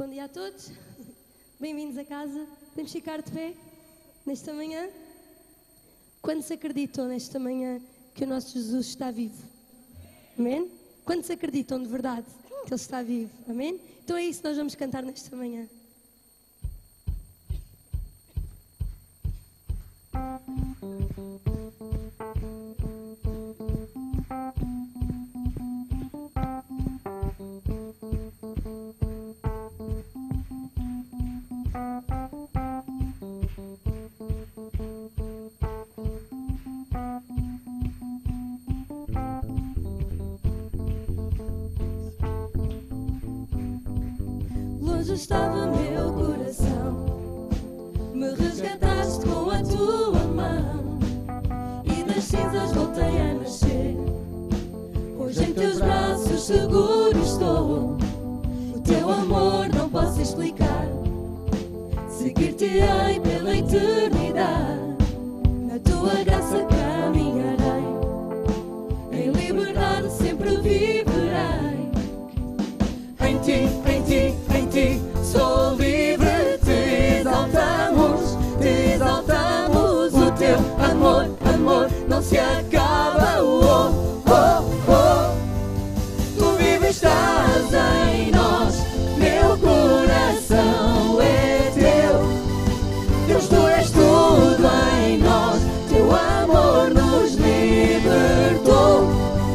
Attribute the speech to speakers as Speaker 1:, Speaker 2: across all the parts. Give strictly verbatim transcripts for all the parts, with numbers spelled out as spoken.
Speaker 1: Bom dia a todos, bem-vindos a casa. Podemos ficar de pé nesta manhã? Quantos acreditam nesta manhã que o nosso Jesus está vivo? Amém? Quantos acreditam de verdade que Ele está vivo? Amém? Então é isso que nós vamos cantar nesta manhã. Longe estava meu coração, me resgataste com a tua mão e das cinzas voltei a nascer. Hoje em teus braços seguro estou, o teu amor não posso explicar. Seguir-te-ei pela eternidade, na tua graça caminharei, em liberdade sempre viverei. Em ti, em ti, em ti sou livre, te exaltamos, te exaltamos. O teu amor, amor não se acaba. Oh, oh, oh. Tu vives, estás em nós, meu coração é teu. Deus, tu és tudo em nós, teu amor nos libertou.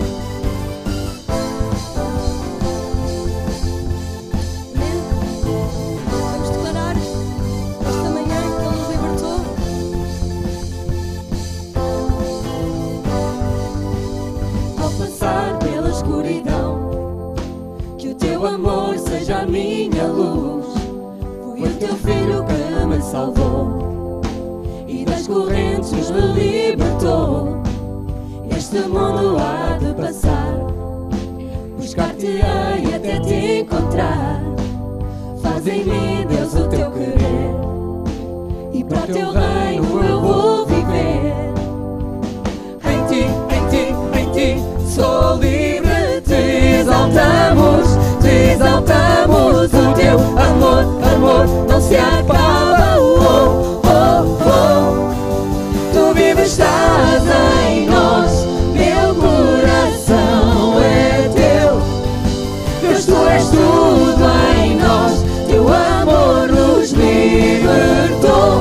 Speaker 1: O amor seja a minha luz. Foi o teu filho que me salvou e das correntes me libertou. Este mundo há de passar, buscar-te-ei até te encontrar. Faz em mim, Deus, o teu querer, e para o teu reino eu vou viver. Em ti, em ti, em ti sou livre, te exaltamos, te exaltamos. O teu amor, amor não se acaba. Oh, oh, oh. Tu vives, estás em nós, meu coração é teu. Deus, tu és tudo em nós, teu amor nos libertou.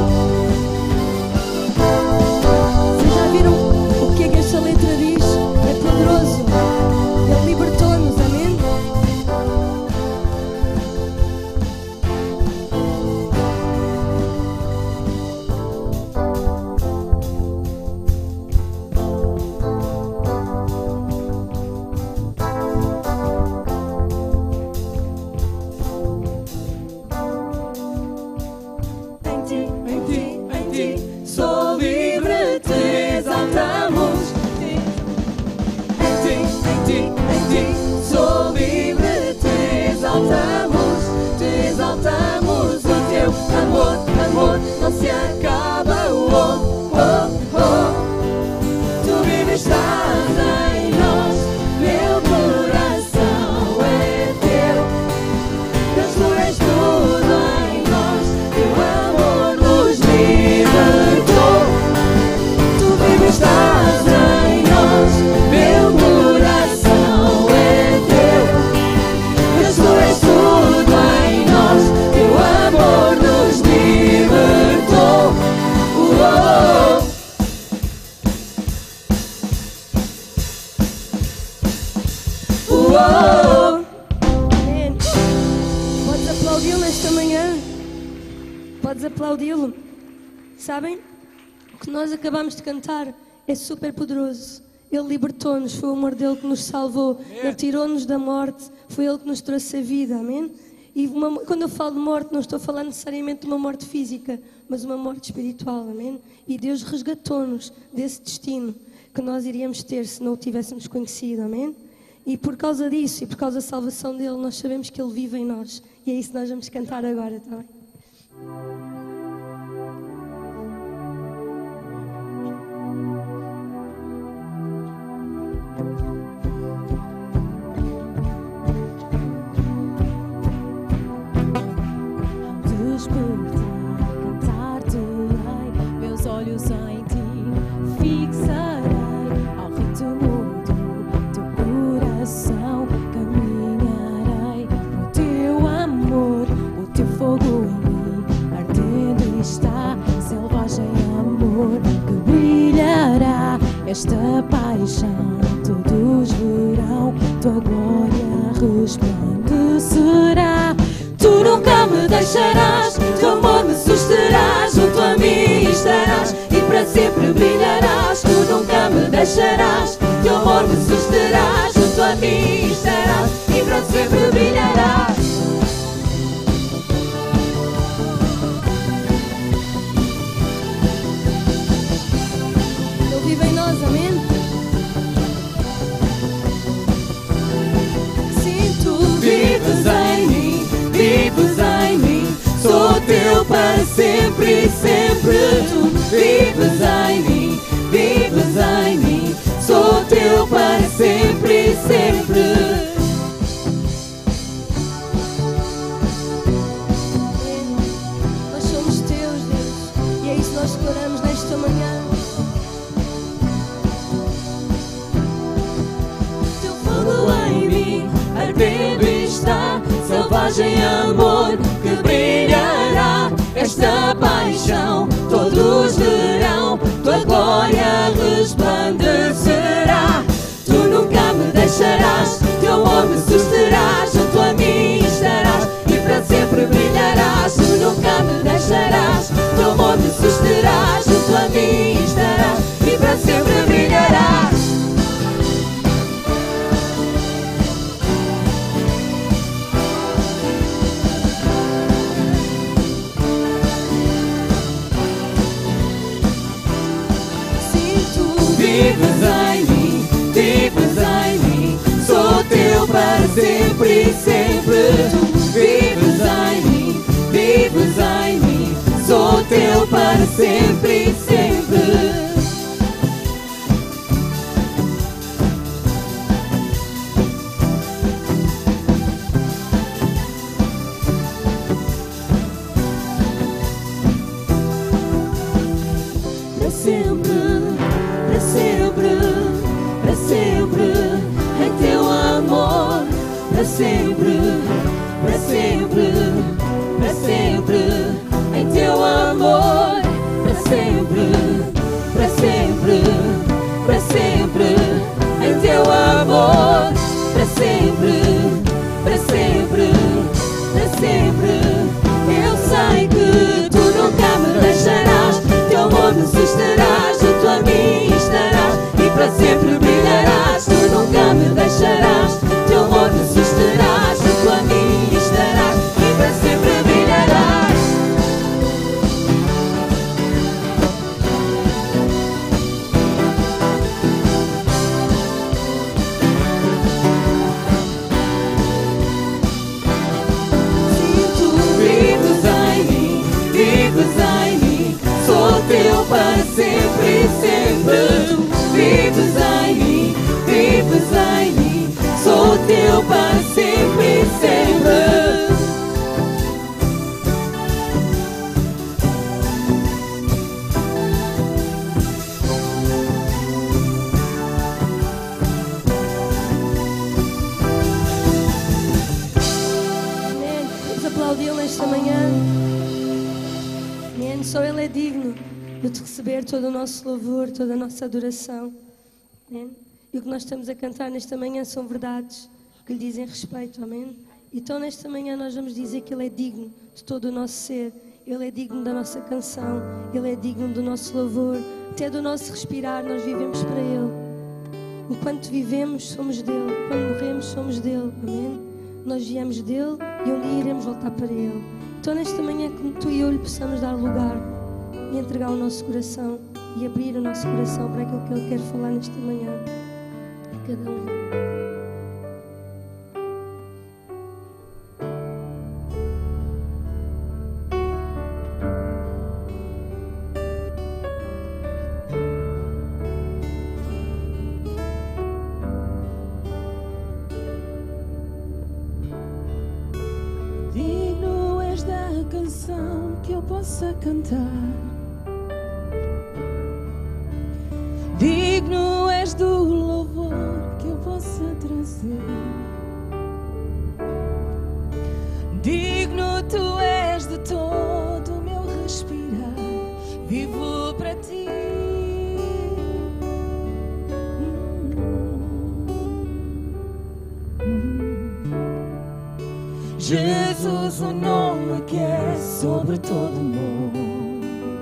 Speaker 1: Vocês já viram o que é que esta letra diz? É poderoso. Ele libertou-nos, amém? Em ti, em ti, em ti sou livre, te exaltamos. Em ti, em ti, em ti sou livre, te exaltamos, te exaltamos. O teu amor, amor não se acaba. Oh, oh, oh. Tu vives, estás em nós, meu coração é teu. Deus, tu és tudo em nós, teu amor nos libertou. Tu vives, estás em nós, meu coração é teu. Deus, tu és tudo em nós, teu amor nos libertou. Oh, oh, oh. Amém. Podes aplaudi-lo esta manhã? Podes aplaudi-lo? Sabem? O que nós acabamos de cantar é super poderoso. Ele libertou-nos, foi o amor dele que nos salvou. Ele tirou-nos da morte, foi ele que nos trouxe a vida, amém? E uma, quando eu falo de morte, não estou falando necessariamente de uma morte física, mas uma morte espiritual, amém? E Deus resgatou-nos desse destino que nós iríamos ter se não o tivéssemos conhecido, amém? E por causa disso e por causa da salvação dele, nós sabemos que ele vive em nós. E é isso que nós vamos cantar agora, tá bem?
Speaker 2: esta paixão todos verão, tua glória resplandecerá. Tu nunca me deixarás, teu amor me susterás, junto a mim estarás e para sempre brilharás. Tu nunca me deixarás, teu amor me susterás, junto a mim estarás e para sempre brilharás.
Speaker 1: Ele vive em nós, amém? Sim, tu
Speaker 2: Vives em mim, vives em mim, sou teu para sempre e sempre. Tu vives em mim, vives em mim, sou teu para sempre e sempre.
Speaker 1: Nós somos teus, Deus, e é isso que nós declaramos nesta manhã.
Speaker 2: Teu fogo em mim, ardendo está, selvagem amor que brilhará. Esta paixão todos verão, tua glória resplandecerá. Tu nunca me deixarás, teu amor me susterás, junto a mim estarás e para sempre brilharás. Tu nunca me deixarás, teu amor me susterás, junto a mim estarás e para sempre brilharás. Vives em mim, vives em mim, sou teu para sempre e sempre. Tu vives em mim, vives em mim, sou teu para sempre e sempre. Para sempre, para sempre, para sempre, em teu amor, para sempre, para sempre, para sempre, em teu amor, para sempre, para sempre, para sempre, em teu amor, para sempre, para sempre, para sempre. Eu sei que tu nunca me deixarás, teu amor me susterás, junto a mim estarás e para sempre brilharás. Tu nunca me deixarás, teu amor me susterás, junto a mim estarás e para sempre brilharás. Sim, tu vives em mim, vives em mim, sou teu para sempre e sempre. Tu vives em mim, vives em mim, sou teu para sempre e sempre.
Speaker 1: Amém. Vamos aplaudi-lo nesta manhã. Amém. Só Ele é digno de te receber todo o nosso louvor, toda a nossa adoração. Amém. E o que nós estamos a cantar nesta manhã são verdades que lhe dizem respeito. Amém. Então nesta manhã nós vamos dizer que Ele é digno de todo o nosso ser. Ele é digno da nossa canção. Ele é digno do nosso louvor. Até do nosso respirar nós vivemos para Ele. Enquanto vivemos somos dEle. Quando morremos somos dEle. Amém. Nós viemos dEle e um dia iremos voltar para Ele. Então nesta manhã que tu e eu lhe possamos dar lugar e entregar o nosso coração e abrir o nosso coração para aquilo que Ele quer falar nesta manhã a cada um.
Speaker 2: Digno és da canção que eu possa cantar. Digno és do louvor que eu possa trazer. Digno tu és de todo o meu respirar. Vivo para ti. Jesus, o nome que é sobre todo nome.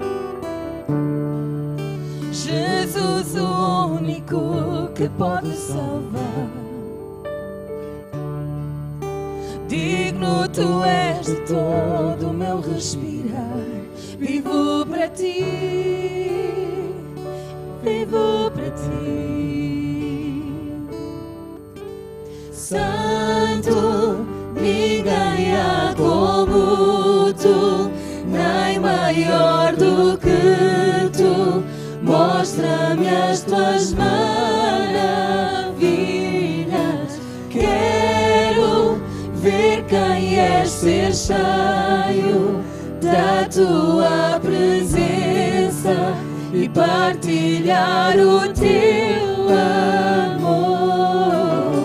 Speaker 2: Jesus, o único que pode salvar. Digno tu és de todo o meu respirar. Vivo para ti, vivo para ti. Santo, ninguém há como tu, nem maior do que tu. Mostra-me as tuas maravilhas. Quero ver quem és, ser cheio da tua presença e partilhar o teu amor.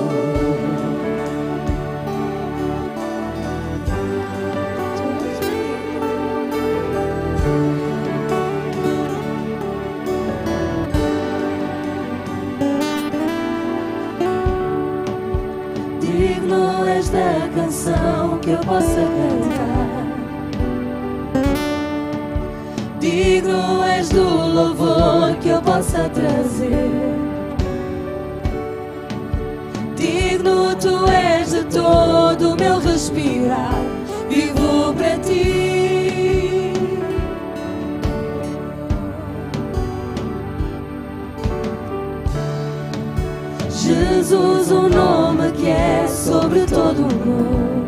Speaker 2: Digno és da canção que eu possa cantar. Digno és do louvor que eu possa trazer. Digno tu és de todo o meu respirar. Vivo para ti. Jesus, o nome que é sobre todo o nome.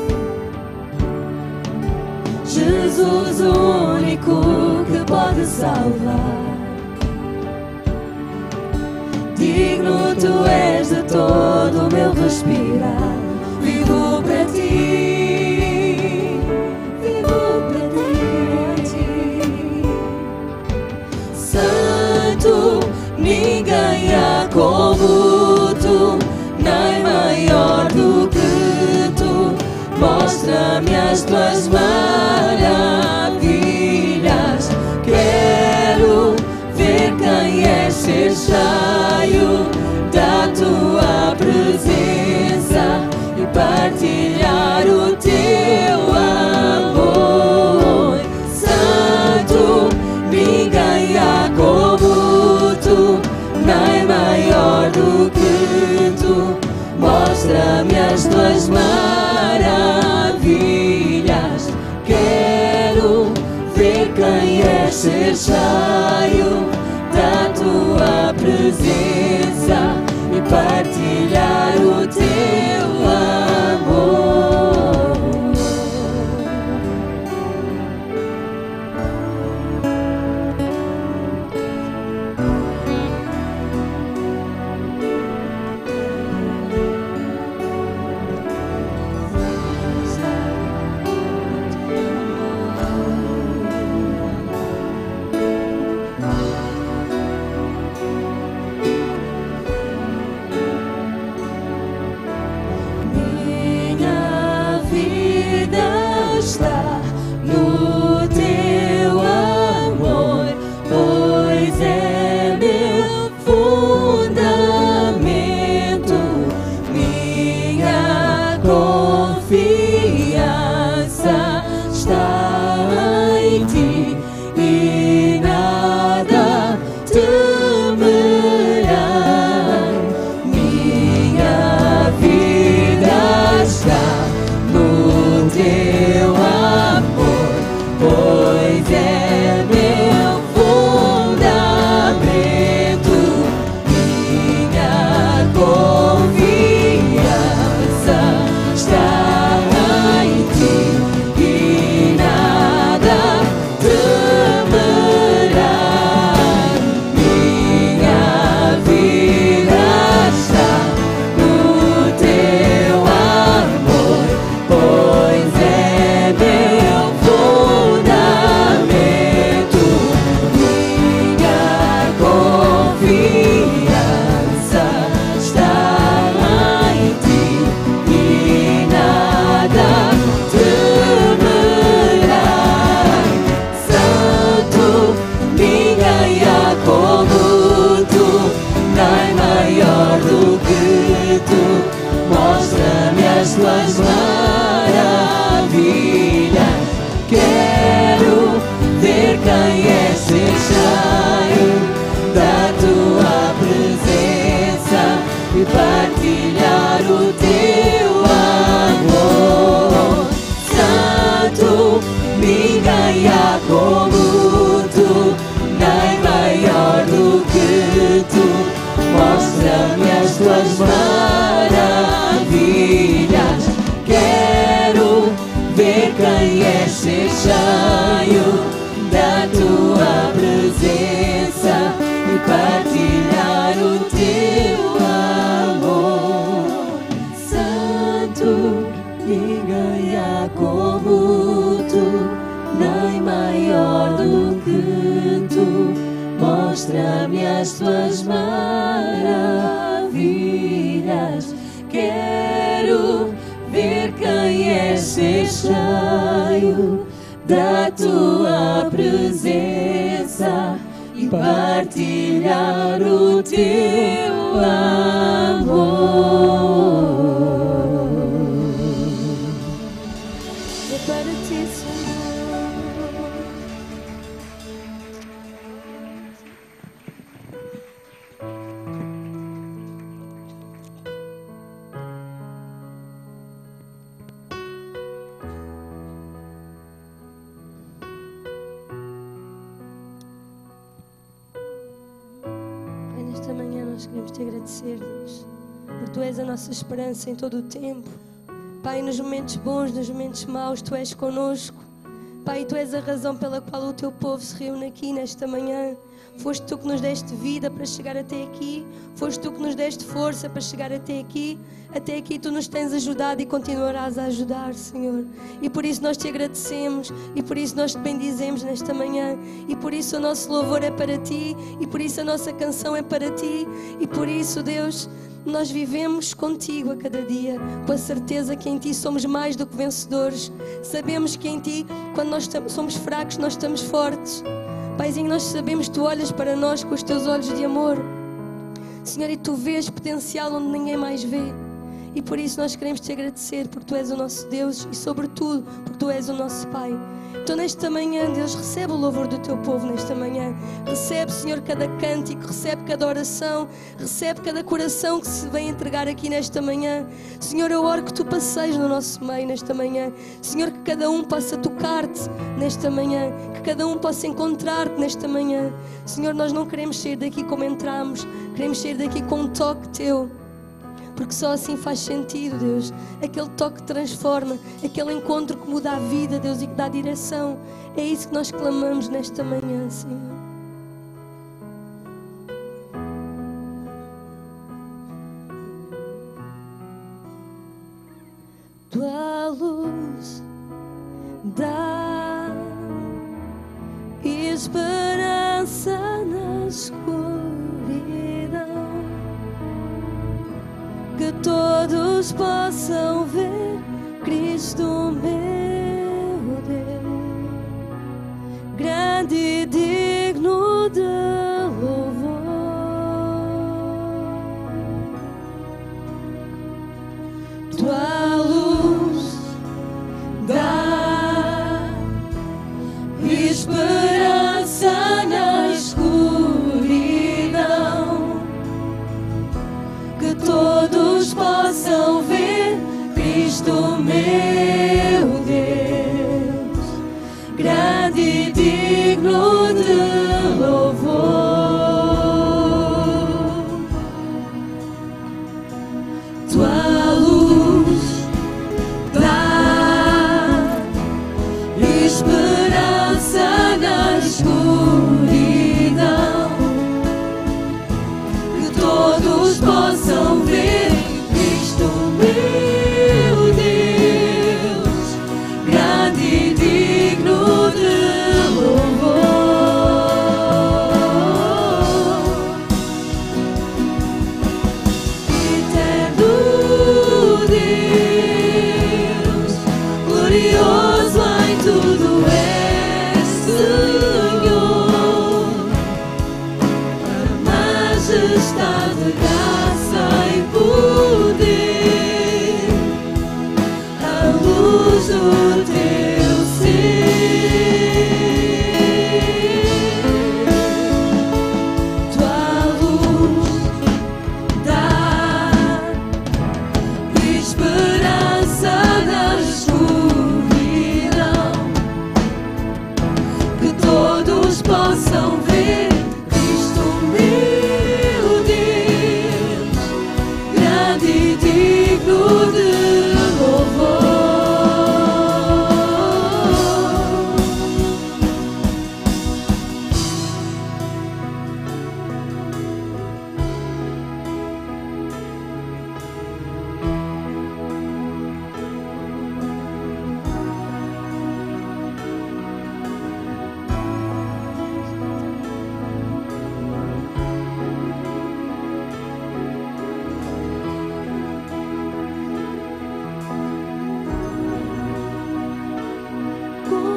Speaker 2: Jesus, o único que pode salvar. Digno tu és de todo o meu respirar. Vivo para ti, vivo para ti. Santo, ninguém há como tu, nem maior do que tu. Mostra-me as tuas maravilhas. Quero ver quem és, ser cheio da tua presença e partilhar o teu amor. Santo, ninguém há como tu, nem maior do que tu. Mostra-me as tuas maravilhas. Quero ver quem és, ser cheio da tua presença e partilhar o teu amor. Está no teu amor, pois é meu fundamento, minha confiança está em ti e nada temerei. Minha vida está no teu amor, pois é meu fundamento, minha confiança está ver quem és, ser cheio da tua presença e partilhar o teu amor. Santo, ninguém há como tu, nem maior do que tu. Mostra-me as tuas maravilhas. Quero ver quem és, ser cheio da tua presença e partilhar o teu amor.
Speaker 1: É para ti, Senhor. Pai, nesta manhã nós queremos te agradecer, Deus, porque tu és a nossa esperança em todo o tempo. Pai, nos momentos bons, nos momentos maus, tu és connosco. Pai, tu és a razão pela qual o teu povo se reúne aqui nesta manhã. Foste tu que nos deste vida para chegar até aqui. Foste tu que nos deste força para chegar até aqui. Até aqui tu nos tens ajudado e continuarás a ajudar, Senhor. E por isso nós te agradecemos. E por isso nós te bendizemos nesta manhã. E por isso o nosso louvor é para ti. E por isso a nossa canção é para ti. E por isso, Deus, nós vivemos contigo a cada dia, com a certeza que em ti somos mais do que vencedores. Sabemos que em ti, quando nós somos fracos, nós estamos fortes. Paizinho, nós sabemos que tu olhas para nós com os teus olhos de amor, Senhor, e tu vês potencial onde ninguém mais vê. E por isso nós queremos te agradecer, porque tu és o nosso Deus e sobretudo porque tu és o nosso Pai. Então nesta manhã, Deus, recebe o louvor do teu povo nesta manhã. Recebe, Senhor, cada cântico, recebe cada oração, recebe cada coração que se vem entregar aqui nesta manhã. Senhor, eu oro que tu passeis no nosso meio nesta manhã. Senhor, que cada um possa tocar-te nesta manhã, que cada um possa encontrar-te nesta manhã. Senhor, nós não queremos sair daqui como entramos, queremos sair daqui com um toque teu. Porque só assim faz sentido, Deus. Aquele toque que transforma, aquele encontro que muda a vida, Deus, e que dá direção. É isso que nós clamamos nesta manhã, Senhor. Tua luz dá esperança na escuridão. Que todos possam ver Cristo, meu Deus, grande e digno de louvor. Tua luz dá esperança na escuridão. Que todos possam ver Cristo, meu Deus, grande e digno de louvor. Tua luz dá esperança na escuridão. Que todos possam ver Cristo, meu Deus, grande e digno de louvor.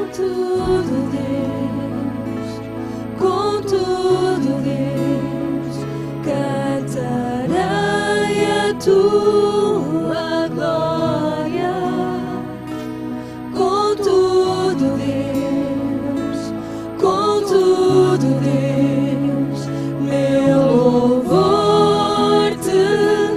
Speaker 2: tudo, Deus, com tudo, Deus, cantarei a tua glória. Com tudo, Deus, com tudo, Deus, meu louvor te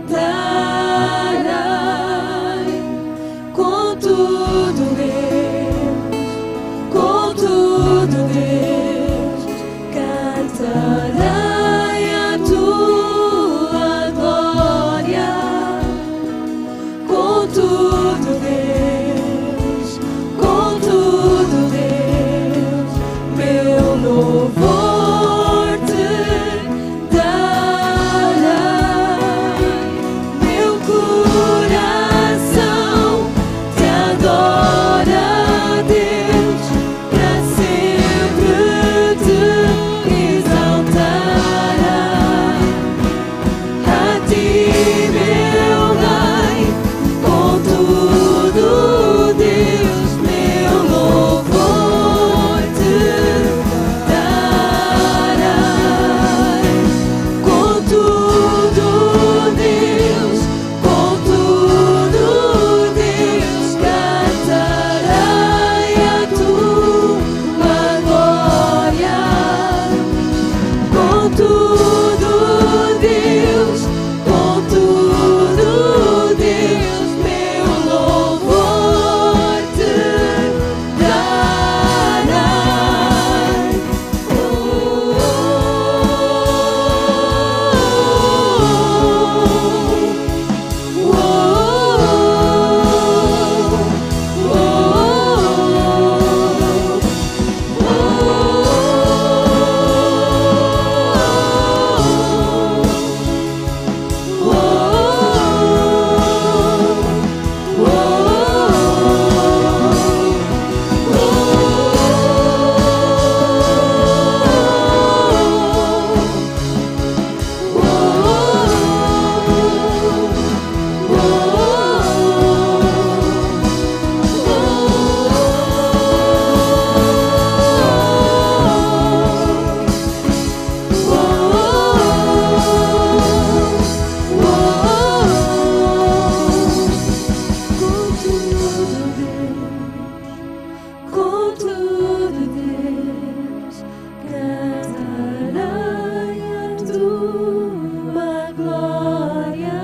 Speaker 2: darei. Com tudo, Deus, com tudo, Deus, cantarei a tua glória. Com tudo, Deus, com tudo, Deus, meu louvor te darei. Meu coração te adora, Deus, para sempre te exaltará. A ti, meu Rei, com tudo, Deus, meu louvor te darei. Com tudo, Deus, com tudo, Deus, cantarei a tua glória. Com tudo, Deus, com tudo, Deus, meu louvor te darei. Oh, com tudo, Deus, cantarei a tua glória.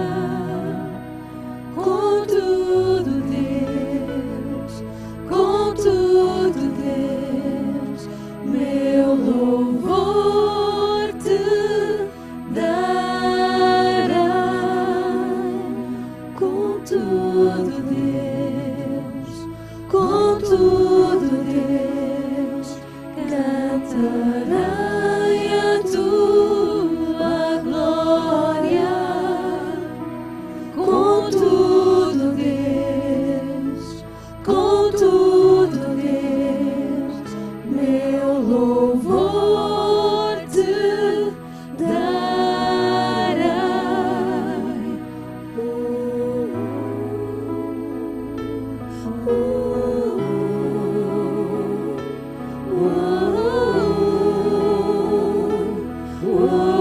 Speaker 2: Com tudo, Deus, com tudo, Deus, meu louvor te darei. Com tudo, Deus, com tudo, Deus, cantarei a tua glória. Com tudo, Deus, com tudo, Deus, meu louvor te darei. Oh, oh, oh,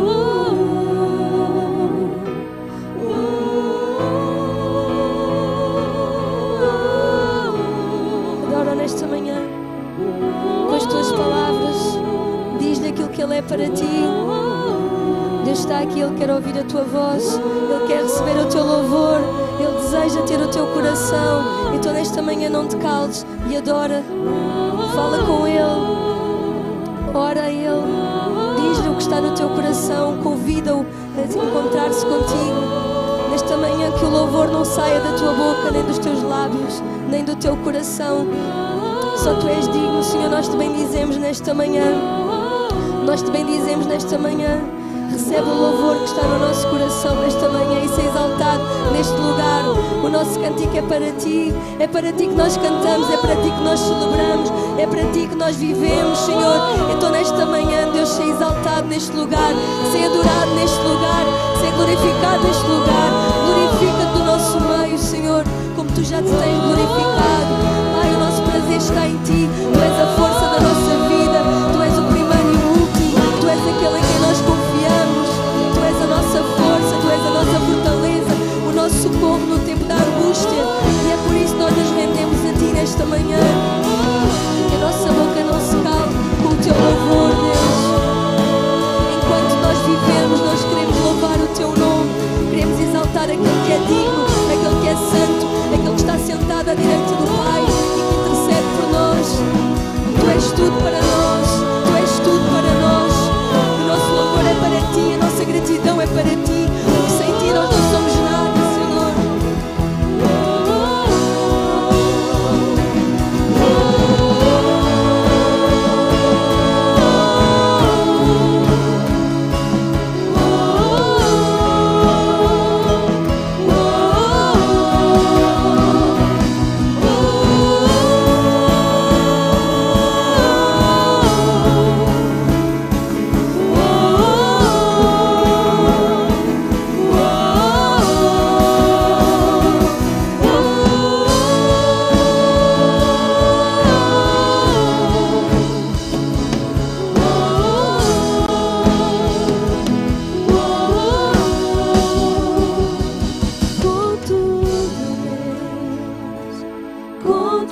Speaker 1: Adoro nesta manhã com as tuas palavras. Diz daquilo que Ele é para ti. Deus está aqui, Ele quer ouvir a tua voz, Ele quer receber o teu louvor, Ele deseja ter o teu coração. Então nesta manhã não te cales e adora. Fala com Ele, ora a Ele, diz-lhe o que está no teu coração, convida-o a encontrar-se contigo. Nesta manhã que o louvor não saia da tua boca, nem dos teus lábios, nem do teu coração. Só Tu és digno, Senhor, nós Te bendizemos nesta manhã. Nós Te bendizemos nesta manhã. Recebe o louvor que está no nosso coração nesta manhã e ser exaltado neste lugar. O nosso cântico é para Ti, é para Ti que nós cantamos, é para Ti que nós celebramos, é para Ti que nós vivemos, Senhor. Então nesta manhã, Deus, ser exaltado neste lugar, ser adorado neste lugar, ser glorificado neste lugar. Glorifica-te do nosso meio, Senhor, como Tu já Te tens glorificado. Pai, o nosso prazer está em Ti,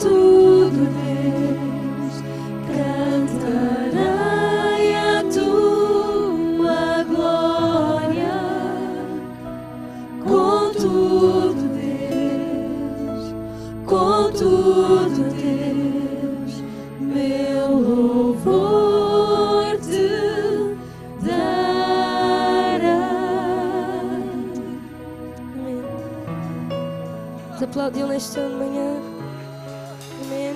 Speaker 2: tudo, Deus, cantarei a tua glória. Com tudo, Deus, com tudo, Deus, meu louvor te dará.
Speaker 1: Amém. Vamos aplaudir nesta manhã. Amém.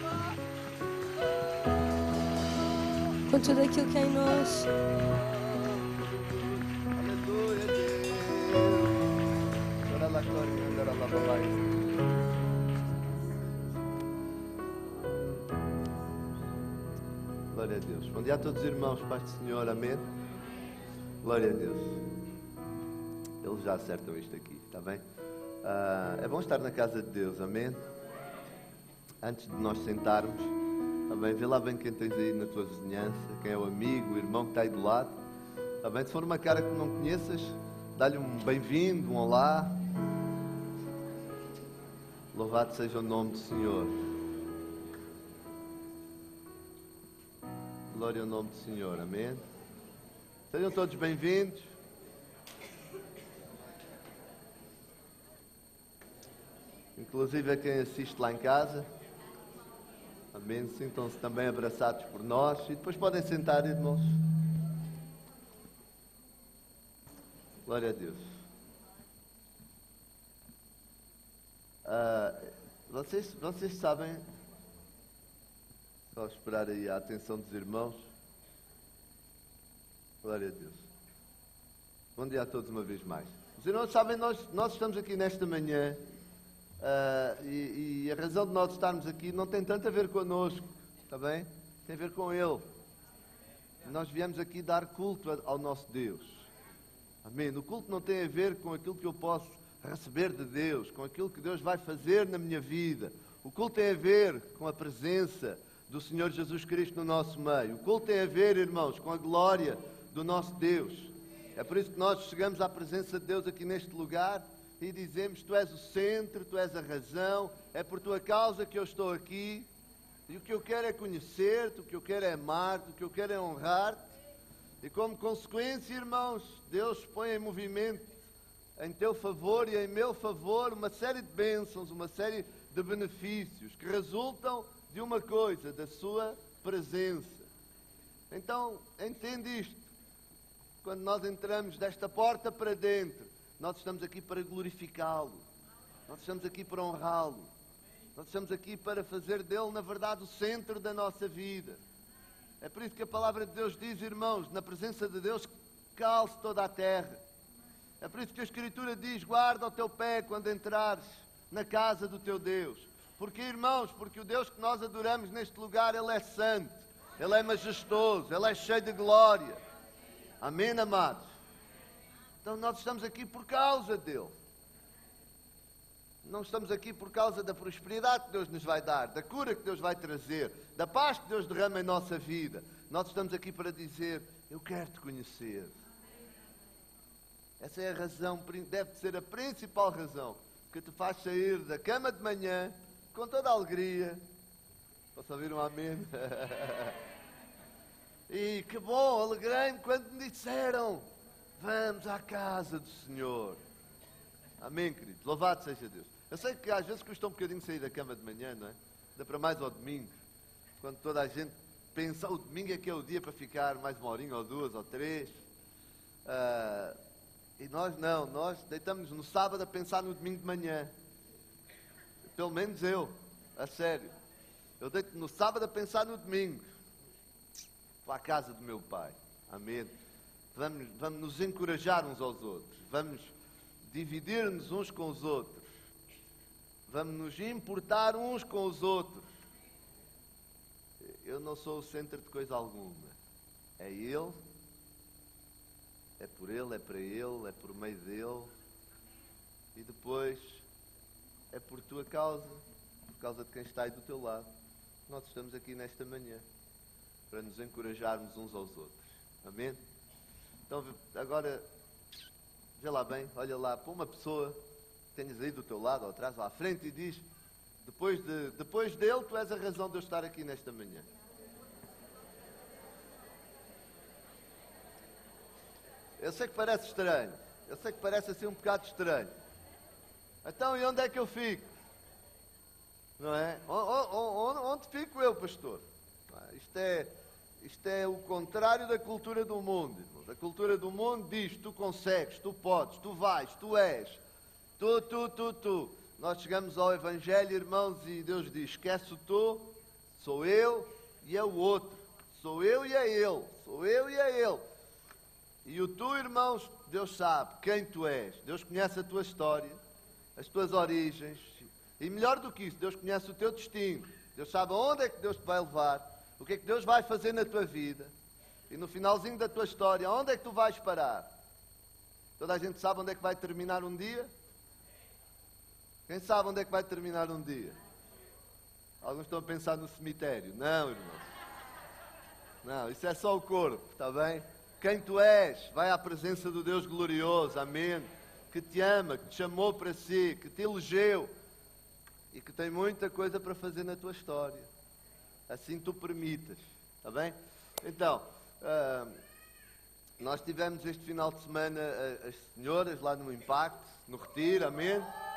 Speaker 1: Com tudo aquilo que é em nós.
Speaker 3: Aleluia, Deus. Ora lá, glória, ora lá, papai. Glória a Deus. Bom dia a todos os irmãos, paz do Senhor, amém? Glória a Deus. Eles já acertam isto aqui, está bem? Ah, é bom estar na casa de Deus, amém? Antes de nós sentarmos, está bem? Vê lá bem quem tens aí na tua vizinhança, quem é o amigo, o irmão que está aí do lado. Está bem? Se for uma cara que não conheças, dá-lhe um bem-vindo, um olá. Louvado seja o nome do Senhor. Glória ao nome do Senhor, amém? Sejam todos bem-vindos. Inclusive a quem assiste lá em casa. Amém? Sintam-se também abraçados por nós. E depois podem sentar, irmãos. Glória a Deus. Ah, vocês, vocês sabem... Só esperar aí a atenção dos irmãos. Glória a Deus. Bom dia a todos uma vez mais. Os irmãos sabem, nós, nós estamos aqui nesta manhã uh, e, e a razão de nós estarmos aqui não tem tanto a ver connosco, está bem? Tem a ver com Ele. Nós viemos aqui dar culto ao nosso Deus. Amém? O culto não tem a ver com aquilo que eu posso receber de Deus, com aquilo que Deus vai fazer na minha vida. O culto tem a ver com a presença do Senhor Jesus Cristo no nosso meio. O culto tem a ver, irmãos, com a glória do nosso Deus. É por isso que nós chegamos à presença de Deus aqui neste lugar e dizemos: Tu és o centro, Tu és a razão, é por Tua causa que eu estou aqui. E o que eu quero é conhecer-te, o que eu quero é amar-te, o que eu quero é honrar-te. E como consequência, irmãos, Deus põe em movimento, em Teu favor e em meu favor, uma série de bênçãos, uma série de benefícios que resultam de uma coisa, da Sua presença. Então, entende isto. Quando nós entramos desta porta para dentro, nós estamos aqui para glorificá-lo. Nós estamos aqui para honrá-lo. Nós estamos aqui para fazer dele, na verdade, o centro da nossa vida. É por isso que a palavra de Deus diz, irmãos, na presença de Deus, calce toda a terra. É por isso que a Escritura diz: guarda o teu pé quando entrares na casa do teu Deus. Porque, irmãos, porque o Deus que nós adoramos neste lugar, Ele é santo, Ele é majestoso, Ele é cheio de glória. Amém, amados? Então nós estamos aqui por causa dEle. Não estamos aqui por causa da prosperidade que Deus nos vai dar, da cura que Deus vai trazer, da paz que Deus derrama em nossa vida. Nós estamos aqui para dizer: eu quero te conhecer. Essa é a razão, deve ser a principal razão que te faz sair da cama de manhã com toda a alegria. Posso ouvir um amém? E que bom, alegrei-me quando me disseram: vamos à casa do Senhor. Amém, querido? Louvado seja Deus. Eu sei que às vezes custa um bocadinho sair da cama de manhã, não é? Ainda para mais ao domingo, quando toda a gente pensa: o domingo é que é o dia para ficar mais uma horinha ou duas ou três. Uh, e nós não, nós deitamos no sábado a pensar no domingo de manhã. Pelo menos eu, a sério. Eu deito no sábado a pensar no domingo. Para a casa do meu Pai. Amém. Vamos, vamos nos encorajar uns aos outros. Vamos dividir-nos uns com os outros. Vamos nos importar uns com os outros. Eu não sou o centro de coisa alguma. É Ele. É por Ele, é para Ele, é por meio dEle. E depois é por tua causa, por causa de quem está aí do teu lado. Nós estamos aqui nesta manhã para nos encorajarmos uns aos outros. Amém? Então agora, vê lá bem, olha lá para uma pessoa que tenhas aí do teu lado ou atrás, lá à frente, e diz: Depois, de, depois dele, tu és a razão de eu estar aqui nesta manhã. Eu sei que parece estranho. Eu sei que parece assim um bocado estranho. Então, e onde é que eu fico? Não é? Onde, onde fico eu, pastor? Isto é, isto é o contrário da cultura do mundo. Irmãos. A cultura do mundo diz, tu consegues, tu podes, tu vais, tu és. Tu, tu, tu, tu. Nós chegamos ao Evangelho, irmãos, e Deus diz, esquece o tu, sou eu e é o outro. Sou eu e é ele. Sou eu e é ele. E o tu, irmãos, Deus sabe quem tu és. Deus conhece a tua história, as tuas origens. E melhor do que isso, Deus conhece o teu destino. Deus sabe aonde é que Deus te vai levar, o que é que Deus vai fazer na tua vida. E no finalzinho da tua história, onde é que tu vais parar? Toda a gente sabe onde é que vai terminar um dia? Quem sabe onde é que vai terminar um dia? Alguns estão a pensar no cemitério. Não, irmãos. Não, isso é só o corpo, está bem? Quem tu és, vai à presença do Deus glorioso, amém? Que te ama, que te chamou para si, que te elegeu e que tem muita coisa para fazer na tua história. Assim tu permitas, está bem? Então, uh, nós tivemos este final de semana uh, as senhoras lá no Impacto, no Retiro, amém?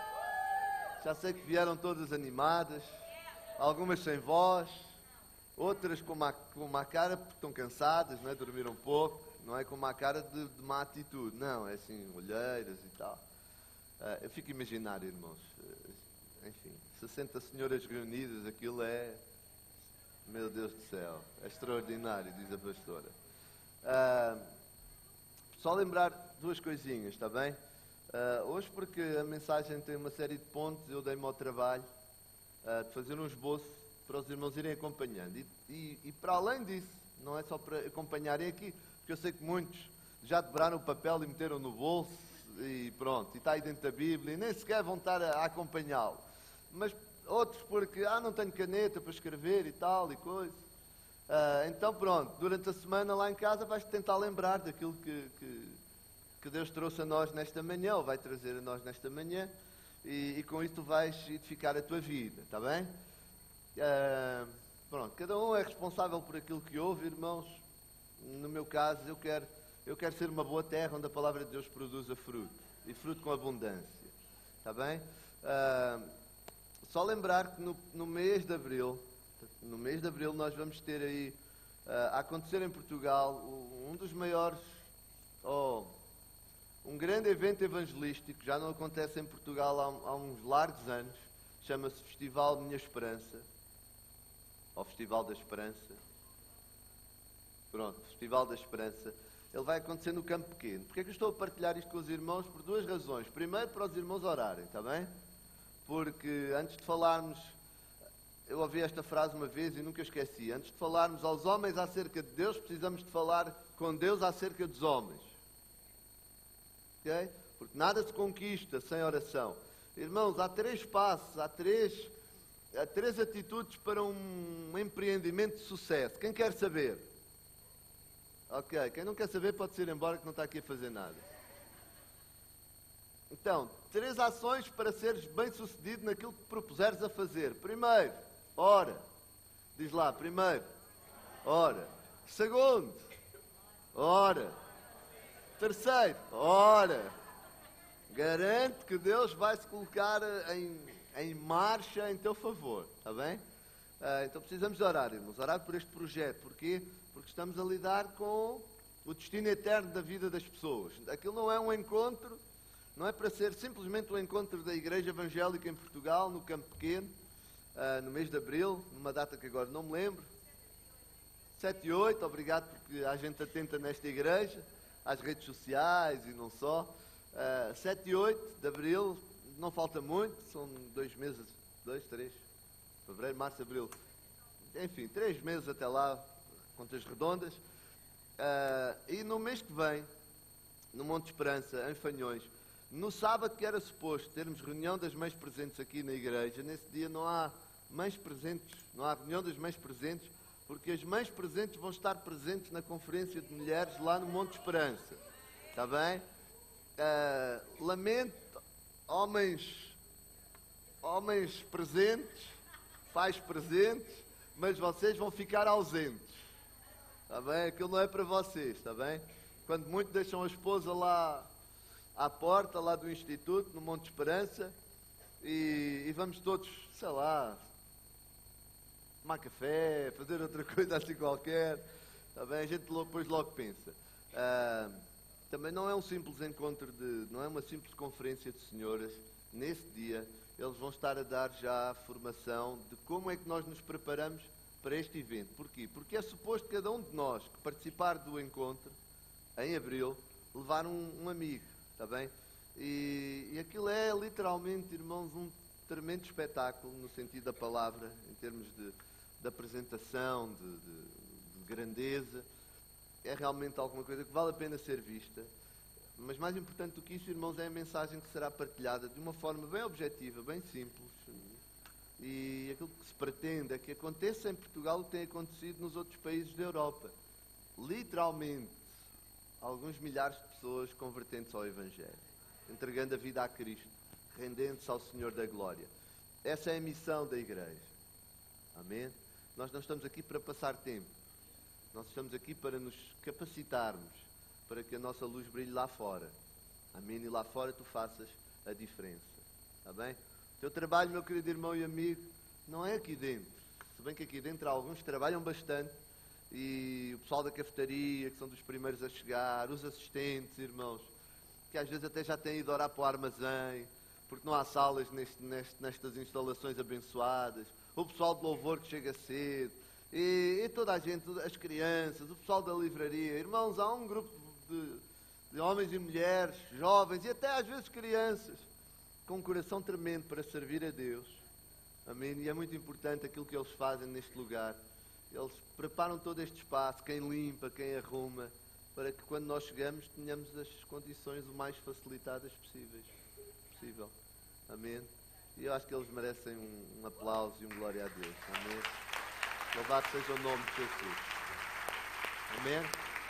Speaker 3: Já sei que vieram todas animadas, algumas sem voz, outras com uma, com uma cara porque estão cansadas, não é? Dormiram pouco, não é com uma cara de, de má atitude, não, é assim, olheiras e tal. Uh, eu fico a imaginar, irmãos, uh, enfim, sessenta senhoras reunidas, aquilo é, meu Deus do céu, é extraordinário, diz a pastora. Uh, só lembrar duas coisinhas, está bem? Uh, hoje, porque a mensagem tem uma série de pontos, eu dei-me ao trabalho uh, de fazer um esboço para os irmãos irem acompanhando. E, e, e para além disso, não é só para acompanharem aqui, porque eu sei que muitos já dobraram o papel e meteram no bolso e pronto, e está aí dentro da Bíblia e nem sequer vão estar a, a acompanhá-lo. Mas outros porque, ah, não tenho caneta para escrever e tal e coisa. Uh, então pronto, durante a semana lá em casa vais tentar lembrar daquilo que, que, que Deus trouxe a nós nesta manhã, ou vai trazer a nós nesta manhã, e, e com isso tu vais edificar a tua vida, está bem? Uh, pronto, cada um é responsável por aquilo que ouve, irmãos. No meu caso, eu quero, eu quero ser uma boa terra onde a palavra de Deus produza fruto, e fruto com abundância, está bem? Uh, só lembrar que no, no mês de Abril, no mês de Abril nós vamos ter aí, uh, a acontecer em Portugal, um dos maiores, oh, um grande evento evangelístico, já não acontece em Portugal há, há uns largos anos, chama-se Festival Minha Esperança, ou Festival da Esperança. Pronto, Festival da Esperança. Ele vai acontecer no Campo Pequeno. Porquê é que eu estou a partilhar isto com os irmãos? Por duas razões. Primeiro, para os irmãos orarem, está bem? Porque antes de falarmos, eu ouvi esta frase uma vez e nunca esqueci. Antes de falarmos aos homens acerca de Deus, precisamos de falar com Deus acerca dos homens. Ok? Porque nada se conquista sem oração. Irmãos, há três passos, há três, há três atitudes para um empreendimento de sucesso. Quem quer saber? Ok, quem não quer saber pode ir embora que não está aqui a fazer nada. Então, três ações para seres bem-sucedido naquilo que propuseres a fazer. Primeiro, ora. Diz lá, primeiro, ora. Segundo, ora. Terceiro, ora. Garante que Deus vai se colocar em, em marcha em teu favor, está bem? Ah, então precisamos orar, irmãos, orar por este projeto. Porquê? Porque estamos a lidar com o destino eterno da vida das pessoas. Aquilo não é um encontro, não é para ser simplesmente um encontro da Igreja Evangélica em Portugal, no Campo Pequeno, ah, no mês de Abril, numa data que agora não me lembro. sete e oito, obrigado porque há gente atenta nesta igreja, às redes sociais e não só. Uh, sete e oito de Abril, não falta muito, são dois meses, dois, três, fevereiro, março, abril, enfim, três meses até lá, contas redondas. Uh, e no mês que vem, no Monte Esperança, em Fanhões, no sábado que era suposto termos reunião das mães presentes aqui na igreja, nesse dia não há mães presentes, não há reunião das mães presentes, porque as mães presentes vão estar presentes na conferência de mulheres lá no Monte Esperança, está bem? Uh, lamento, homens homens presentes, pais presentes, mas vocês vão ficar ausentes. Está bem? Aquilo não é para vocês, está bem? Quando muito deixam a esposa lá à porta, lá do Instituto, no Monte Esperança, e, e vamos todos, sei lá, tomar café, fazer outra coisa assim qualquer, está bem? A gente depois logo pensa. Ah, também não é um simples encontro de, não é uma simples conferência de senhoras. Nesse dia, eles vão estar a dar já a formação de como é que nós nos preparamos para este evento. Porquê? Porque é suposto cada um de nós que participar do encontro, em abril, levar um, um amigo, está bem? E, e aquilo é literalmente, irmãos, um tremendo espetáculo, no sentido da palavra, em termos de, de apresentação, de, de, de grandeza. É realmente alguma coisa que vale a pena ser vista. Mas mais importante do que isso, irmãos, é a mensagem que será partilhada de uma forma bem objetiva, bem simples. E aquilo que se pretende é que aconteça em Portugal o que tem acontecido nos outros países da Europa. Literalmente, alguns milhares de pessoas convertendo-se ao Evangelho, entregando a vida a Cristo, rendendo-se ao Senhor da Glória. Essa é a missão da Igreja. Amém? Nós não estamos aqui para passar tempo. Nós estamos aqui para nos capacitarmos, para que a nossa luz brilhe lá fora. Amém? E lá fora tu faças a diferença. Está bem? O teu trabalho, meu querido irmão e amigo, não é aqui dentro. Se bem que aqui dentro alguns trabalham bastante, e o pessoal da cafetaria, que são dos primeiros a chegar, os assistentes, irmãos, que às vezes até já têm ido orar para o armazém, porque não há salas neste, neste, nestas instalações abençoadas, o pessoal de louvor que chega cedo, e, e toda a gente, as crianças, o pessoal da livraria. Irmãos, há um grupo de, de homens e mulheres, jovens e até às vezes crianças, com um coração tremendo para servir a Deus. Amém? E é muito importante aquilo que eles fazem neste lugar. Eles preparam todo este espaço, quem limpa, quem arruma, para que quando nós chegamos tenhamos as condições o mais facilitadas possíveis, possível. Amém? E eu acho que eles merecem um, um aplauso e um glória a Deus. Amém? Louvado seja o nome de Jesus. Amém?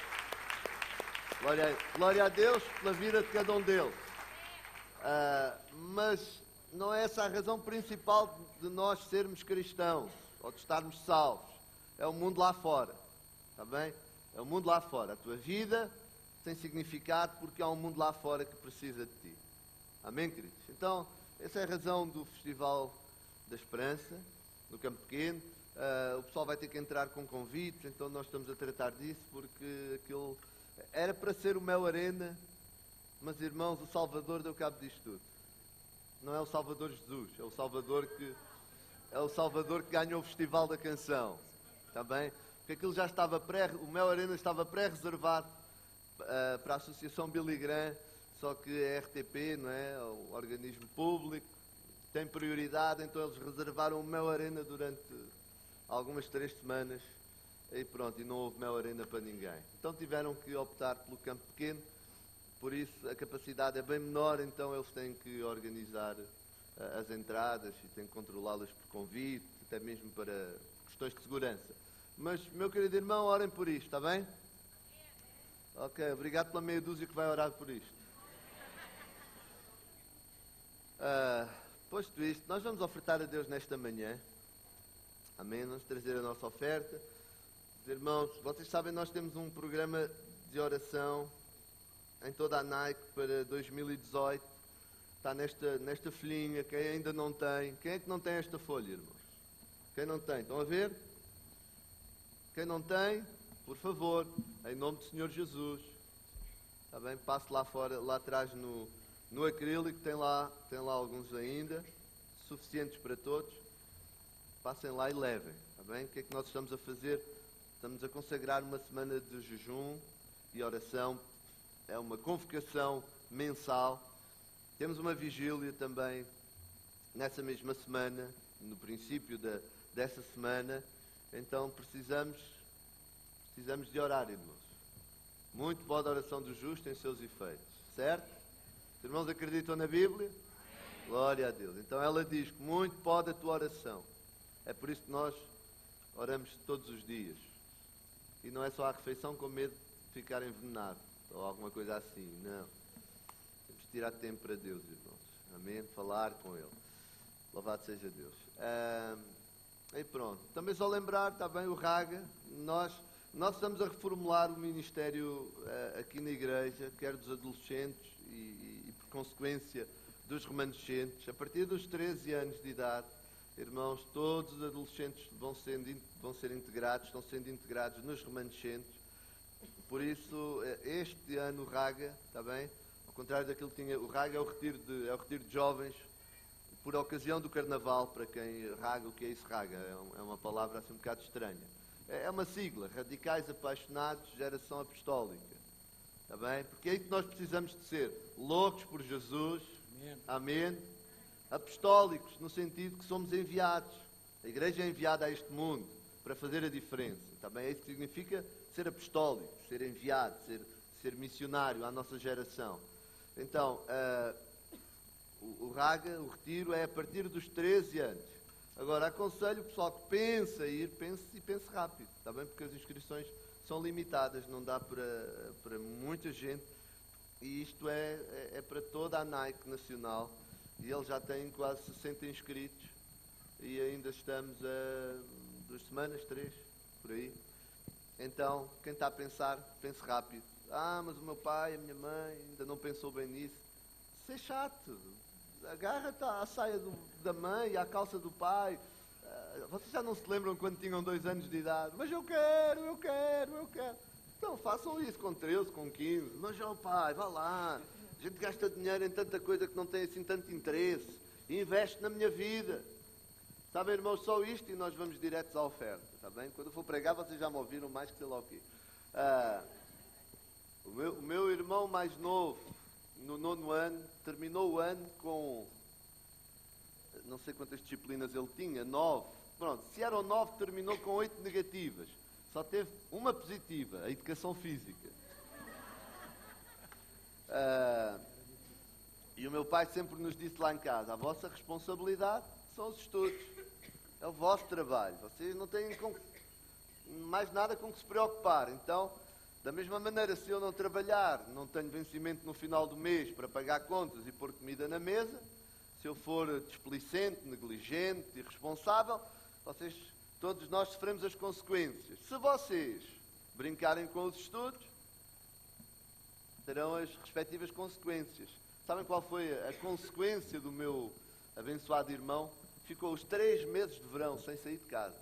Speaker 3: Glória a, glória a Deus pela vida de cada um deles. Uh, mas não é essa a razão principal de nós sermos cristãos, ou de estarmos salvos. É o mundo lá fora. Está bem? É o mundo lá fora. A tua vida tem significado porque há um mundo lá fora que precisa de ti. Amém, queridos? Então, essa é a razão do Festival da Esperança, no Campo Pequeno. Uh, o pessoal vai ter que entrar com convites, então nós estamos a tratar disso, porque aquilo era para ser o Mel Arena, mas, irmãos, o Salvador deu cabo disto tudo. Não é o Salvador Jesus, é o Salvador que, é o Salvador que ganhou o Festival da Canção. Está bem? Porque aquilo já estava pré, o Mel Arena estava pré-reservado uh, para a Associação Billy Graham, só que a R T P, não é, o organismo público, tem prioridade, então eles reservaram o Mel Arena durante algumas três semanas e pronto, e não houve Mel Arena para ninguém. Então tiveram que optar pelo Campo Pequeno, por isso a capacidade é bem menor, então eles têm que organizar uh, as entradas e têm que controlá-las por convite, até mesmo para questões de segurança. Mas, meu querido irmão, orem por isto, está bem? Ok, obrigado pela meia dúzia que vai orar por isto. Uh, posto isto, nós vamos ofertar a Deus nesta manhã. Amém? Vamos trazer a nossa oferta. Os irmãos, vocês sabem, nós temos um programa de oração em toda a Nike para dois mil e dezoito. Está nesta, nesta folhinha. Quem ainda não tem, quem é que não tem esta folha, irmãos? Quem não tem? Estão a ver? Quem não tem, por favor, em nome do Senhor Jesus, está bem? Passe lá fora, lá atrás no, no acrílico, tem lá, tem lá alguns ainda, suficientes para todos. Passem lá e levem, está bem? O que é que nós estamos a fazer? Estamos a consagrar uma semana de jejum e oração. É uma convocação mensal. Temos uma vigília também nessa mesma semana, no princípio da, dessa semana. Então precisamos, precisamos de orar, irmãos. Muito pode a oração do justo tem seus efeitos, certo? Os irmãos acreditam na Bíblia? Glória a Deus. Então ela diz que muito pode a tua oração. É por isso que nós oramos todos os dias. E não é só à refeição com medo de ficar envenenado ou alguma coisa assim, não. Temos de tirar tempo para Deus, irmãos. Amém? Falar com Ele. Louvado seja Deus. Ah, e pronto. Também só lembrar, está bem, o Raga. Nós, nós estamos a reformular o ministério ah, aqui na igreja, quer dos adolescentes e, e, e, por consequência, dos remanescentes. A partir dos treze anos de idade, irmãos, todos os adolescentes vão, sendo, vão ser integrados, estão sendo integrados nos remanescentes. Por isso, este ano o Raga, está bem? Ao contrário daquilo que tinha, o Raga é o retiro de, é o retiro de jovens, por ocasião do Carnaval, para quem Raga, o que é isso Raga? É uma palavra assim um bocado estranha. É uma sigla, Radicais Apaixonados, Geração Apostólica. Está bem? Porque é isso que nós precisamos de ser. Loucos por Jesus. Amém. Amém. Apostólicos, no sentido que somos enviados. A igreja é enviada a este mundo para fazer a diferença. Está bem? É isso que significa ser apostólico, ser enviado, ser, ser missionário à nossa geração. Então, uh, o, o Raga, o retiro, é a partir dos treze anos. Agora, aconselho o pessoal que pensa ir, pense e pense rápido, está bem? Porque as inscrições são limitadas, não dá para, para muita gente. E isto é, é, é para toda a Nike nacional. E eles já têm quase sessenta inscritos. E ainda estamos a duas semanas, três, por aí. Então, quem está a pensar, pense rápido. Ah, mas o meu pai, a minha mãe, ainda não pensou bem nisso. Isso é chato. Agarra-te à saia do, da mãe e à calça do pai. Uh, vocês já não se lembram quando tinham dois anos de idade? Mas eu quero, eu quero, eu quero. Então, façam isso com treze, com quinze. Mas, ó pai, vá lá. A gente gasta dinheiro em tanta coisa que não tem assim tanto interesse. E investe na minha vida. Sabem, irmãos, só isto e nós vamos diretos à oferta, está bem? Quando eu for pregar, vocês já me ouviram mais que sei lá o quê. Ah, o, meu, o meu irmão mais novo, no nono ano, terminou o ano com, não sei quantas disciplinas ele tinha, nove. Pronto, se eram nove, terminou com oito negativas. Só teve uma positiva, a educação física. Ah, e o meu pai sempre nos disse lá em casa, a vossa responsabilidade são os estudos. É o vosso trabalho. Vocês não têm com, mais nada com que se preocupar. Então, da mesma maneira, se eu não trabalhar, não tenho vencimento no final do mês para pagar contas e pôr comida na mesa, se eu for displicente, negligente, irresponsável, vocês, todos nós sofremos as consequências. Se vocês brincarem com os estudos, terão as respectivas consequências. Sabem qual foi a consequência do meu abençoado irmão? Ficou os três meses de verão sem sair de casa.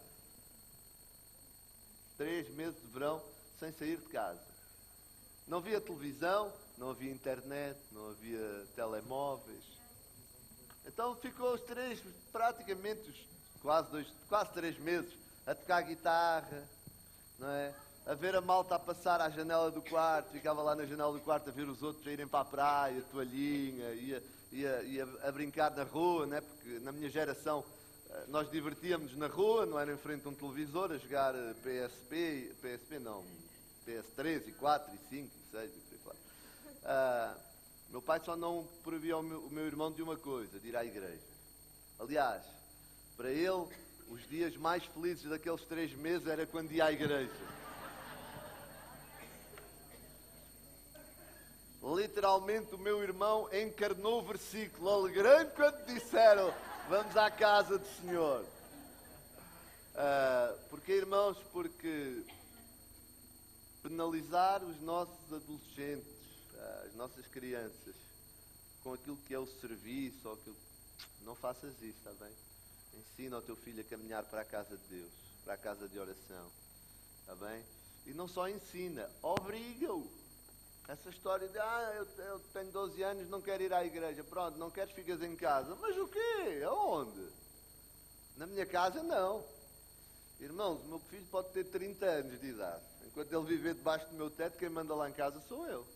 Speaker 3: Três meses de verão sem sair de casa. Não havia televisão, não havia internet, não havia telemóveis. Então ficou os três, praticamente os quase, dois, quase três meses, a tocar guitarra, não é? A ver a malta a passar à janela do quarto, ficava lá na janela do quarto a ver os outros a irem para a praia, toalhinha, ia, ia, ia a brincar na rua, né? Porque na minha geração nós divertíamos na rua, não era em frente a um televisor, a jogar P S P, P S P não, P S três, e quatro, e cinco, e seis, e por aí fora. Ah, meu pai só não proibia o meu, o meu irmão de uma coisa, de ir à igreja. Aliás, para ele, os dias mais felizes daqueles três meses era quando ia à igreja. Literalmente o meu irmão encarnou o versículo, alegrando quando disseram, vamos à casa do Senhor. Uh, porque, irmãos, porque penalizar os nossos adolescentes, uh, as nossas crianças, com aquilo que é o serviço, ou aquilo... não faças isso, está bem? Ensina o teu filho a caminhar para a casa de Deus, para a casa de oração, está bem? E não só ensina, obriga-o. Essa história de, ah, eu, eu tenho doze anos, não quero ir à igreja. Pronto, não queres, ficas em casa. Mas o quê? Aonde? Na minha casa, não. Irmãos, o meu filho pode ter trinta anos de idade. Enquanto ele viver debaixo do meu teto, quem manda lá em casa sou eu.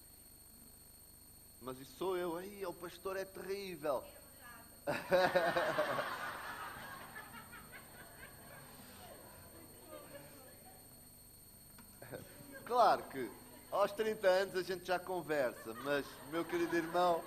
Speaker 3: Mas isso sou eu. Aí, o pastor é terrível. Claro que aos trinta anos a gente já conversa, mas, meu querido irmão,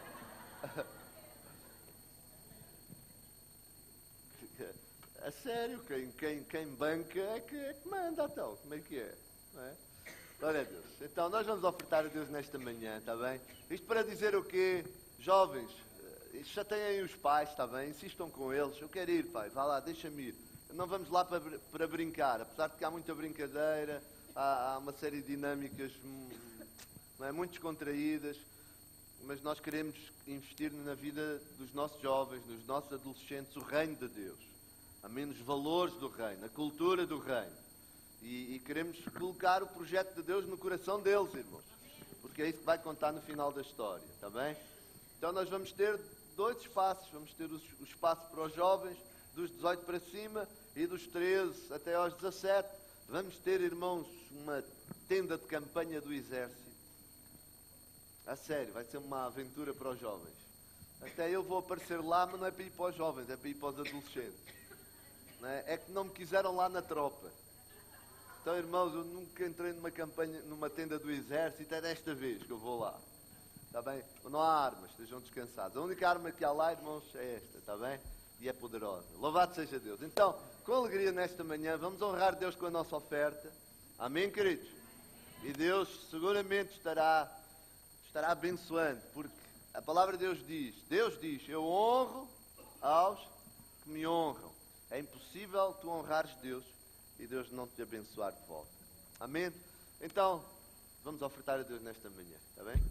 Speaker 3: a sério, quem, quem, quem banca é que, é que manda, então, como é que é? Não é? Glória a Deus. Então, nós vamos ofertar a Deus nesta manhã, está bem? Isto para dizer o quê? Jovens, chateiem os pais, está bem? Insistam com eles. Eu quero ir, pai. Vá lá, deixa-me ir. Não vamos lá para, para brincar. Apesar de que há muita brincadeira, há, há uma série de dinâmicas não é, muito descontraídas, mas nós queremos investir na vida dos nossos jovens, dos nossos adolescentes, o reino de Deus. Amém? Os valores do reino, a cultura do reino. E, e queremos colocar o projeto de Deus no coração deles, irmãos. Porque é isso que vai contar no final da história, está bem? Então nós vamos ter dois espaços. Vamos ter o, o espaço para os jovens, dos dezoito para cima, e dos treze até aos dezassete. Vamos ter, irmãos, uma tenda de campanha do exército. A sério, vai ser uma aventura para os jovens. Até eu vou aparecer lá, mas não é para ir para os jovens, é para ir para os adolescentes. Não é? É que não me quiseram lá na tropa. Então, irmãos, eu nunca entrei numa campanha, numa tenda do exército, é desta vez que eu vou lá. Está bem? Não há armas, estejam descansados. A única arma que há lá, irmãos, é esta, está bem? E é poderosa. Louvado seja Deus. Então, com alegria nesta manhã, vamos honrar Deus com a nossa oferta. Amém, queridos? E Deus seguramente estará, estará abençoando, porque a palavra de Deus diz, Deus diz, eu honro aos que me honram. É impossível tu honrares Deus e Deus não te abençoar de volta. Amém? Então, vamos ofertar a Deus nesta manhã, está bem?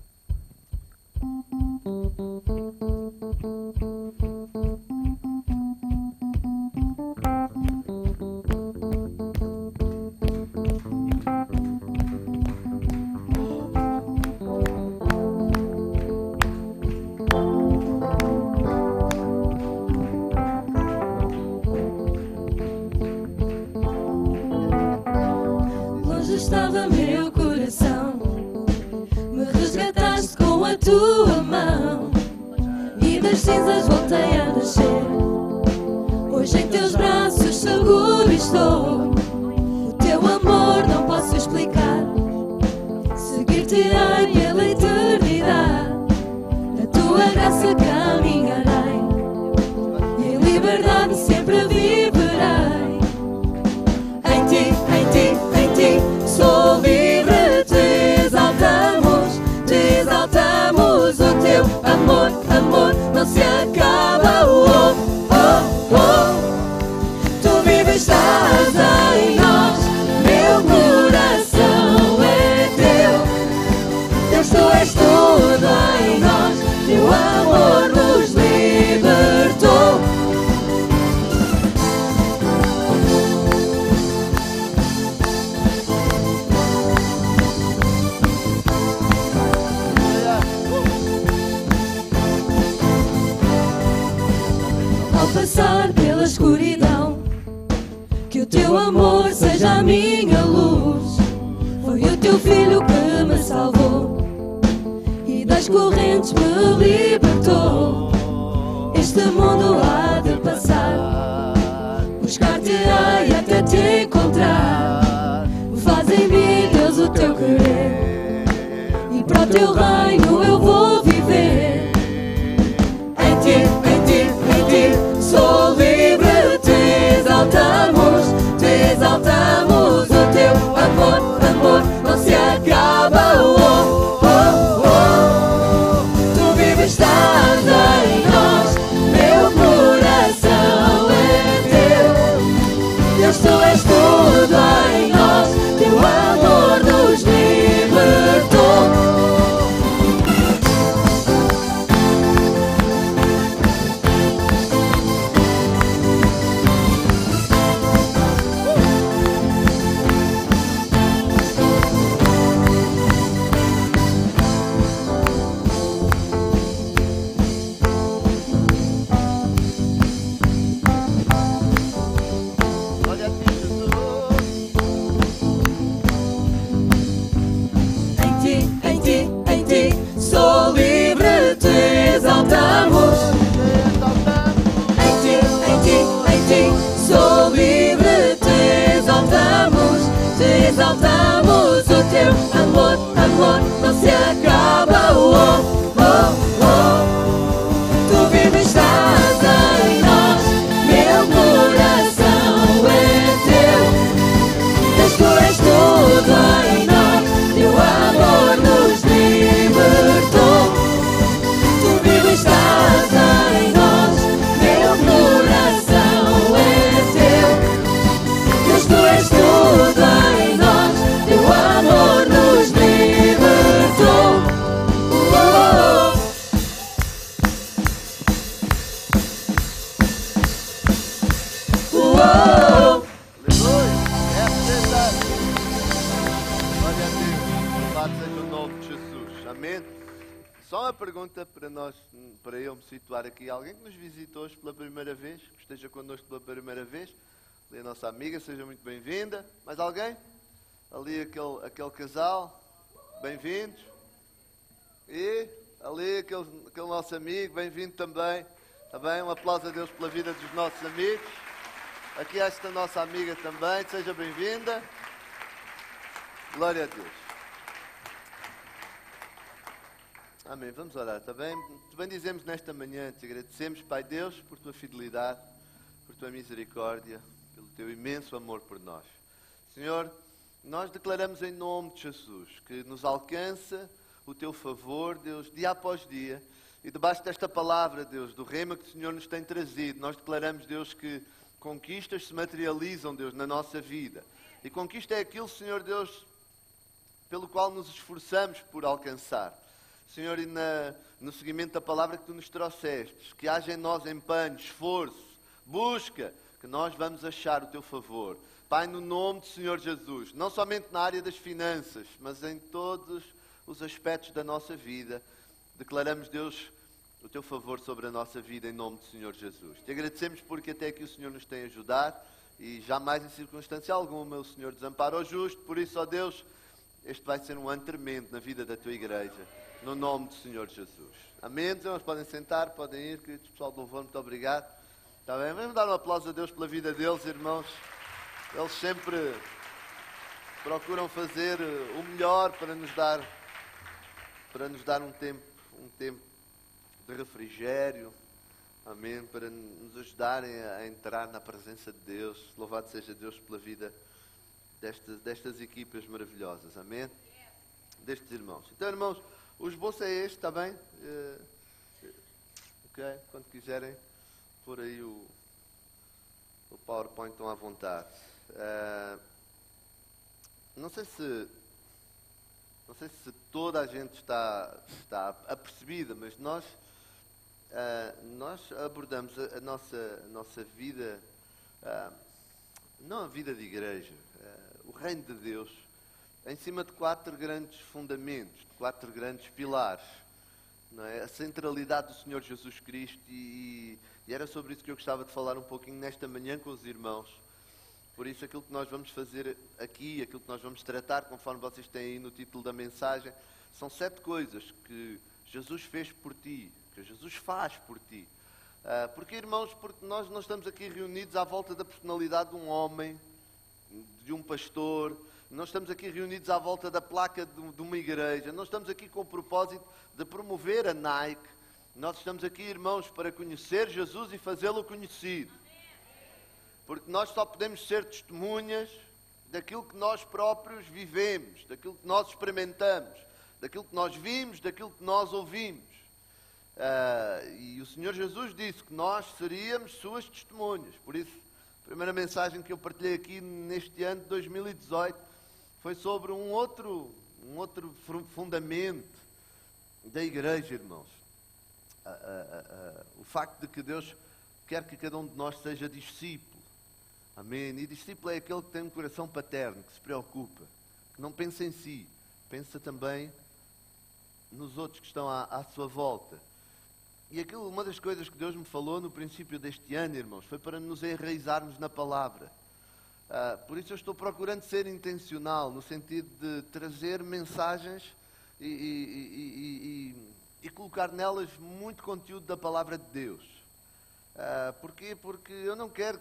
Speaker 2: Longe estava meu coração, me resgataste com a tua mão, e das cinzas voltei a nascer. Hoje em teus braços seguro estou, o teu amor não posso explicar. Seguir-te-ei pela eternidade, na tua graça caminharei, e em liberdade sempre viverei. Em ti, em ti, em ti sou livre, te exaltamos, te exaltamos. O teu amor, amor não se acaba. Oh, oh, oh. Tu vives, estás em nós, meu coração é teu. Deus, tu és tudo em nós, teu amor nos libertou. Ao passar pela escuridão, que o teu amor seja a minha luz. Foi o teu filho que me salvou e das correntes me libertou. Este mundo há de passar, buscar-te-ei até te encontrar. Faz em mim, Deus, o teu querer, e para o teu reino eu vou viver. Em ti, em ti, em ti sou livre, te exaltamos, te exaltamos. O teu amor, amor não se acaba. Oh, oh, oh. Tu vives, estás em nós, meu coração é teu. Deus, tu és tudo em nós, teu amor nos libertou.
Speaker 3: Glória a ti, Jesus.
Speaker 2: Em ti, em ti, em ti sou livre, te exaltamos. Em ti, em ti, em ti sou livre, te exaltamos, te exaltamos. O teu amor, amor não se acaba. Oh, oh, oh. Tu vives, estás em nós, meu coração é teu. Deus, tu és tudo em nós, teu amor nos libertou. Tu vives, estás
Speaker 3: Só uma pergunta para nós, para eu me situar aqui. Alguém que nos visitou hoje pela primeira vez, que esteja connosco pela primeira vez, ali a nossa amiga, seja muito bem-vinda. Mais alguém? Ali aquele, aquele casal, bem-vindos. E ali aquele, aquele nosso amigo, bem-vindo também. Está bem? Um aplauso a Deus pela vida dos nossos amigos. Aqui esta nossa amiga também, seja bem-vinda. Glória a Deus. Amém. Vamos orar, está bem? Te bendizemos nesta manhã, te agradecemos, Pai Deus, por tua fidelidade, por tua misericórdia, pelo teu imenso amor por nós. Senhor, nós declaramos em nome de Jesus que nos alcança o teu favor, Deus, dia após dia, e debaixo desta palavra, Deus, do rema que o Senhor nos tem trazido, nós declaramos, Deus, que conquistas se materializam, Deus, na nossa vida. E conquista é aquilo, Senhor Deus, pelo qual nos esforçamos por alcançar. Senhor, e na, no seguimento da palavra que Tu nos trouxeste, que haja em nós empenho, esforço, busca, que nós vamos achar o Teu favor. Pai, no nome do Senhor Jesus, não somente na área das finanças, mas em todos os aspectos da nossa vida, declaramos, Deus, o Teu favor sobre a nossa vida em nome do Senhor Jesus. Te agradecemos porque até aqui o Senhor nos tem ajudado e jamais em circunstância alguma o Senhor desampara o justo. Por isso, ó Deus, este vai ser um ano tremendo na vida da Tua igreja. No nome do Senhor Jesus. Amém? Os irmãos podem sentar, podem ir, queridos, pessoal do louvor, muito obrigado. Está bem? Vamos dar um aplauso a Deus pela vida deles, irmãos. Eles sempre procuram fazer o melhor para nos dar, para nos dar um tempo, um tempo de refrigério. Amém? Para nos ajudarem a entrar na presença de Deus. Louvado seja Deus pela vida destas, destas equipas maravilhosas. Amém? Destes irmãos. Então, irmãos, o esboço é este, está bem? Uh, ok, quando quiserem pôr aí o, o PowerPoint, estão à vontade. Uh, não sei se não sei se toda a gente está, está apercebida, mas nós, uh, nós abordamos a, a, nossa, a nossa vida, uh, não a vida de igreja, uh, o reino de Deus, em cima de quatro grandes fundamentos, de quatro grandes pilares, não é? A centralidade do Senhor Jesus Cristo, e, e era sobre isso que eu gostava de falar um pouquinho nesta manhã com os irmãos. Por isso, aquilo que nós vamos fazer aqui, aquilo que nós vamos tratar, conforme vocês têm aí no título da mensagem, são sete coisas que Jesus fez por ti, que Jesus faz por ti. Uh, porque, irmãos, porque nós não estamos aqui reunidos à volta da personalidade de um homem, de um pastor. Não estamos aqui reunidos à volta da placa de, de uma igreja. Não estamos aqui com o propósito de promover a Nike. Nós estamos aqui, irmãos, para conhecer Jesus e fazê-lo conhecido. Porque nós só podemos ser testemunhas daquilo que nós próprios vivemos, daquilo que nós experimentamos, daquilo que nós vimos, daquilo que nós ouvimos. Uh, e o Senhor Jesus disse que nós seríamos suas testemunhas. Por isso, a primeira mensagem que eu partilhei aqui neste ano de dois mil e dezoito foi sobre um outro, um outro fundamento da igreja, irmãos. Uh, uh, uh, uh, o facto de que Deus quer que cada um de nós seja discípulo. Amém? E discípulo é aquele que tem um coração paterno, que se preocupa, que não pensa em si, pensa também nos outros que estão à, à sua volta. E aquilo, uma das coisas que Deus me falou no princípio deste ano, irmãos, foi para nos enraizarmos na palavra. Uh, por isso eu estou procurando ser intencional, no sentido de trazer mensagens e, e, e, e, e colocar nelas muito conteúdo da palavra de Deus. Uh, porquê? Porque eu não quero,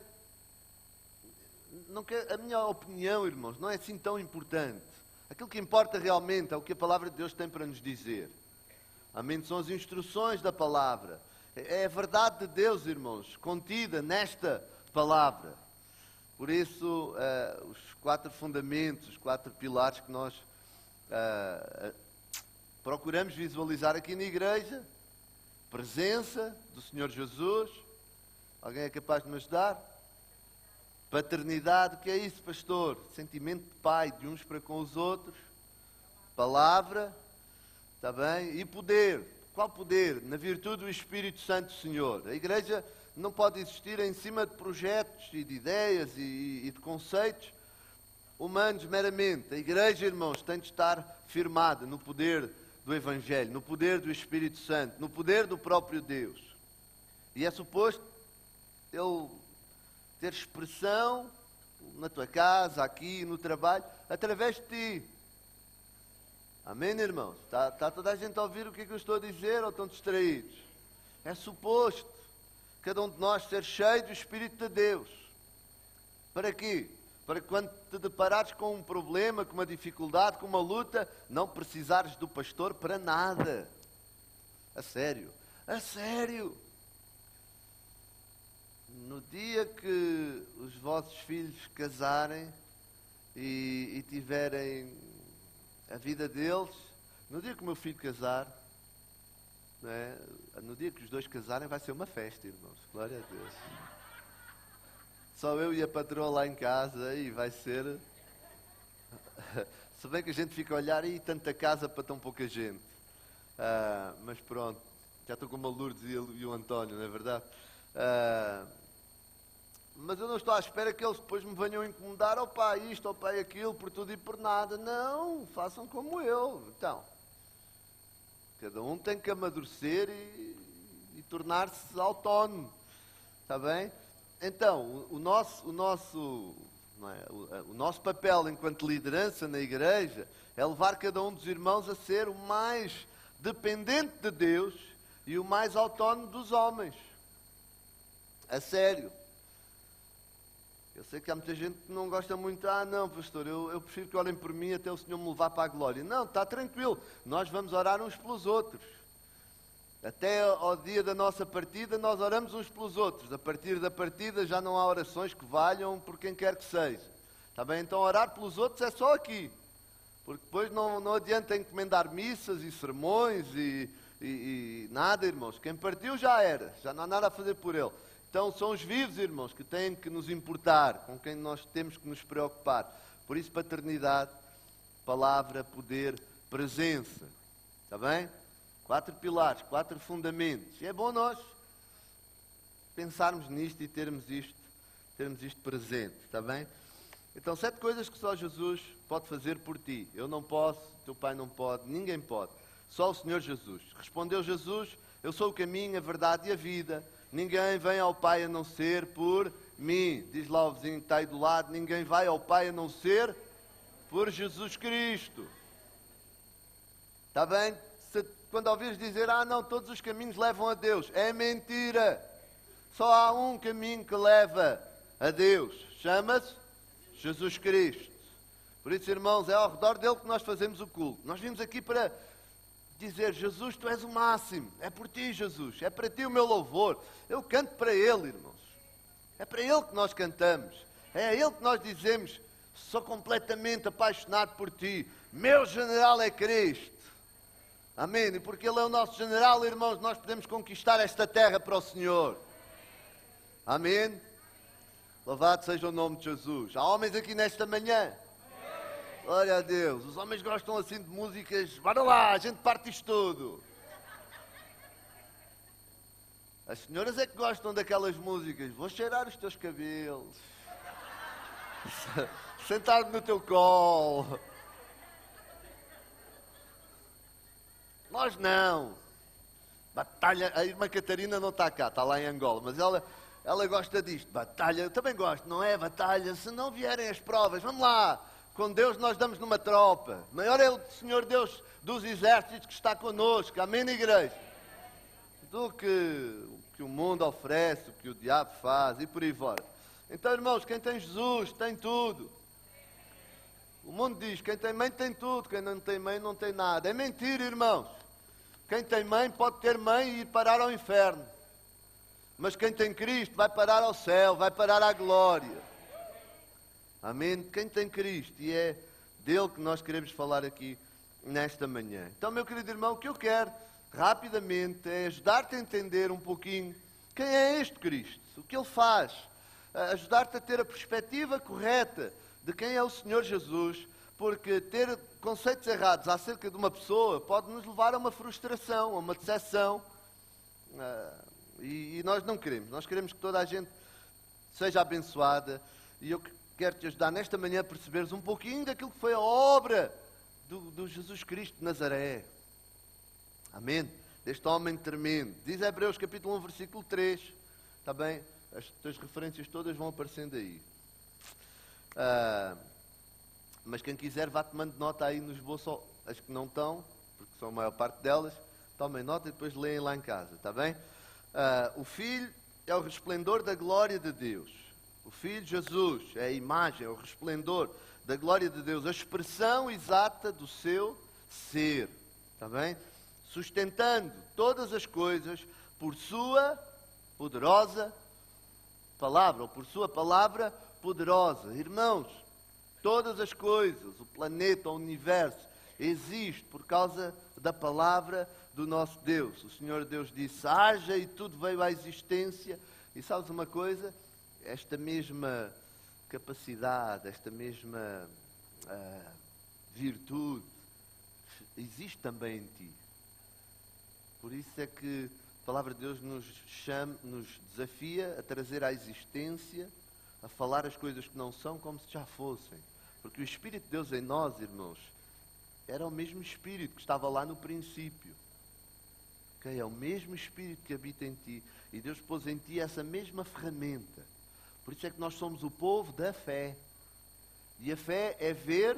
Speaker 3: não quero... A minha opinião, irmãos, não é assim tão importante. Aquilo que importa realmente é o que a palavra de Deus tem para nos dizer. Amém? São as instruções da palavra. É a verdade de Deus, irmãos, contida nesta palavra. Por isso, uh, os quatro fundamentos, os quatro pilares que nós uh, uh, procuramos visualizar aqui na igreja. Presença do Senhor Jesus. Alguém é capaz de me ajudar? Paternidade, o que é isso, pastor? Sentimento de pai de uns para com os outros. Palavra, está bem? E poder. Qual poder? Na virtude do Espírito Santo do Senhor. A igreja não pode existir em cima de projetos e de ideias e, e de conceitos humanos meramente. A igreja, irmãos, tem de estar firmada no poder do Evangelho, no poder do Espírito Santo, no poder do próprio Deus. E é suposto Ele ter expressão na tua casa, aqui, no trabalho, através de ti. Amém, irmãos? Está, está toda a gente a ouvir o que é que eu estou a dizer ou estão distraídos? É suposto cada um de nós ser cheio do Espírito de Deus. Para quê? Para que quando te deparares com um problema, com uma dificuldade, com uma luta, não precisares do pastor para nada. A sério. A sério. No dia que os vossos filhos casarem e, e tiverem a vida deles, no dia que o meu filho casar, não é? No dia que os dois casarem vai ser uma festa, irmãos. Glória a Deus. Só eu e a patroa lá em casa e vai ser... Se bem que a gente fica a olhar e tanta casa para tão pouca gente. Ah, mas pronto, já estou com o Lourdes e, e o António, não é verdade? Ah, mas eu não estou à espera que eles depois me venham incomodar, ó pai isto, ó pai aquilo, por tudo e por nada. Não, façam como eu. Então, cada um tem que amadurecer e, e tornar-se autónomo. Está bem? Então, o, o nosso, o, nosso, não é, o, o nosso papel enquanto liderança na igreja é levar cada um dos irmãos a ser o mais dependente de Deus e o mais autónomo dos homens. A sério. Eu sei que há muita gente que não gosta muito. Ah, não, pastor, eu, eu prefiro que orem por mim até o Senhor me levar para a glória. Não, está tranquilo. Nós vamos orar uns pelos outros. Até ao dia da nossa partida, nós oramos uns pelos outros. A partir da partida já não há orações que valham por quem quer que seja. Está bem? Então orar pelos outros é só aqui. Porque depois não, não adianta encomendar missas e sermões e, e, e nada, irmãos. Quem partiu já era. Já não há nada a fazer por ele. Então são os vivos, irmãos, que têm que nos importar, com quem nós temos que nos preocupar. Por isso, paternidade, palavra, poder, presença. Está bem? Quatro pilares, quatro fundamentos. E é bom nós pensarmos nisto e termos isto, termos isto presente. Está bem? Então, sete coisas que só Jesus pode fazer por ti. Eu não posso, teu pai não pode, ninguém pode. Só o Senhor Jesus. Respondeu Jesus, eu sou o caminho, a verdade e a vida. Ninguém vem ao Pai a não ser por mim. Diz lá o vizinho que está aí do lado, ninguém vai ao Pai a não ser por Jesus Cristo. Está bem? Se, quando ouvires dizer, ah não, todos os caminhos levam a Deus. É mentira. Só há um caminho que leva a Deus. Chama-se Jesus Cristo. Por isso, irmãos, é ao redor dele que nós fazemos o culto. Nós vimos aqui para dizer, Jesus, tu és o máximo. É por ti, Jesus. É para ti o meu louvor. Eu canto para ele, irmãos. É para ele que nós cantamos. É a ele que nós dizemos, sou completamente apaixonado por ti. Meu general é Cristo. Amém. E porque ele é o nosso general, irmãos, nós podemos conquistar esta terra para o Senhor. Amém. Louvado seja o nome de Jesus. Há homens aqui nesta manhã. Glória a Deus. Os homens gostam assim de músicas. Bora lá, a gente parte isto tudo. As senhoras é que gostam daquelas músicas. Vou cheirar os teus cabelos. Sentar-me no teu colo. Nós não. Batalha. A irmã Catarina não está cá, está lá em Angola. Mas ela, ela gosta disto. Batalha. Eu também gosto, não é? Batalha. Se não vierem as provas, vamos lá. Com Deus nós damos numa tropa. Maior é o Senhor Deus dos exércitos que está connosco. Amém, igreja? Do que o que o mundo oferece, o que o diabo faz e por aí fora. Então, irmãos, quem tem Jesus tem tudo. O mundo diz, quem tem mãe tem tudo, quem não tem mãe não tem nada. É mentira, irmãos. Quem tem mãe pode ter mãe e ir parar ao inferno. Mas quem tem Cristo vai parar ao céu, vai parar à glória. Amém? Quem tem Cristo, e é dele que nós queremos falar aqui nesta manhã. Então, meu querido irmão, o que eu quero rapidamente é ajudar-te a entender um pouquinho quem é este Cristo, o que ele faz, ajudar-te a ter a perspectiva correta de quem é o Senhor Jesus, porque ter conceitos errados acerca de uma pessoa pode nos levar a uma frustração, a uma decepção, e nós não queremos. Nós queremos que toda a gente seja abençoada, e eu quero te ajudar nesta manhã a perceberes um pouquinho daquilo que foi a obra do, do Jesus Cristo de Nazaré. Amém? Deste homem tremendo. Diz Hebreus capítulo um, versículo três. Está bem? As, as referências todas vão aparecendo aí. Ah, mas quem quiser vá tomando nota aí no esboço, as que não estão, porque são a maior parte delas, tomem nota e depois leem lá em casa, está bem? Ah, o Filho é o resplendor da glória de Deus. O Filho Jesus é a imagem, é o resplendor da glória de Deus, a expressão exata do seu ser, está bem? Sustentando todas as coisas por sua poderosa palavra, ou por sua palavra poderosa. Irmãos, todas as coisas, o planeta, o universo, existe por causa da palavra do nosso Deus. O Senhor Deus disse, haja, e tudo veio à existência. E sabes uma coisa? Esta mesma capacidade, esta mesma uh, virtude, existe também em ti. Por isso é que a palavra de Deus nos chama, nos desafia a trazer à existência, a falar as coisas que não são como se já fossem. Porque o Espírito de Deus em nós, irmãos, era o mesmo Espírito que estava lá no princípio. Okay? É o mesmo Espírito que habita em ti. E Deus pôs em ti essa mesma ferramenta. Por isso é que nós somos o povo da fé. E a fé é ver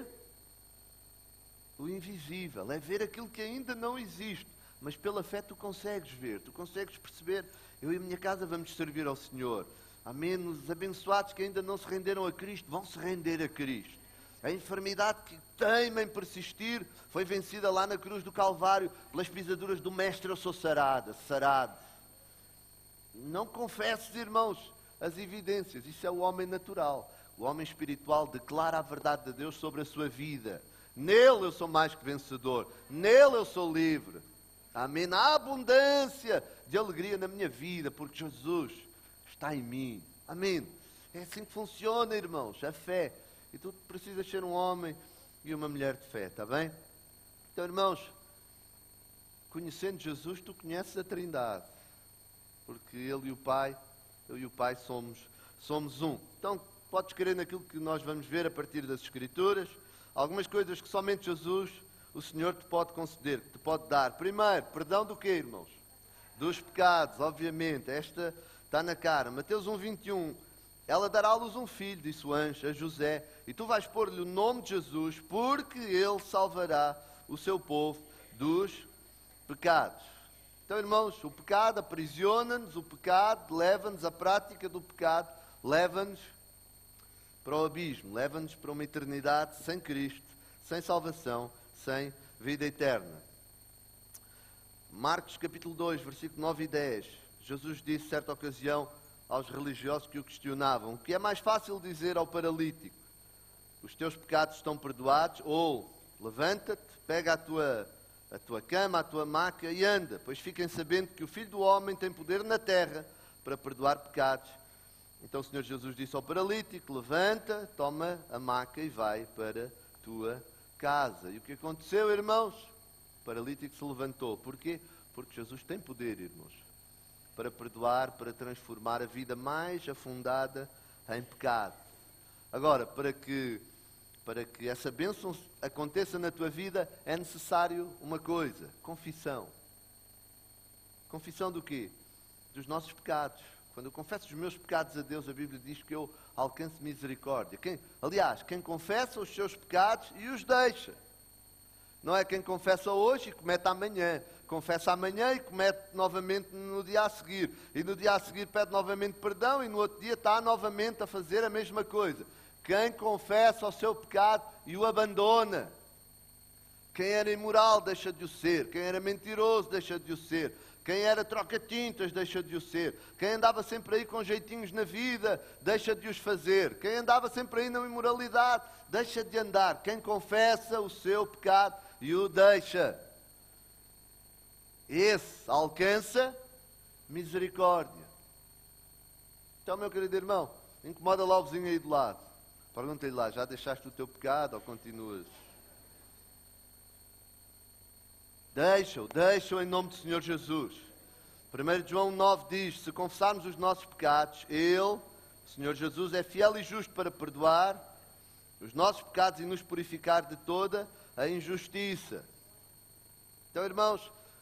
Speaker 3: o invisível, é ver aquilo que ainda não existe. Mas pela fé tu consegues ver, tu consegues perceber. Eu e a minha casa vamos servir ao Senhor. Amém. Os abençoados que ainda não se renderam a Cristo vão se render a Cristo. A enfermidade que teima em persistir foi vencida lá na cruz do Calvário. Pelas pisaduras do Mestre eu sou sarada, sarado. Não confesses, irmãos, as evidências. Isso é o homem natural. O homem espiritual declara a verdade de Deus sobre a sua vida. Nele eu sou mais que vencedor. Nele eu sou livre. Amém. Há abundância de alegria na minha vida, porque Jesus está em mim. Amém. É assim que funciona, irmãos, a fé. E tu precisas ser um homem e uma mulher de fé, está bem? Então, irmãos, conhecendo Jesus, tu conheces a Trindade. Porque Ele e o Pai, eu e o Pai somos, somos um. Então, podes crer naquilo que nós vamos ver a partir das Escrituras. Algumas coisas que somente Jesus, o Senhor, te pode conceder, que te pode dar. Primeiro, perdão do quê, irmãos? Dos pecados, obviamente. Esta está na cara. Mateus um, vinte e um. Ela dará à luz um filho, disse o anjo a José, e tu vais pôr-lhe o nome de Jesus, porque ele salvará o seu povo dos pecados. Então, irmãos, o pecado aprisiona-nos, o pecado leva-nos à prática do pecado, leva-nos para o abismo, leva-nos para uma eternidade sem Cristo, sem salvação, sem vida eterna. Marcos capítulo dois, versículo nove e dez. Jesus disse, certa ocasião, aos religiosos que o questionavam, o que é mais fácil dizer ao paralítico? Os teus pecados estão perdoados? Ou, levanta-te, pega a tua, a tua cama, a tua maca e anda, pois fiquem sabendo que o Filho do Homem tem poder na terra para perdoar pecados. Então o Senhor Jesus disse ao paralítico, levanta, toma a maca e vai para a tua casa. E o que aconteceu, irmãos? O paralítico se levantou. Porquê? Porque Jesus tem poder, irmãos, para perdoar, para transformar a vida mais afundada em pecado. Agora, para que, para que essa bênção aconteça na tua vida, é necessário uma coisa, confissão. Confissão do quê? Dos nossos pecados. Quando eu confesso os meus pecados a Deus, a Bíblia diz que eu alcanço misericórdia. Quem, aliás, quem confessa os seus pecados e os deixa. Não é quem confessa hoje e comete amanhã. Confessa amanhã e comete novamente no dia a seguir. E no dia a seguir pede novamente perdão e no outro dia está novamente a fazer a mesma coisa. Quem confessa o seu pecado e o abandona. Quem era imoral deixa de o ser. Quem era mentiroso deixa de o ser. Quem era troca-tintas deixa de o ser. Quem andava sempre aí com jeitinhos na vida deixa de os fazer. Quem andava sempre aí na imoralidade deixa de andar. Quem confessa o seu pecado e o deixa, esse alcança misericórdia. Então, meu querido irmão, incomoda lá o vizinho aí do lado. Pergunta-lhe lá, já deixaste o teu pecado ou continuas? Deixa-o, deixa-o em nome do Senhor Jesus. primeiro João nove diz, se confessarmos os nossos pecados, Ele, o Senhor Jesus, é fiel e justo para perdoar os nossos pecados e nos purificar de toda a injustiça. Então, irmãos,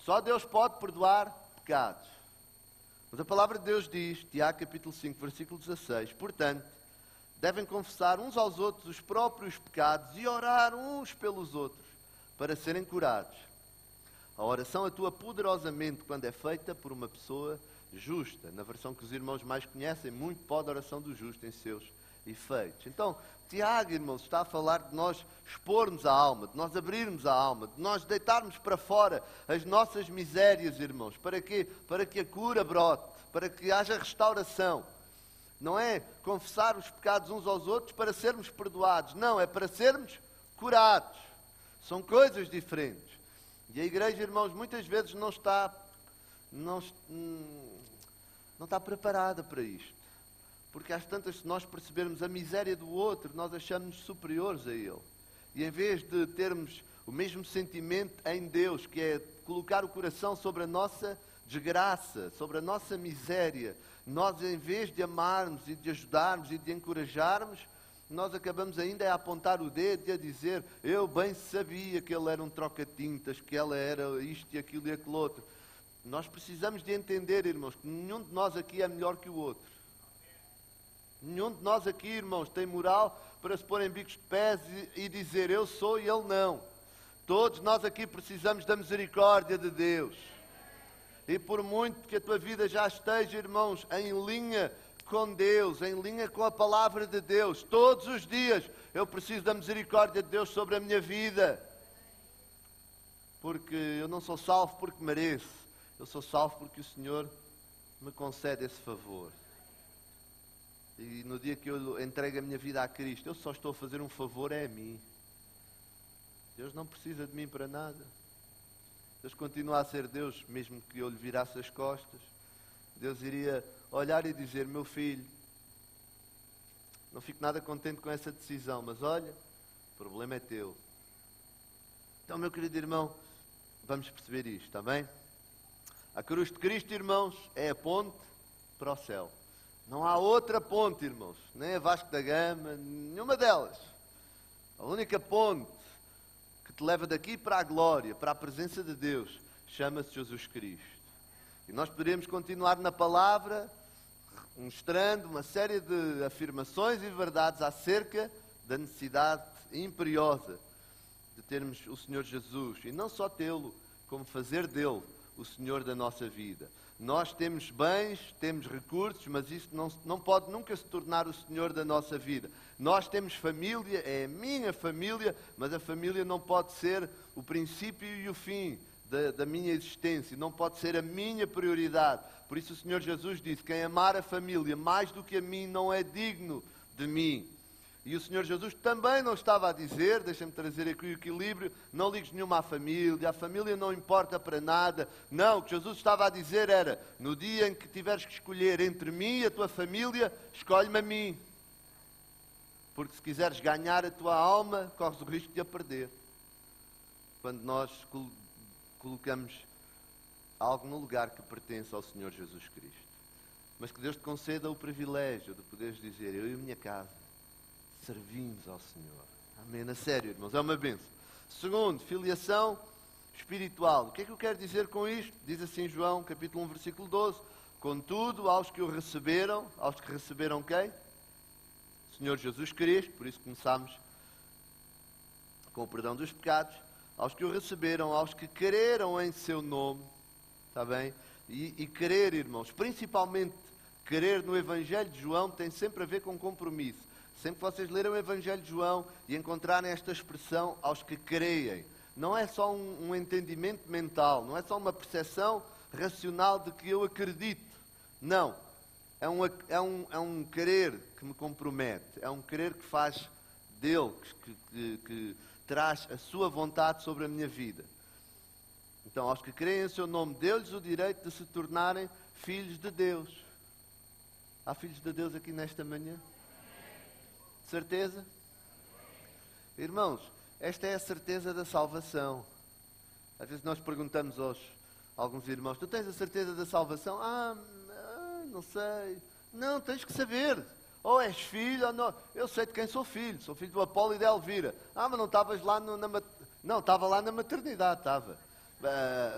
Speaker 3: Só Deus pode perdoar pecados. Mas a palavra de Deus diz, Tiago capítulo cinco, versículo dezasseis, portanto, devem confessar uns aos outros os próprios pecados e orar uns pelos outros para serem curados. A oração atua poderosamente quando é feita por uma pessoa justa. Na versão que os irmãos mais conhecem, muito pode a oração do justo em seus efeitos. Então, Tiago, irmãos, está a falar de nós expormos a alma, de nós abrirmos a alma, de nós deitarmos para fora as nossas misérias, irmãos. Para quê? Para que a cura brote, para que haja restauração. Não é confessar os pecados uns aos outros para sermos perdoados. Não, é para sermos curados. São coisas diferentes. E a igreja, irmãos, muitas vezes não está, não, não está preparada para isto. Porque às tantas, se nós percebermos a miséria do outro, nós achamos-nos superiores a ele. E em vez de termos o mesmo sentimento em Deus, que é colocar o coração sobre a nossa desgraça, sobre a nossa miséria, nós, em vez de amarmos e de ajudarmos e de encorajarmos, nós acabamos ainda a apontar o dedo e a dizer, eu bem sabia que ele era um troca-tintas, que ela era isto e aquilo e aquilo outro. Nós precisamos de entender, irmãos, que nenhum de nós aqui é melhor que o outro. Nenhum de nós aqui, irmãos, tem moral para se pôr em bicos de pés e, e dizer eu sou e ele não. Todos nós aqui precisamos da misericórdia de Deus. E por muito que a tua vida já esteja, irmãos, em linha com Deus, em linha com a palavra de Deus, todos os dias eu preciso da misericórdia de Deus sobre a minha vida. Porque eu não sou salvo porque mereço, eu sou salvo porque o Senhor me concede esse favor. E no dia que eu entrego a minha vida a Cristo, eu só estou a fazer um favor é a mim. Deus não precisa de mim para nada. Deus continua a ser Deus, mesmo que eu lhe virasse as costas. Deus iria olhar e dizer, meu filho, não fico nada contente com essa decisão, mas olha, o problema é teu. Então, meu querido irmão, vamos perceber isto, está bem? A cruz de Cristo, irmãos, é a ponte para o céu. Não há outra ponte, irmãos, nem a Vasco da Gama, nenhuma delas. A única ponte que te leva daqui para a glória, para a presença de Deus, chama-se Jesus Cristo. E nós poderíamos continuar na palavra, mostrando uma série de afirmações e verdades acerca da necessidade imperiosa de termos o Senhor Jesus. E não só tê-lo, como fazer dele o Senhor da nossa vida. Nós temos bens, temos recursos, mas isso não, não pode nunca se tornar o Senhor da nossa vida. Nós temos família, é a minha família, mas a família não pode ser o princípio e o fim da, da minha existência, não pode ser a minha prioridade. Por isso o Senhor Jesus disse, quem amar a família mais do que a mim não é digno de mim. E o Senhor Jesus também não estava a dizer, deixa-me trazer aqui o equilíbrio, não ligues nenhuma à família, a família não importa para nada. Não, o que Jesus estava a dizer era, no dia em que tiveres que escolher entre mim e a tua família, escolhe-me a mim. Porque se quiseres ganhar a tua alma, corres o risco de a perder. Quando nós col- colocamos algo no lugar que pertence ao Senhor Jesus Cristo. Mas que Deus te conceda o privilégio de poderes dizer, eu e a minha casa, servimos ao Senhor. Amém. A sério, irmãos, é uma bênção. Segundo, filiação espiritual. O que é que eu quero dizer com isto? Diz assim João, capítulo um, versículo doze. Contudo, aos que o receberam, aos que receberam quem? O Senhor Jesus Cristo, por isso começamos com o perdão dos pecados. Aos que o receberam, aos que creram em seu nome, está bem? E, e crer, irmãos, principalmente crer no Evangelho de João, tem sempre a ver com compromisso. Sempre que vocês leram o Evangelho de João e encontrarem esta expressão, aos que creem, não é só um, um entendimento mental, não é só uma percepção racional de que eu acredito. Não. É um, é um, é um querer que me compromete, é um querer que faz dele, que, que, que traz a sua vontade sobre a minha vida. Então, aos que creem em seu nome, deu-lhes o direito de se tornarem filhos de Deus. Há filhos de Deus aqui nesta manhã? Certeza? Irmãos, esta é a certeza da salvação. Às vezes nós perguntamos aos alguns irmãos, tu tens a certeza da salvação? Ah, não sei. Não, tens que saber. Ou és filho ou não. Eu sei de quem sou filho. Sou filho do Apolo e da Elvira. Ah, mas não estavas lá no, na... Não, estava lá na maternidade, estava. Uh,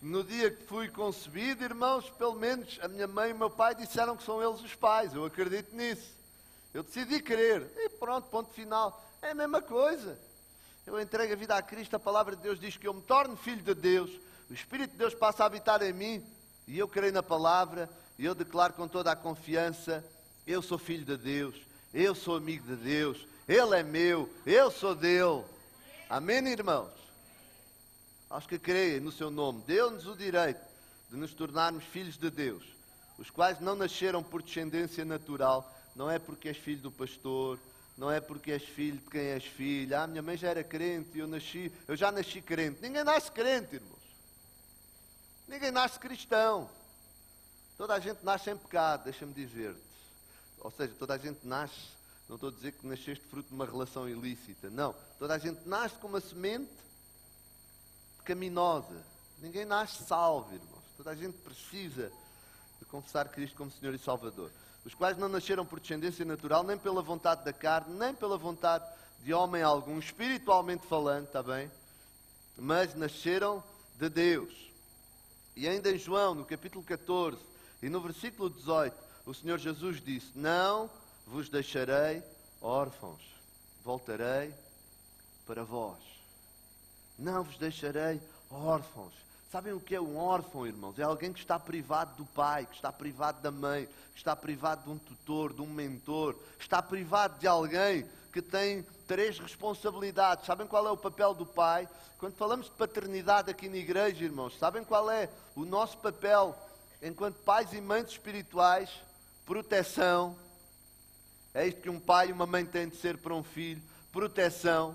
Speaker 3: No dia que fui concebido, irmãos, pelo menos a minha mãe e o meu pai disseram que são eles os pais. Eu acredito nisso. Eu decidi crer. E pronto, ponto final. É a mesma coisa. Eu entrego a vida a Cristo, a palavra de Deus diz que eu me torno filho de Deus. O Espírito de Deus passa a habitar em mim. E eu creio na palavra. E eu declaro com toda a confiança, eu sou filho de Deus. Eu sou amigo de Deus. Ele é meu. Eu sou dele. Amém, irmãos? Aos que creem no seu nome, deu-nos o direito de nos tornarmos filhos de Deus, os quais não nasceram por descendência natural, não é porque és filho do pastor, não é porque és filho de quem és filho. Ah, minha mãe já era crente e eu nasci, eu já nasci crente. Ninguém nasce crente, irmãos. Ninguém nasce cristão. Toda a gente nasce em pecado, deixa-me dizer-te. Ou seja, toda a gente nasce, não estou a dizer que nasceste fruto de uma relação ilícita, não. Toda a gente nasce com uma semente pecaminosa. Ninguém nasce salvo, irmãos. Toda a gente precisa de confessar Cristo como Senhor e Salvador. Os quais não nasceram por descendência natural, nem pela vontade da carne, nem pela vontade de homem algum, espiritualmente falando, está bem? Mas nasceram de Deus. E ainda em João, no capítulo catorze e no versículo dezoito, o Senhor Jesus disse: não vos deixarei órfãos, voltarei para vós. Não vos deixarei órfãos. Sabem o que é um órfão, irmãos? É alguém que está privado do pai, que está privado da mãe, que está privado de um tutor, de um mentor, está privado de alguém que tem três responsabilidades. Sabem qual é o papel do pai? Quando falamos de paternidade aqui na igreja, irmãos, sabem qual é o nosso papel enquanto pais e mães espirituais? Proteção. É isto que um pai e uma mãe têm de ser para um filho. Proteção.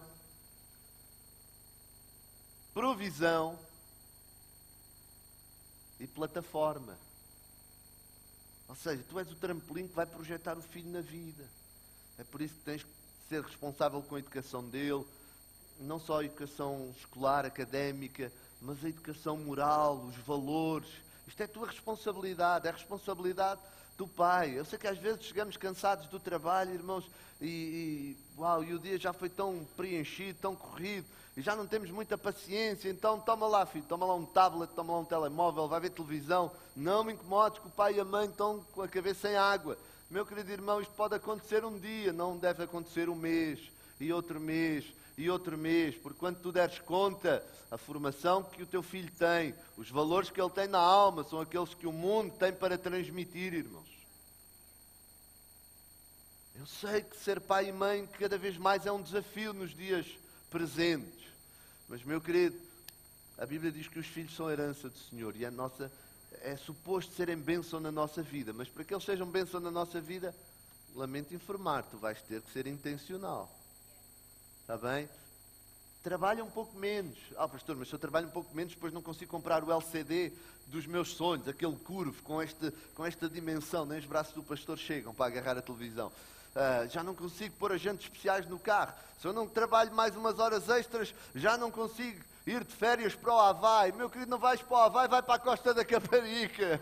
Speaker 3: Provisão e plataforma. Ou seja, tu és o trampolim que vai projetar o filho na vida. É por isso que tens que ser responsável com a educação dele, não só a educação escolar, académica, mas a educação moral, os valores. Isto é tua responsabilidade, é a responsabilidade do pai. Eu sei que às vezes chegamos cansados do trabalho, irmãos, e, e, uau, e o dia já foi tão preenchido, tão corrido, e já não temos muita paciência. Então toma lá, filho, toma lá um tablet, toma lá um telemóvel, vai ver televisão. Não me incomodes que o pai e a mãe estão com a cabeça em água. Meu querido irmão, isto pode acontecer um dia, não deve acontecer um mês, e outro mês, e outro mês, porque quando tu deres conta, a formação que o teu filho tem, os valores que ele tem na alma, são aqueles que o mundo tem para transmitir, irmãos. Eu sei que ser pai e mãe cada vez mais é um desafio nos dias presentes, mas, meu querido, a Bíblia diz que os filhos são a herança do Senhor, e a nossa, é suposto serem bênção na nossa vida, mas para que eles sejam bênção na nossa vida, lamento informar, tu vais ter que ser intencional. Está bem? Trabalha um pouco menos. Ah, pastor, mas se eu trabalho um pouco menos, depois não consigo comprar o L C D dos meus sonhos, aquele curvo com, este, com esta dimensão, nem os braços do pastor chegam para agarrar a televisão. Uh, já não consigo pôr agentes especiais no carro. Se eu não trabalho mais umas horas extras, já não consigo ir de férias para o Havaí. Meu querido, não vais para o Havaí, vai para a Costa da Caparica.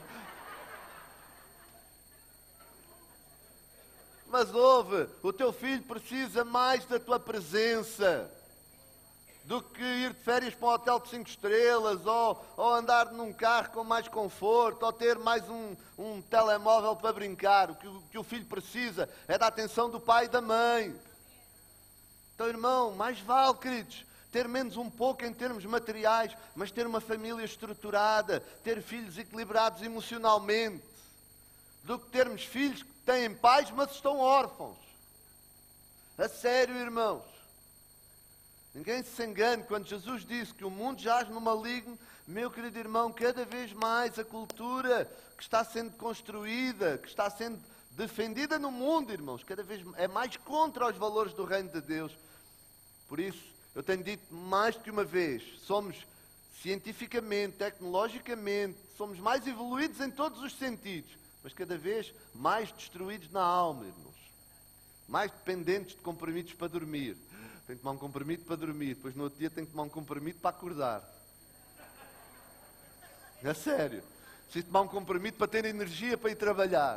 Speaker 3: Mas ouve, o teu filho precisa mais da tua presença do que ir de férias para um hotel de cinco estrelas, ou, ou andar num carro com mais conforto, ou ter mais um, um telemóvel para brincar. O que, o que o filho precisa é da atenção do pai e da mãe. Então, irmão, mais vale, queridos, ter menos um pouco em termos materiais, mas ter uma família estruturada, ter filhos equilibrados emocionalmente, do que termos filhos que têm pais, mas estão órfãos. A sério, irmãos. Ninguém se engane, quando Jesus disse que o mundo jaz no maligno, meu querido irmão, cada vez mais a cultura que está sendo construída, que está sendo defendida no mundo, irmãos, cada vez é mais contra os valores do reino de Deus. Por isso, eu tenho dito mais do que uma vez, somos cientificamente, tecnologicamente, somos mais evoluídos em todos os sentidos, mas cada vez mais destruídos na alma, irmãos. Mais dependentes de comprimidos para dormir. Tenho que tomar um comprimido para dormir, depois no outro dia tenho que tomar um comprimido para acordar. É sério. Preciso tomar um comprimido para ter energia para ir trabalhar.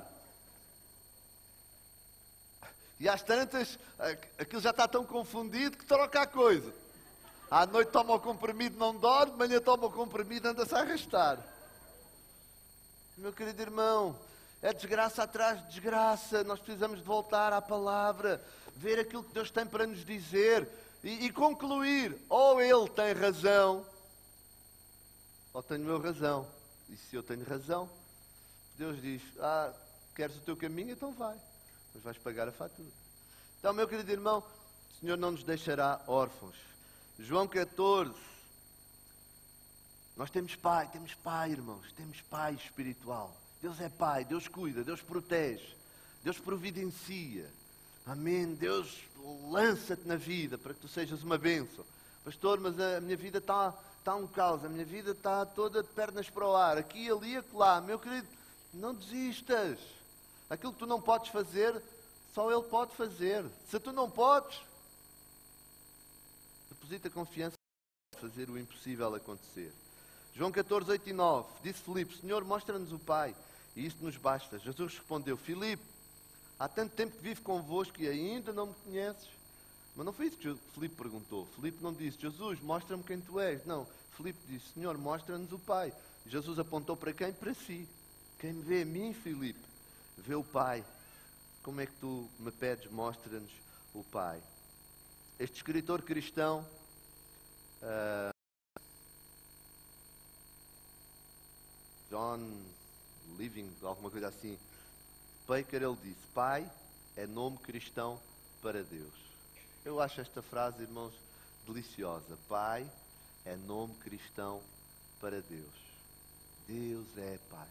Speaker 3: E às tantas, aquilo já está tão confundido que troca a coisa. À noite toma o comprimido, não dorme, de manhã toma o comprimido, anda-se a arrastar. Meu querido irmão, é desgraça atrás de desgraça. Nós precisamos de voltar à palavra, ver aquilo que Deus tem para nos dizer e, e concluir. Ou Ele tem razão, ou tenho eu razão. E se eu tenho razão, Deus diz, ah, queres o teu caminho? Então vai, mas vais pagar a fatura. Então, meu querido irmão, o Senhor não nos deixará órfãos. João catorze. Nós temos Pai, temos Pai, irmãos, temos Pai espiritual. Deus é Pai, Deus cuida, Deus protege, Deus providencia. Amém? Deus lança-te na vida para que tu sejas uma bênção. Pastor, mas a minha vida está, está um caos, a minha vida está toda de pernas para o ar, aqui, ali, acolá. Meu querido, não desistas. Aquilo que tu não podes fazer, só Ele pode fazer. Se tu não podes, deposita confiança para fazer o impossível acontecer. João catorze, oito e nove. Disse Filipe, Senhor, mostra-nos o Pai, e isto nos basta. Jesus respondeu, Filipe, há tanto tempo que vivo convosco e ainda não me conheces. Mas não foi isso que Filipe perguntou. Filipe não disse, Jesus, mostra-me quem tu és. Não, Filipe disse, Senhor, mostra-nos o Pai. E Jesus apontou para quem? Para si. Quem me vê a mim, Filipe, vê o Pai. Como é que tu me pedes, mostra-nos o Pai? Este escritor cristão, uh, John Living, alguma coisa assim, Baker, ele disse, Pai é nome cristão para Deus. Eu acho esta frase, irmãos, deliciosa. Pai é nome cristão para Deus. Deus é Pai.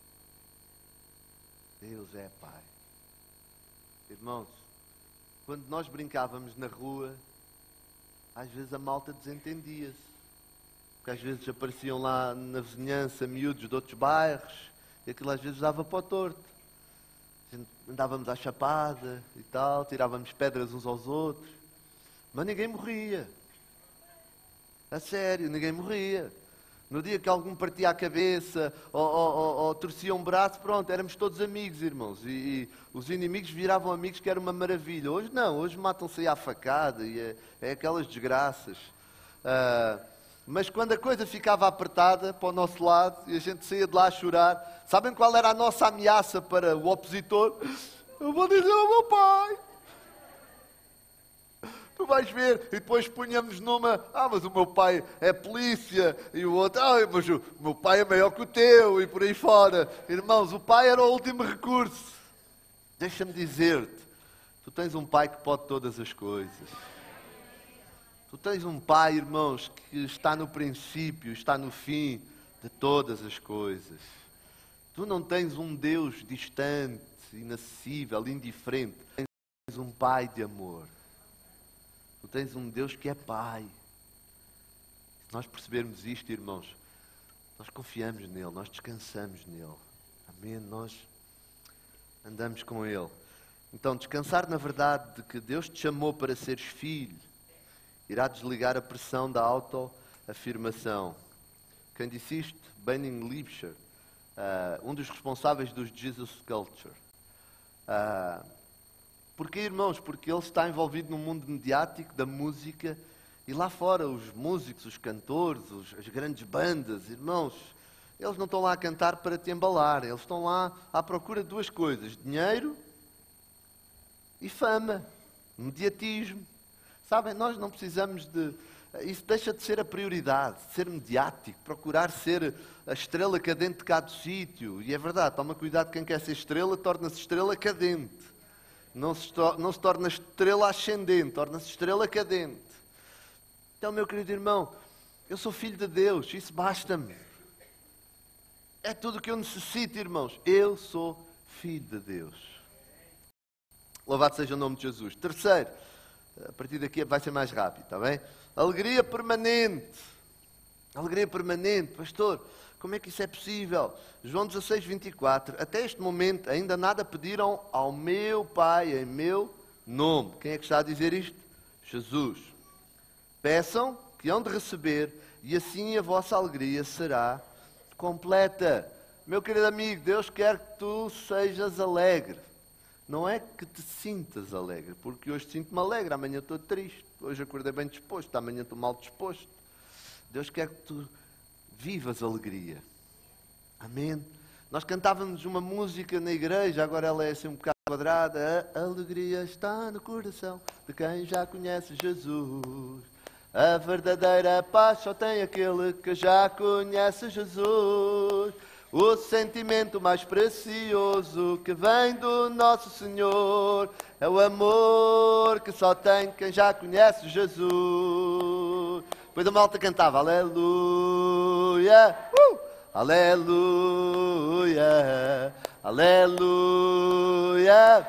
Speaker 3: Deus é Pai. Irmãos, quando nós brincávamos na rua, às vezes a malta desentendia-se. Porque às vezes apareciam lá na vizinhança miúdos de outros bairros, e aquilo às vezes dava para o torto. Andávamos à chapada e tal, tirávamos pedras uns aos outros, mas ninguém morria. A sério, ninguém morria. No dia que algum partia a cabeça ou, ou, ou, ou torcia um braço, pronto, éramos todos amigos, irmãos. E, e os inimigos viravam amigos, que era uma maravilha. Hoje não, hoje matam-se aí à facada e é, é aquelas desgraças. Uh, mas quando a coisa ficava apertada para o nosso lado e a gente saía de lá a chorar, sabem qual era a nossa ameaça para o opositor? Eu vou dizer ao meu pai. Tu vais ver, e depois punhamos numa, ah, mas o meu pai é polícia, e o outro, ah, mas o meu pai é maior que o teu, e por aí fora. Irmãos, o pai era o último recurso. Deixa-me dizer-te, tu tens um pai que pode todas as coisas. Tu tens um pai, irmãos, que está no princípio, está no fim de todas as coisas. Tu não tens um Deus distante, inacessível, indiferente. Tu tens um pai de amor. Tu tens um Deus que é Pai. Se nós percebermos isto, irmãos, nós confiamos nele, nós descansamos nele. Amém? Nós andamos com ele. Então, descansar na verdade de que Deus te chamou para seres filho, irá desligar a pressão da autoafirmação. Quem disse isto? Benning Liebscher, uh, um dos responsáveis dos Jesus Culture. Uh, Porquê, irmãos? Porque ele está envolvido no mundo mediático da música e lá fora os músicos, os cantores, os, as grandes bandas, irmãos, eles não estão lá a cantar para te embalar, eles estão lá à procura de duas coisas, dinheiro e fama, mediatismo. Sabem, nós não precisamos de... Isso deixa de ser a prioridade, de ser mediático, procurar ser a estrela cadente de cada sítio. E é verdade, toma cuidado, quem quer ser estrela torna-se estrela cadente. Não se, não se torna estrela ascendente, torna-se estrela cadente. Então, meu querido irmão, eu sou filho de Deus, isso basta-me. É tudo o que eu necessito, irmãos. Eu sou filho de Deus. Louvado seja o nome de Jesus. Terceiro, a partir daqui vai ser mais rápido, está bem? Alegria permanente. Alegria permanente, pastor. Como é que isso é possível? João dezasseis, vinte e quatro. Até este momento ainda nada pediram ao meu Pai em meu nome. Quem é que está a dizer isto? Jesus. Peçam que hão de receber e assim a vossa alegria será completa. Meu querido amigo, Deus quer que tu sejas alegre. não é que te sintas alegre, porque hoje sinto-me alegre, amanhã estou triste, hoje acordei bem disposto, amanhã estou mal disposto. Deus quer que tu vivas alegria. Amém? Nós cantávamos uma música na igreja, agora ela é assim um bocado quadrada. A alegria está no coração de quem já conhece Jesus. A verdadeira paz só tem aquele que já conhece Jesus. O sentimento mais precioso que vem do nosso Senhor é o amor que só tem quem já conhece Jesus. Depois a malta cantava aleluia, uh! Aleluia, aleluia,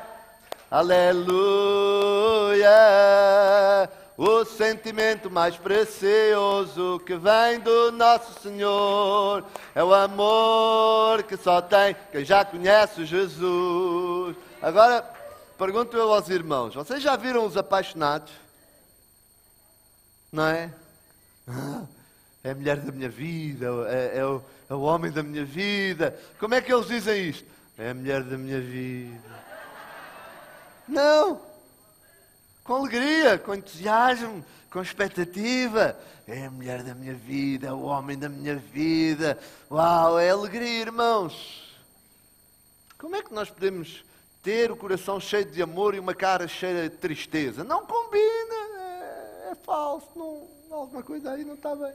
Speaker 3: aleluia. O sentimento mais precioso que vem do nosso Senhor é o amor que só tem quem já conhece Jesus. Agora, pergunto eu aos irmãos, vocês já viram Os Apaixonados? Não é? É a mulher da minha vida, é, é, o, é o homem da minha vida. Como é que eles dizem isto? É a mulher da minha vida. Não! Com alegria, com entusiasmo, com expectativa. É a mulher da minha vida, é o homem da minha vida. Uau, é alegria, irmãos. Como é que nós podemos ter o coração cheio de amor e uma cara cheia de tristeza? Não combina, é, é falso, não, alguma coisa aí não está bem.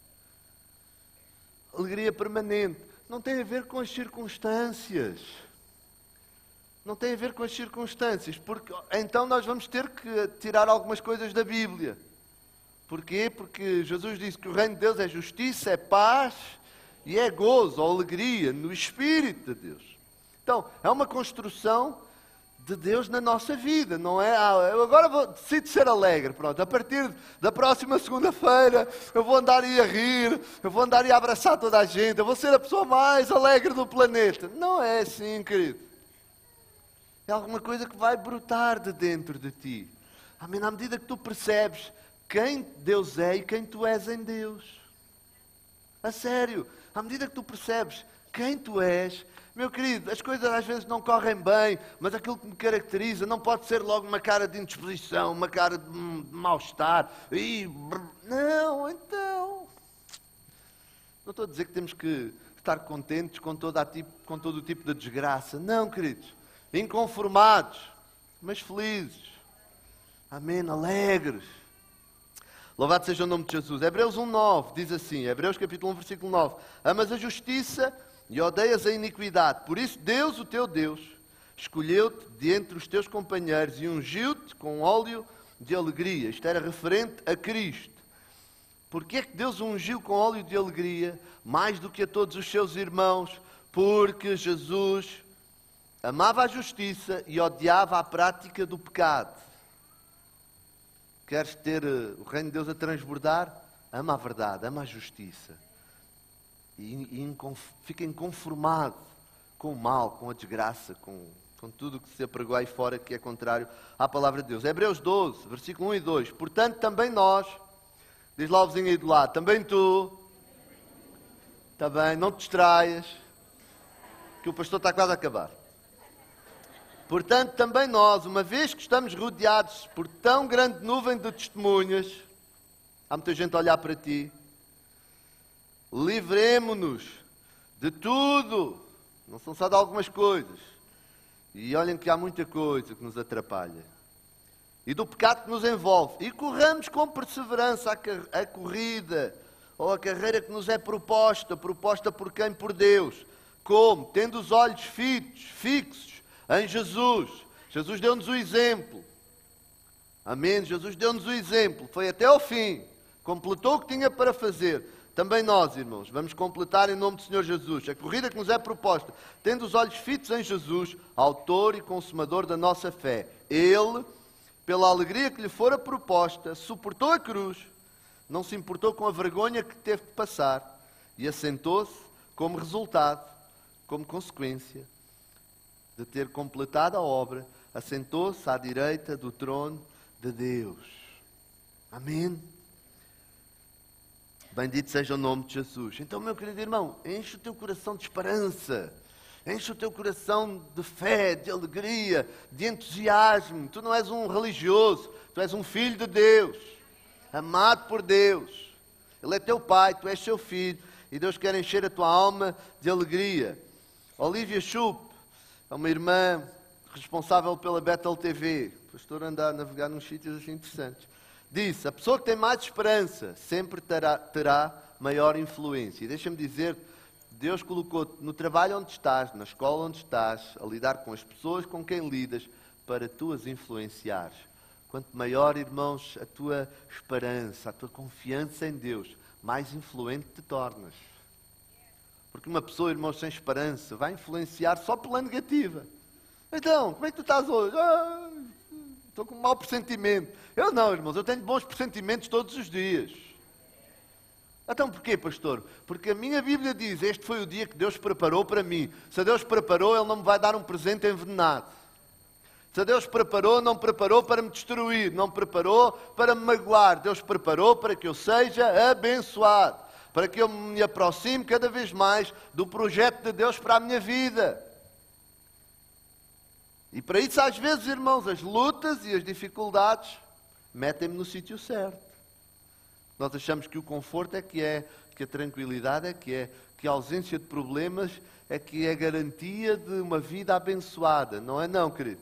Speaker 3: Alegria permanente não tem a ver com as circunstâncias. Não tem a ver com as circunstâncias, porque então nós vamos ter que tirar algumas coisas da Bíblia. Porquê? Porque Jesus disse que o reino de Deus é justiça, é paz e é gozo, ou alegria no Espírito de Deus. Então, é uma construção de Deus na nossa vida, não é? Ah, eu agora vou, decido ser alegre, pronto, a partir da próxima segunda-feira eu vou andar aí a rir, eu vou andar aí a abraçar toda a gente, eu vou ser a pessoa mais alegre do planeta. Não é assim, querido. É alguma coisa que vai brotar de dentro de ti. Amém? À medida que tu percebes quem Deus é e quem tu és em Deus. A sério, à medida que tu percebes quem tu és, meu querido, as coisas às vezes não correm bem, mas aquilo que me caracteriza não pode ser logo uma cara de indisposição, uma cara de, hum, de mal-estar. E, não, então... Não estou a dizer que temos que estar contentes com, toda a tipo, com todo o tipo de desgraça. Não, queridos. Inconformados, mas felizes. Amém, alegres. Louvado seja o nome de Jesus. Hebreus um, nove diz assim, Hebreus capítulo um, versículo nove. Amas a justiça e odeias a iniquidade. Por isso Deus, o teu Deus, escolheu-te de entre os teus companheiros e ungiu-te com óleo de alegria. Isto era referente a Cristo. Porquê é que Deus ungiu com óleo de alegria mais do que a todos os seus irmãos? Porque Jesus amava a justiça e odiava a prática do pecado. Queres ter o reino de Deus a transbordar? Ama a verdade, ama a justiça. E, e inconf, fica inconformado com o mal, com a desgraça, com, com tudo o que se apregou aí fora que é contrário à palavra de Deus. Hebreus doze, versículo um e dois. Portanto, também nós, diz lá o vizinho aí do lado, também tu, também, não te distraias, que o pastor está quase a acabar. Portanto, também nós, uma vez que estamos rodeados por tão grande nuvem de testemunhas, há muita gente a olhar para ti, livremo-nos de tudo, não são só de algumas coisas, e olhem que há muita coisa que nos atrapalha, e do pecado que nos envolve, e corramos com perseverança a corrida, ou a carreira que nos é proposta, proposta por quem? Por Deus. Como? Tendo os olhos fitos, fixos, em Jesus. Jesus deu-nos o exemplo. Amém? Jesus deu-nos o exemplo. Foi até ao fim. Completou o que tinha para fazer. Também nós, irmãos, vamos completar em nome do Senhor Jesus. A corrida que nos é proposta. Tendo os olhos fitos em Jesus, autor e consumador da nossa fé. Ele, pela alegria que lhe fora proposta, suportou a cruz, não se importou com a vergonha que teve de passar e assentou-se como resultado, como consequência de ter completado a obra, assentou-se à direita do trono de Deus. Amém? Bendito seja o nome de Jesus. Então, meu querido irmão, enche o teu coração de esperança, Enche o teu coração de fé, de alegria, de entusiasmo. Tu não és um religioso, tu és um filho de Deus, amado por Deus. Ele é teu pai, tu és seu filho, e Deus quer encher a tua alma de alegria. Olivia Schupp é uma irmã responsável pela Bethel T V. O pastor anda a navegar nos sítios assim interessantes. Disse, a pessoa que tem mais esperança sempre terá, terá maior influência. E deixa-me dizer, Deus colocou-te no trabalho onde estás, na escola onde estás, a lidar com as pessoas com quem lidas, para tu as influenciares. Quanto maior, irmãos, a tua esperança, a tua confiança em Deus, mais influente te tornas. Porque uma pessoa, irmãos, sem esperança, vai influenciar só pela negativa. Então, como é que tu estás hoje? Ah, estou com um mau pressentimento. Eu não, irmãos, eu tenho bons pressentimentos todos os dias. Então porquê, pastor? Porque a minha Bíblia diz, este foi o dia que Deus preparou para mim. Se Deus preparou, Ele não me vai dar um presente envenenado. Se Deus preparou, não preparou para me destruir, não preparou para me magoar. Deus preparou para que eu seja abençoado, para que eu me aproxime cada vez mais do projeto de Deus para a minha vida. E para isso, às vezes, irmãos, as lutas e as dificuldades metem-me no sítio certo. Nós achamos que o conforto é que é, que a tranquilidade é que é, que a ausência de problemas é que é garantia de uma vida abençoada. Não é não, querido?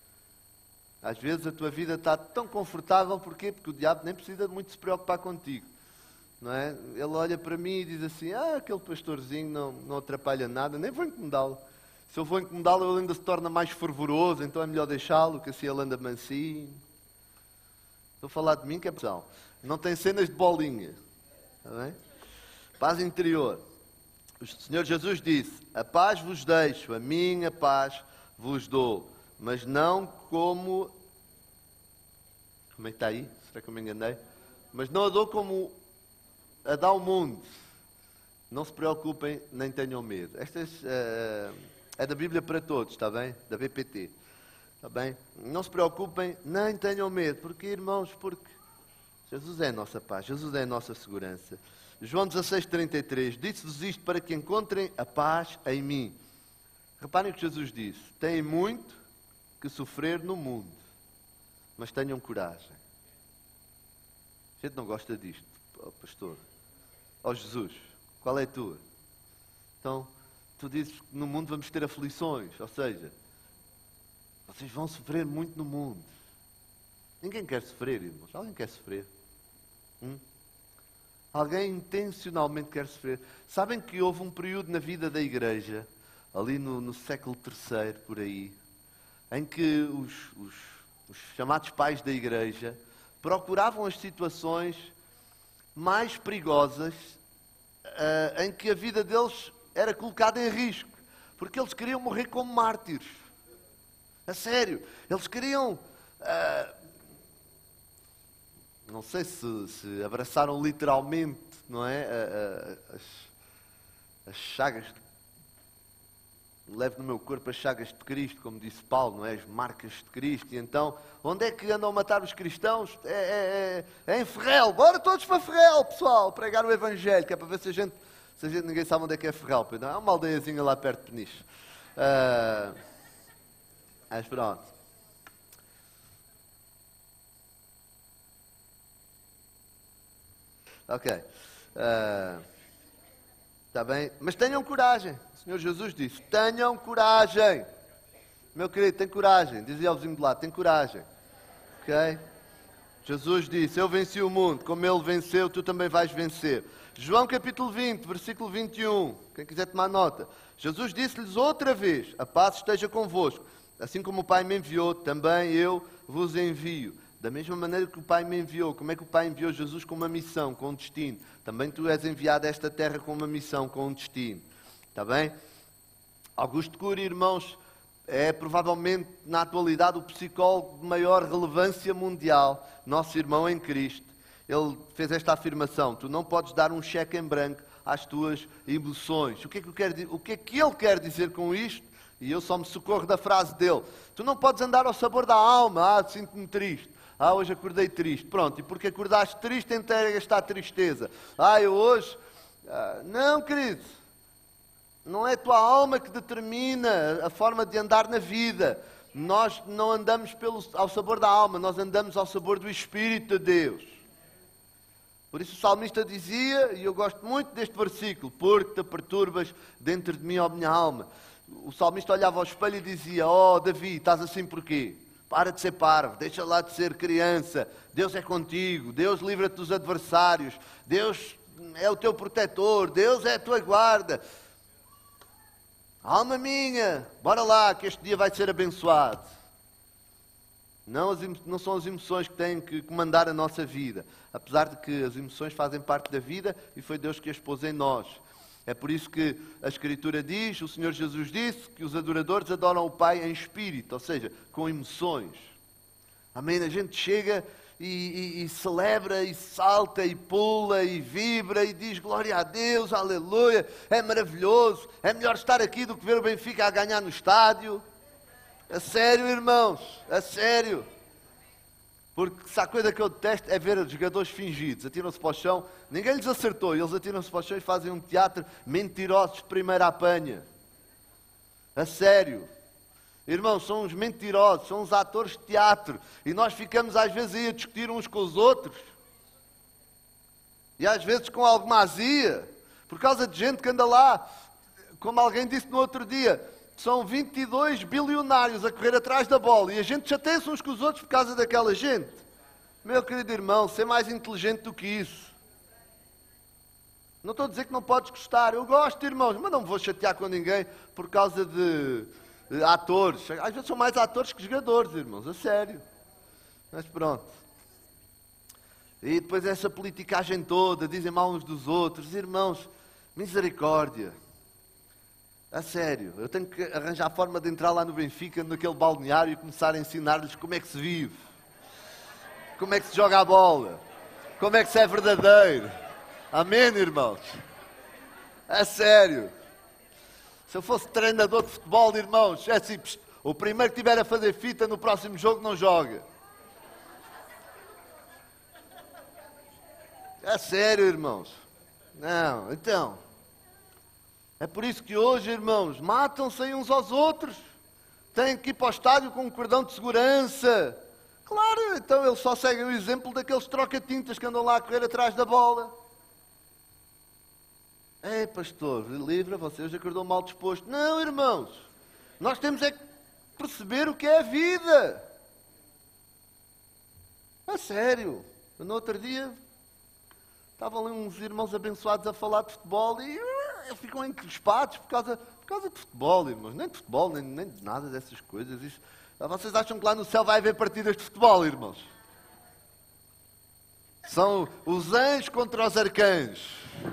Speaker 3: Às vezes a tua vida está tão confortável, porquê? Porque o diabo nem precisa muito se preocupar contigo. Não é? Ele olha para mim e diz assim, ah, aquele pastorzinho não, não atrapalha nada, nem vou incomodá-lo. Se eu vou incomodá-lo, ele ainda se torna mais fervoroso, então é melhor deixá-lo, que assim ele anda mansinho. Estou a falar de mim, que é pessoal. Não tem cenas de bolinha. Está bem? Paz interior. O Senhor Jesus disse, a paz vos deixo, a minha paz vos dou. Mas não como... Como é que está aí? Será que eu me enganei? Mas não a dou como a dá o mundo. Não se preocupem, nem tenham medo. Esta uh, é da Bíblia para todos, está bem? Da B P T. Está bem? Não se preocupem, nem tenham medo. Porque, irmãos, porque Jesus é a nossa paz, Jesus é a nossa segurança. João dezasseis, trinta e três, disse-vos isto para que encontrem a paz em mim. Reparem o que Jesus disse. Têm muito que sofrer no mundo, mas tenham coragem. A gente não gosta disto, oh, pastor. Ó oh, Jesus, qual é a tua? Então, tu dizes que no mundo vamos ter aflições, ou seja, vocês vão sofrer muito no mundo. Ninguém quer sofrer, irmãos. Alguém quer sofrer? Hum? Alguém intencionalmente quer sofrer. Sabem que houve um período na vida da igreja, ali no, no século terceiro, por aí, em que os, os, os chamados pais da igreja procuravam as situações mais perigosas uh, em que a vida deles era colocada em risco, porque eles queriam morrer como mártires. A sério, eles queriam... Uh, não sei se, se abraçaram literalmente, não é? Uh, uh, as, as chagas de levo no meu corpo as chagas de Cristo, como disse Paulo, não é? As marcas de Cristo. E então, onde é que andam a matar os cristãos? É, é, é, é em Ferrel. Bora todos para Ferrel, pessoal, pregar o Evangelho, que é para ver se a gente, se a gente ninguém sabe onde é que é Ferrel. Não, é uma aldeiazinha lá perto de Peniche. Uh, mas pronto. Ok. Uh, está bem? Mas tenham coragem. O Senhor Jesus disse, tenham coragem. Meu querido, tem coragem. Dizia ao vizinho de lá, tem coragem. Ok? Jesus disse, eu venci o mundo. Como Ele venceu, tu também vais vencer. João capítulo vinte, versículo vinte e um. Quem quiser tomar nota. Jesus disse-lhes outra vez, a paz esteja convosco. Assim como o Pai me enviou, também eu vos envio. Da mesma maneira que o Pai me enviou. Como é que o Pai enviou Jesus com uma missão, com um destino? Também tu és enviado a esta terra com uma missão, com um destino. Está bem? Augusto Cury, irmãos, é provavelmente na atualidade o psicólogo de maior relevância mundial, nosso irmão em Cristo. Ele fez esta afirmação, tu não podes dar um cheque em branco às tuas emoções. O que é que, eu quero, o que, é que ele quer dizer com isto? E eu só me socorro da frase dele. Tu não podes andar ao sabor da alma. Ah, sinto-me triste. Ah, hoje acordei triste. Pronto, e porque acordaste triste, entregas-te à tristeza. Ah, eu hoje... Ah, não, querido. Não é a tua alma que determina a forma de andar na vida. Nós não andamos pelo, ao sabor da alma, nós andamos ao sabor do Espírito de Deus. Por isso o salmista dizia, e eu gosto muito deste versículo, porque te perturbas dentro de mim, ó minha alma. O salmista olhava ao espelho e dizia, ó Davi, estás assim porquê? Para de ser parvo, deixa lá de ser criança. Deus é contigo, Deus livra-te dos adversários, Deus é o teu protetor, Deus é a tua guarda. Alma minha, bora lá que este dia vai ser abençoado. Não, as, não são as emoções que têm que comandar a nossa vida. Apesar de que as emoções fazem parte da vida e foi Deus que as pôs em nós. É por isso que a Escritura diz, o Senhor Jesus disse, que os adoradores adoram o Pai em espírito, ou seja, com emoções. Amém? A gente chega e, e, e celebra, e salta, e pula, e vibra, e diz glória a Deus, aleluia, é maravilhoso, é melhor estar aqui do que ver o Benfica a ganhar no estádio. A sério, irmãos, a sério. Porque se há coisa que eu detesto é ver os jogadores fingidos, atiram-se para o chão, ninguém lhes acertou, eles atiram-se para o chão e fazem um teatro mentirosos de primeira apanha. A sério. Irmãos, são uns mentirosos, são uns atores de teatro, e nós ficamos às vezes aí a discutir uns com os outros, e às vezes com alguma azia, por causa de gente que anda lá, como alguém disse no outro dia, são vinte e dois bilionários a correr atrás da bola e a gente chateia-se uns com os outros por causa daquela gente. Meu querido irmão, ser mais inteligente do que isso. Não estou a dizer que não podes gostar. Eu gosto, irmãos, mas não me vou chatear com ninguém por causa de, de atores. Às vezes são mais atores que jogadores, irmãos, a sério. Mas pronto. E depois essa politicagem toda, dizem mal uns dos outros. Irmãos, misericórdia. A sério, eu tenho que arranjar a forma de entrar lá no Benfica, naquele balneário, e começar a ensinar-lhes como é que se vive, como é que se joga a bola, como é que se é verdadeiro. Amém, irmãos? A sério. Se eu fosse treinador de futebol, irmãos, é assim, pst, o primeiro que estiver a fazer fita no próximo jogo não joga. A sério, irmãos? Não, então... É por isso que hoje, irmãos, matam-se uns aos outros. Têm que ir para o estádio com um cordão de segurança. Claro, então eles só seguem o exemplo daqueles troca-tintas que andam lá a correr atrás da bola. É, pastor, livra, você hoje acordou mal disposto. Não, irmãos, nós temos é que perceber o que é a vida. A sério. No outro dia, estavam ali uns irmãos abençoados a falar de futebol e... eles ficam encrespados por causa, por causa de futebol, irmãos. Nem de futebol, nem, nem de nada dessas coisas. Isso, vocês acham que lá no céu vai haver partidas de futebol, irmãos? São os anjos contra os arcanjos.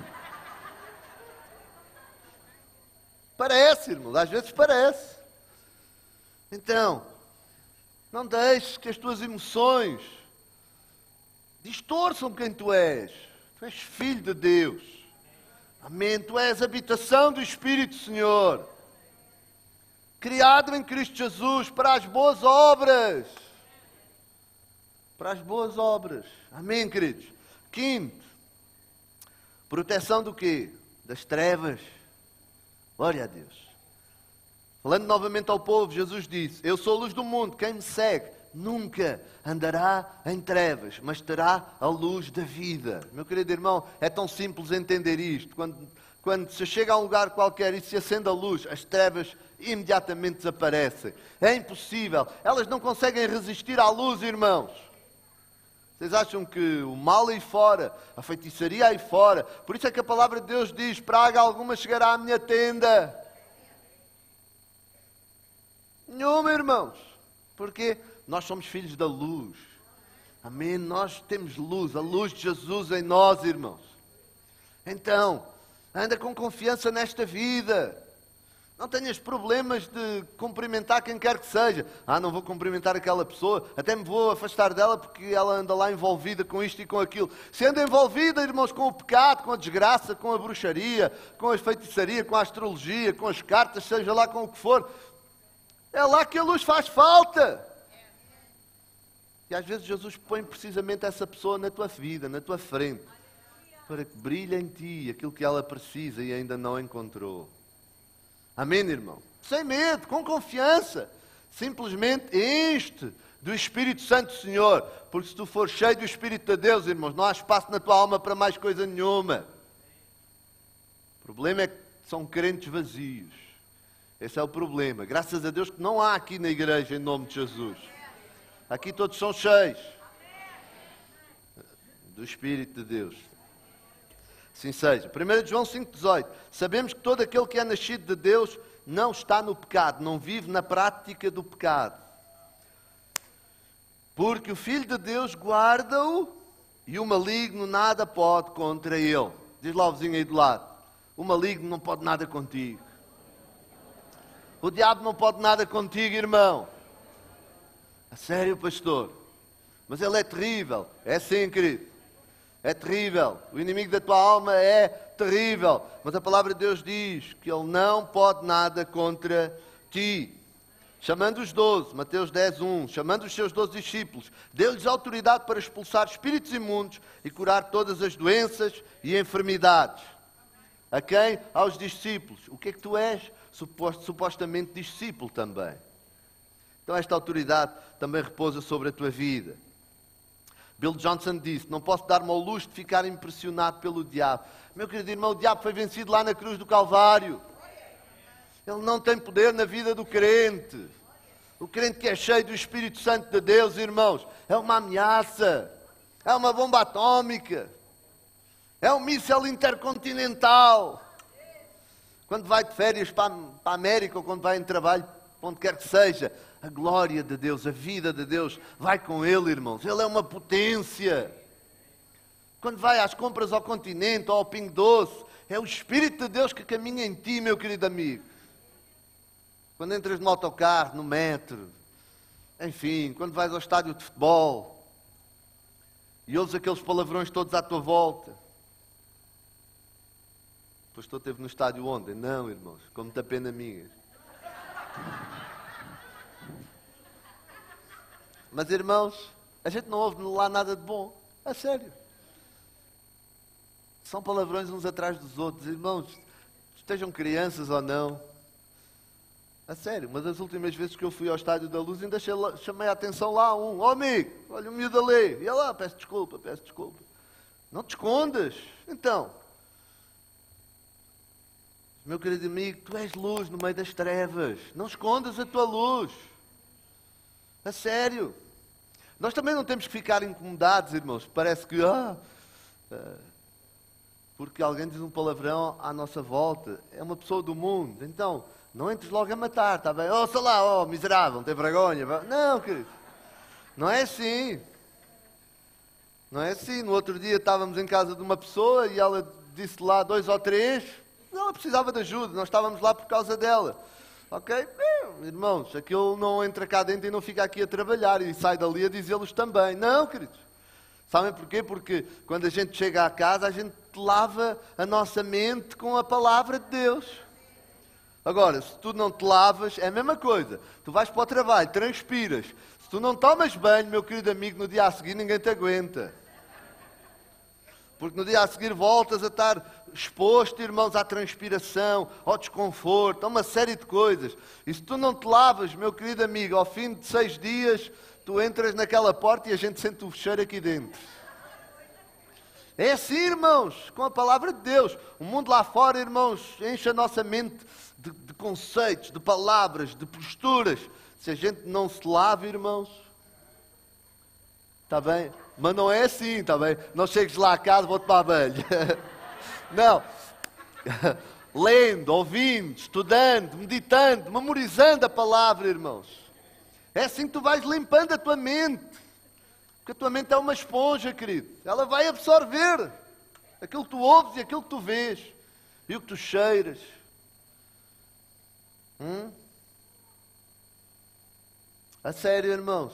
Speaker 3: Parece, irmãos. Às vezes parece. Então, não deixes que as tuas emoções distorçam quem tu és. Tu és filho de Deus. Amém. Tu és habitação do Espírito, Senhor. Criado em Cristo Jesus para as boas obras. Para as boas obras. Amém, queridos? Quinto. Proteção do quê? Das trevas. Glória a Deus. Falando novamente ao povo, Jesus disse, eu sou a luz do mundo, quem me segue nunca andará em trevas, mas terá a luz da vida. Meu querido irmão, é tão simples entender isto. Quando, quando se chega a um lugar qualquer e se acende a luz, as trevas imediatamente desaparecem. É impossível. Elas não conseguem resistir à luz, irmãos. Vocês acham que o mal aí fora, a feitiçaria aí fora, por isso é que a palavra de Deus diz, praga alguma chegará à minha tenda. Nenhuma, irmãos. Porque nós somos filhos da luz. Amém? Nós temos luz, a luz de Jesus em nós, irmãos. Então, anda com confiança nesta vida. Não tenhas problemas de cumprimentar quem quer que seja. Ah, não vou cumprimentar aquela pessoa, até me vou afastar dela porque ela anda lá envolvida com isto e com aquilo. Se anda envolvida, irmãos, com o pecado, com a desgraça, com a bruxaria, com a feitiçaria, com a astrologia, com as cartas, seja lá com o que for, é lá que a luz faz falta. E às vezes Jesus põe precisamente essa pessoa na tua vida, na tua frente, para que brilhe em ti aquilo que ela precisa e ainda não encontrou. Amém, irmão? Sem medo, com confiança. Simplesmente enche-te do Espírito Santo do Senhor. Porque se tu for cheio do Espírito de Deus, irmãos, não há espaço na tua alma para mais coisa nenhuma. O problema é que são crentes vazios. Esse é o problema. Graças a Deus que não há aqui na igreja, em nome de Jesus. Aqui todos são cheios do Espírito de Deus. Assim seja. primeiro João cinco, dezoito. Sabemos que todo aquele que é nascido de Deus não está no pecado, não vive na prática do pecado. Porque o Filho de Deus guarda-o e o maligno nada pode contra ele. Diz lá o vizinho aí do lado. O maligno não pode nada contigo. O diabo não pode nada contigo, irmão. A sério, pastor? Mas ele é terrível. É sim, querido. É terrível. O inimigo da tua alma é terrível. Mas a palavra de Deus diz que ele não pode nada contra ti. Chamando os doze, Mateus dez, um, chamando os seus doze discípulos, deu-lhes autoridade para expulsar espíritos imundos e curar todas as doenças e enfermidades. A quem? Aos discípulos. O que é que tu és? Supostamente discípulo também. Então esta autoridade também repousa sobre a tua vida. Bill Johnson disse, não posso dar-me ao luxo de ficar impressionado pelo diabo. Meu querido irmão, o diabo foi vencido lá na cruz do Calvário. Ele não tem poder na vida do crente. O crente que é cheio do Espírito Santo de Deus, irmãos, é uma ameaça. É uma bomba atómica. É um míssil intercontinental. Quando vai de férias para a América ou quando vai em trabalho, onde quer que seja, a glória de Deus, a vida de Deus vai com ele, irmãos. Ele é uma potência. Quando vai às compras ao continente ou ao Pingo Doce, é o Espírito de Deus que caminha em ti, meu querido amigo. Quando entras no autocarro, no metro, enfim, quando vais ao estádio de futebol e ouves aqueles palavrões todos à tua volta. O pastor esteve no estádio ontem. Não, irmãos, com muita pena minha. Mas, irmãos, a gente não ouve lá nada de bom. A sério. São palavrões uns atrás dos outros. Irmãos, estejam crianças ou não. A sério, uma das últimas vezes que eu fui ao Estádio da Luz, ainda chamei a atenção lá a um. Ó, oh, amigo, olha o miúdo ali. E lá, peço desculpa, peço desculpa. Não te escondas. Então, meu querido amigo, tu és luz no meio das trevas. Não escondas a tua luz. A sério. Nós também não temos que ficar incomodados, irmãos. Parece que, ah, porque alguém diz um palavrão à nossa volta. É uma pessoa do mundo. Então, não entres logo a matar, está bem? Oh, sei lá, oh, miserável, não tem vergonha. Não, querido. Não é assim. Não é assim. No outro dia estávamos em casa de uma pessoa e ela disse lá dois ou três. Ela precisava de ajuda. Nós estávamos lá por causa dela. Ok? Irmãos, aquilo não entra cá dentro e não fica aqui a trabalhar e sai dali a dizê-los também. Não, queridos. Sabem porquê? Porque quando a gente chega à casa, a gente lava a nossa mente com a palavra de Deus. Agora, se tu não te lavas, é a mesma coisa. Tu vais para o trabalho, transpiras. Se tu não tomas banho, meu querido amigo, no dia a seguir ninguém te aguenta. Porque no dia a seguir voltas a estar exposto, irmãos, à transpiração, ao desconforto, a uma série de coisas. E se tu não te lavas, meu querido amigo, ao fim de seis dias, tu entras naquela porta e a gente sente o cheiro aqui dentro. É assim, irmãos, com a palavra de Deus. O mundo lá fora, irmãos, enche a nossa mente de, de conceitos, de palavras, de posturas. Se a gente não se lava, irmãos, está bem? Mas não é assim, está bem? Não chegues lá a casa, vou tomar banho. Não. Lendo, ouvindo, estudando, meditando, memorizando a palavra, irmãos. É assim que tu vais limpando a tua mente. Porque a tua mente é uma esponja, querido. Ela vai absorver aquilo que tu ouves e aquilo que tu vês. E o que tu cheiras. Hum? A sério, irmãos.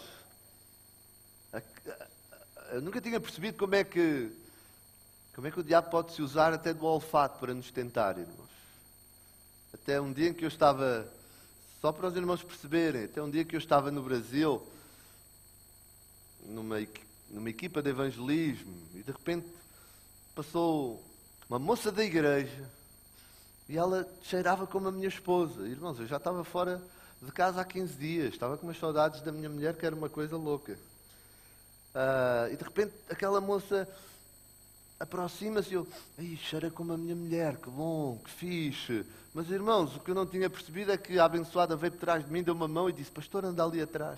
Speaker 3: Eu nunca tinha percebido como é que como é que o diabo pode se usar até do olfato para nos tentar, irmãos. Até um dia em que eu estava, só para os irmãos perceberem, até um dia que eu estava no Brasil, numa, numa equipa de evangelismo, e de repente passou uma moça da igreja E ela cheirava como a minha esposa. Irmãos, eu já estava fora de casa há quinze dias. Estava com umas saudades da minha mulher, que era uma coisa louca. Uh, e de repente aquela moça aproxima-se e eu, ai, cheira como a minha mulher, que bom, que fixe. Mas irmãos, o que eu não tinha percebido é que a abençoada veio por trás de mim, deu uma mão e disse, pastor, anda ali atrás.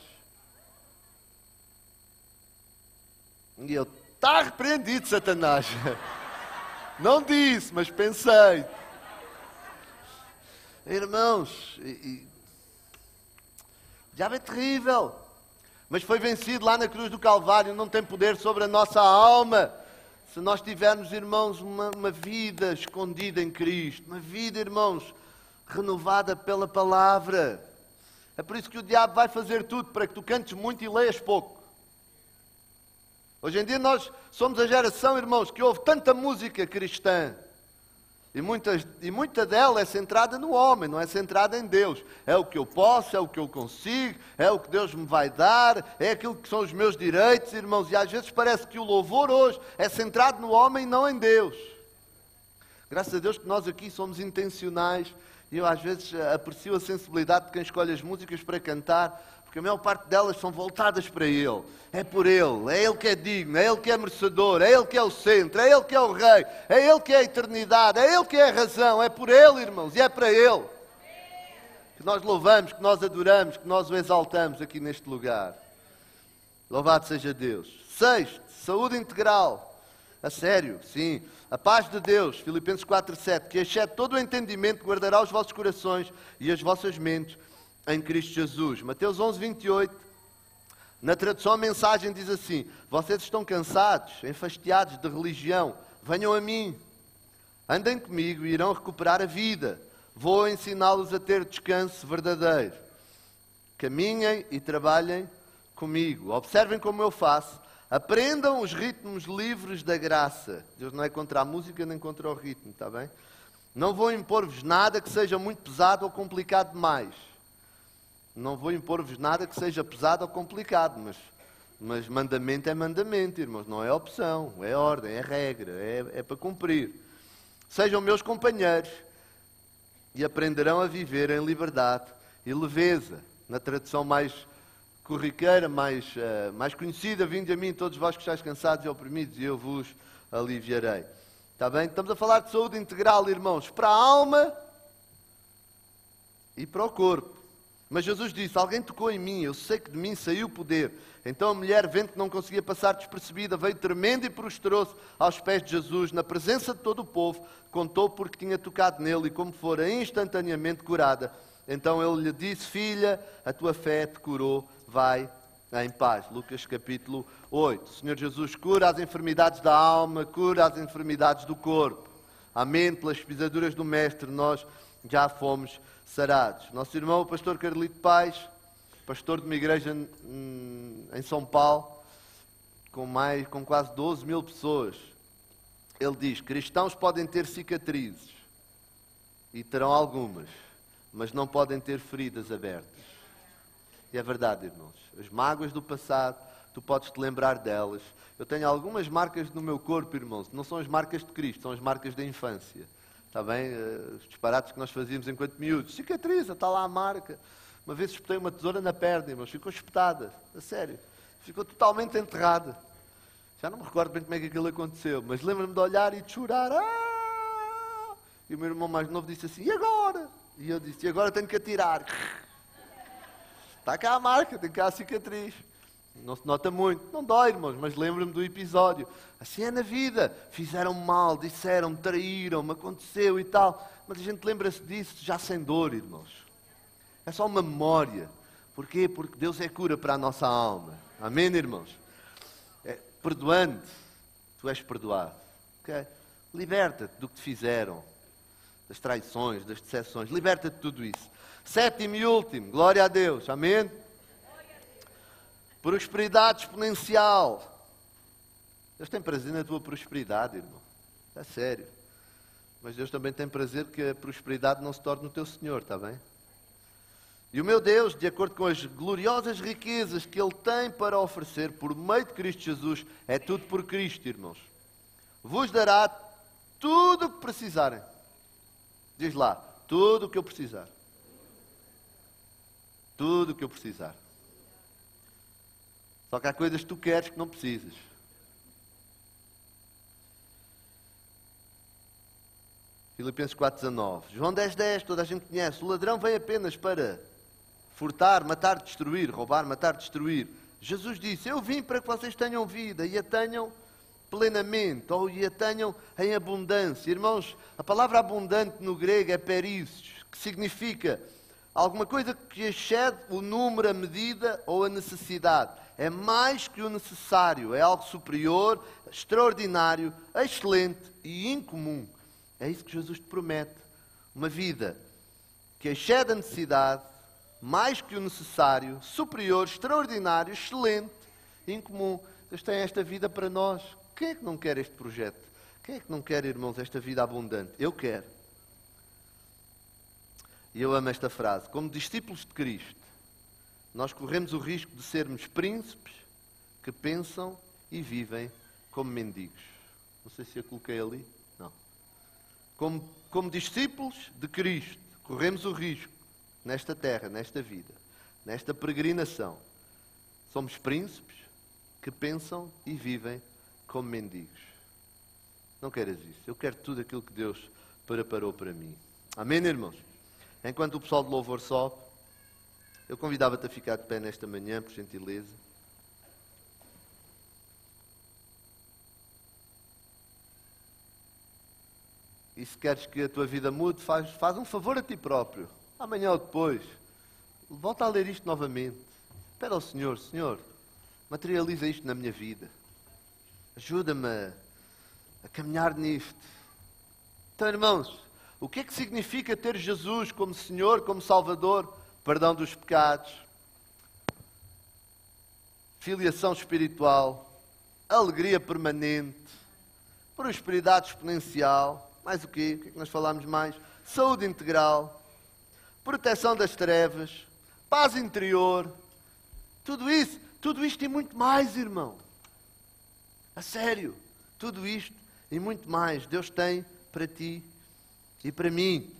Speaker 3: E eu, está repreendido, Satanás. Não disse, mas pensei. Irmãos, e, e... o diabo é terrível. Mas foi vencido lá na cruz do Calvário, não tem poder sobre a nossa alma. Se nós tivermos, irmãos, uma, uma vida escondida em Cristo, uma vida, irmãos, renovada pela palavra. É por isso que o diabo vai fazer tudo para que tu cantes muito e leias pouco. Hoje em dia nós somos a geração, irmãos, que ouve tanta música cristã. E, muitas, e muita dela é centrada no homem, não é centrada em Deus. É o que eu posso, é o que eu consigo, é o que Deus me vai dar, é aquilo que são os meus direitos, irmãos. E às vezes parece que o louvor hoje é centrado no homem e não em Deus. Graças a Deus que nós aqui somos intencionais. E eu às vezes aprecio a sensibilidade de quem escolhe as músicas para cantar, porque a maior parte delas são voltadas para Ele. É por Ele, é Ele que é digno, é Ele que é merecedor, é Ele que é o centro, é Ele que é o Rei, é Ele que é a eternidade, é Ele que é a razão, é por Ele, irmãos, e é para Ele. Que nós louvamos, que nós adoramos, que nós o exaltamos aqui neste lugar. Louvado seja Deus. Sexto, saúde integral. A sério, sim. A paz de Deus, Filipenses quatro, sete, que excede todo o entendimento, guardará os vossos corações e as vossas mentes em Cristo Jesus. Mateus onze, vinte e oito, na tradução a mensagem diz assim, vocês estão cansados, enfastiados de religião, venham a mim, andem comigo e irão recuperar a vida, vou ensiná-los a ter descanso verdadeiro. Caminhem e trabalhem comigo, observem como eu faço, aprendam os ritmos livres da graça. Deus não é contra a música nem contra o ritmo, está bem? Não vou impor-vos nada que seja muito pesado ou complicado demais. Não vou impor-vos nada que seja pesado ou complicado, mas, mas mandamento é mandamento, irmãos, não é opção, é ordem, é regra, é, é para cumprir. Sejam meus companheiros e aprenderão a viver em liberdade e leveza. Na tradução mais corriqueira, mais, uh, mais conhecida, vinde a mim todos vós que estáis cansados e oprimidos e eu vos aliviarei. Está bem? Estamos a falar de saúde integral, irmãos, para a alma e para o corpo. Mas Jesus disse, alguém tocou em mim, eu sei que de mim saiu o poder. Então a mulher, vendo que não conseguia passar despercebida, veio tremenda e prostrou-se aos pés de Jesus, na presença de todo o povo, contou porque tinha tocado nele e como fora instantaneamente curada. Então ele lhe disse, filha, a tua fé te curou, vai em paz. Lucas capítulo oito. O Senhor Jesus cura as enfermidades da alma, cura as enfermidades do corpo. Amém, pelas pisaduras do Mestre nós já fomos sarados. Nosso irmão, o pastor Carlito Paz, pastor de uma igreja em São Paulo, com, mais, com quase doze mil pessoas, ele diz, cristãos podem ter cicatrizes, e terão algumas, mas não podem ter feridas abertas. E é verdade, irmãos, as mágoas do passado, tu podes te lembrar delas. Eu tenho algumas marcas no meu corpo, irmãos, não são as marcas de Cristo, são as marcas da infância. Está bem? Os disparates que nós fazíamos enquanto miúdos. Cicatriza, está lá a marca. Uma vez espetei uma tesoura na perna, irmãos, ficou espetada, a sério. Ficou totalmente enterrada. Já não me recordo bem como é que aquilo aconteceu, mas lembro-me de olhar e de chorar. Ah! E o meu irmão mais novo disse assim, e agora? E eu disse, e agora tenho que atirar. Está cá a marca, tem cá a cicatriz. Não se nota muito, não dói, irmãos, mas lembro-me do episódio. Assim é na vida, fizeram mal, disseram, traíram, me aconteceu e tal. Mas a gente lembra-se disso já sem dor, irmãos. É só uma memória. Porquê? Porque Deus é cura para a nossa alma. Amém, irmãos? É, perdoando, tu és perdoado. Okay? Liberta-te do que te fizeram, das traições, das decepções. Liberta-te de tudo isso. Sétimo e último, glória a Deus. Amém? Prosperidade exponencial. Deus tem prazer na tua prosperidade, irmão. É sério. Mas Deus também tem prazer que a prosperidade não se torne o teu Senhor, está bem? E o meu Deus, de acordo com as gloriosas riquezas que Ele tem para oferecer por meio de Cristo Jesus, é tudo por Cristo, irmãos, vos dará tudo o que precisarem. Diz lá, tudo o que eu precisar. Tudo o que eu precisar. Só que há coisas que tu queres que não precisas. Filipenses quatro, dezanove. João dez, dez, toda a gente conhece. O ladrão vem apenas para furtar, matar, destruir, roubar, matar, destruir. Jesus disse, eu vim para que vocês tenham vida e a tenham plenamente, ou e a tenham em abundância. Irmãos, a palavra abundante no grego é perissos, que significa alguma coisa que excede o número, a medida ou a necessidade. É mais que o necessário, é algo superior, extraordinário, excelente e incomum. É isso que Jesus te promete. Uma vida que excede a necessidade, mais que o necessário, superior, extraordinário, excelente e incomum. Deus tem esta vida para nós. Quem é que não quer este projeto? Quem é que não quer, irmãos, esta vida abundante? Eu quero. E eu amo esta frase. Como discípulos de Cristo, nós corremos o risco de sermos príncipes que pensam e vivem como mendigos. Não sei se eu coloquei ali. Não. Como, como discípulos de Cristo, corremos o risco, nesta terra, nesta vida, nesta peregrinação, somos príncipes que pensam e vivem como mendigos. Não queres isso. Eu quero tudo aquilo que Deus preparou para mim. Amém, irmãos? Enquanto o pessoal de louvor sobe, eu convidava-te a ficar de pé nesta manhã, por gentileza. E se queres que a tua vida mude, faz, faz um favor a ti próprio. Amanhã ou depois, volta a ler isto novamente. Pede ao Senhor, Senhor, materializa isto na minha vida. Ajuda-me a, a caminhar nisto. Então, irmãos, o que é que significa ter Jesus como Senhor, como Salvador? Perdão dos pecados, filiação espiritual, alegria permanente, prosperidade exponencial, mais o quê? O que é que nós falamos mais? Saúde integral, proteção das trevas, paz interior, tudo isso, tudo isto e muito mais, irmão. A sério, tudo isto e muito mais Deus tem para ti e para mim.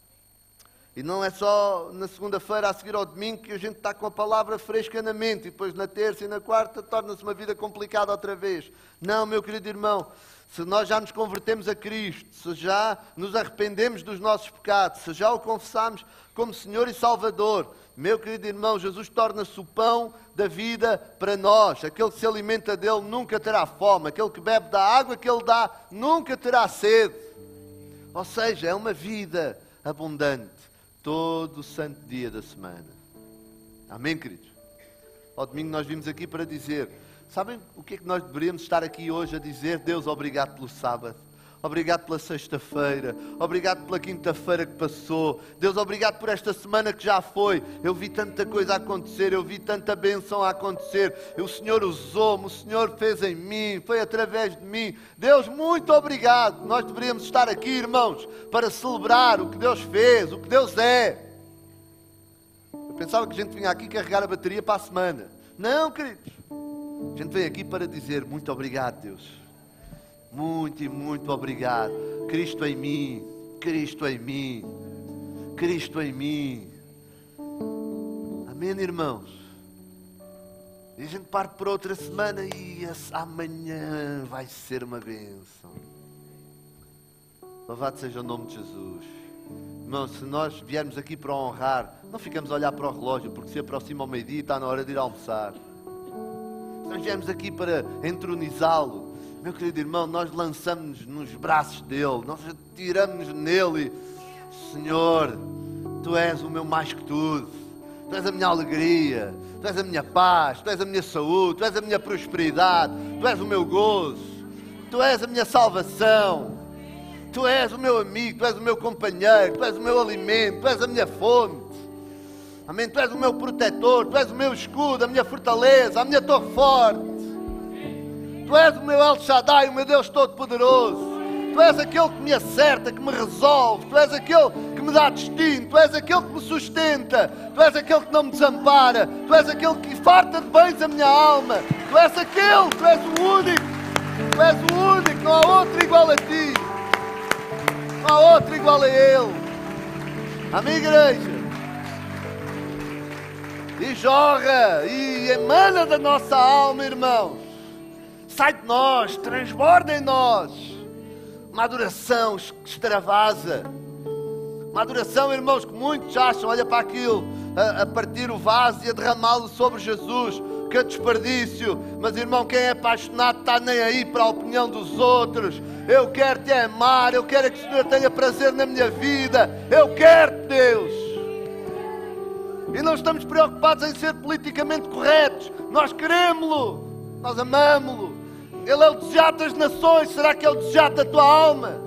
Speaker 3: E não é só na segunda-feira a seguir ao domingo que a gente está com a palavra fresca na mente e depois na terça e na quarta torna-se uma vida complicada outra vez. Não, meu querido irmão, se nós já nos convertemos a Cristo, se já nos arrependemos dos nossos pecados, se já o confessamos como Senhor e Salvador, meu querido irmão, Jesus torna-se o pão da vida para nós. Aquele que se alimenta dele nunca terá fome. Aquele que bebe da água que ele dá nunca terá sede. Ou seja, é uma vida abundante todo o santo dia da semana. Amém, queridos? Ao domingo nós vimos aqui para dizer, sabem o que é que nós deveríamos estar aqui hoje a dizer? Deus, obrigado pelo sábado. Obrigado pela sexta-feira, obrigado pela quinta-feira que passou. Deus, obrigado por esta semana que já foi. Eu vi tanta coisa a acontecer, eu vi tanta bênção a acontecer. O Senhor usou-me, o Senhor fez em mim, foi através de mim. Deus, muito obrigado. Nós deveríamos estar aqui, irmãos, para celebrar o que Deus fez, o que Deus é. Eu pensava que a gente vinha aqui carregar a bateria para a semana. Não, queridos. A gente vem aqui para dizer muito obrigado, Deus. Muito e muito obrigado. Cristo em mim, Cristo em mim, Cristo em mim. Amém, irmãos? E a gente parte para outra semana e amanhã vai ser uma bênção. Louvado seja o nome de Jesus. Irmãos, se nós viermos aqui para honrar, não ficamos a olhar para o relógio, porque se aproxima ao meio-dia e está na hora de ir almoçar. Se nós viemos aqui para entronizá-lo, meu querido irmão, nós lançamos-nos nos braços dele, nós atiramos-nos nele e, Senhor, Tu és o meu mais que tudo, Tu és a minha alegria, Tu és a minha paz, Tu és a minha saúde, Tu és a minha prosperidade, Tu és o meu gozo, Tu és a minha salvação, Tu és o meu amigo, Tu és o meu companheiro, Tu és o meu alimento, Tu és a minha fonte. Amém? Tu és o meu protetor, Tu és o meu escudo, a minha fortaleza, a minha torre forte. Tu és o meu El Shaddai, o meu Deus Todo-Poderoso. Tu és aquele que me acerta, que me resolve. Tu és aquele que me dá destino. Tu és aquele que me sustenta. Tu és aquele que não me desampara. Tu és aquele que farta de bens a minha alma. Tu és aquele, Tu és o único. Tu és o único, não há outro igual a Ti. Não há outro igual a Ele. Amém, igreja? E jorra, e emana da nossa alma, irmãos. Sai de nós, transborda em nós. Uma adoração que extravasa. Uma adoração, irmãos, que muitos acham, olha para aquilo, a, a partir o vaso e a derramá-lo sobre Jesus. Que desperdício. Mas, irmão, quem é apaixonado está nem aí para a opinião dos outros. Eu quero te amar, eu quero que o Senhor tenha prazer na minha vida. Eu quero-te, Deus. E não estamos preocupados em ser politicamente corretos. Nós queremos-lo, nós amamos-lo. Ele é o desejado das nações. Será que é o desejado da tua alma?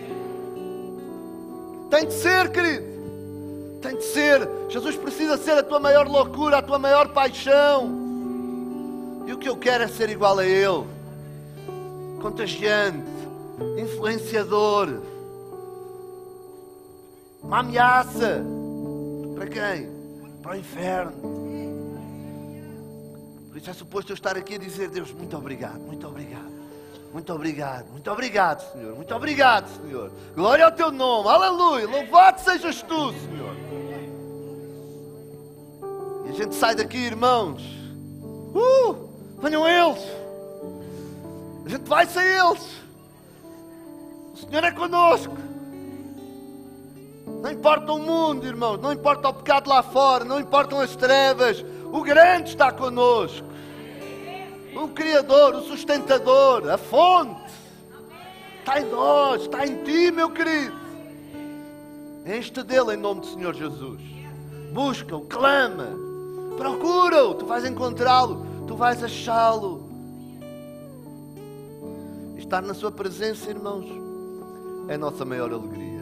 Speaker 3: Tem de ser, querido. Tem de ser. Jesus precisa ser a tua maior loucura, a tua maior paixão. E o que eu quero é ser igual a Ele. Contagiante, influenciador. Uma ameaça. Para quem? Para o inferno. Por isso é suposto eu estar aqui a dizer: Deus, muito obrigado, muito obrigado. Muito obrigado, muito obrigado, Senhor. Muito obrigado, Senhor. Glória ao teu nome, aleluia. Louvado sejas tu, Senhor. E a gente sai daqui, irmãos. Uh, venham eles. A gente vai sem eles. O Senhor é connosco. Não importa o mundo, irmãos. Não importa o pecado lá fora. Não importam as trevas. O grande está connosco. O Criador, o sustentador, a fonte. Está em nós, está em ti, meu querido. Enche-te dele em nome do Senhor Jesus. Busca-o, clama. Procura-o, tu vais encontrá-lo. Tu vais achá-lo. Estar na sua presença, irmãos, é a nossa maior alegria.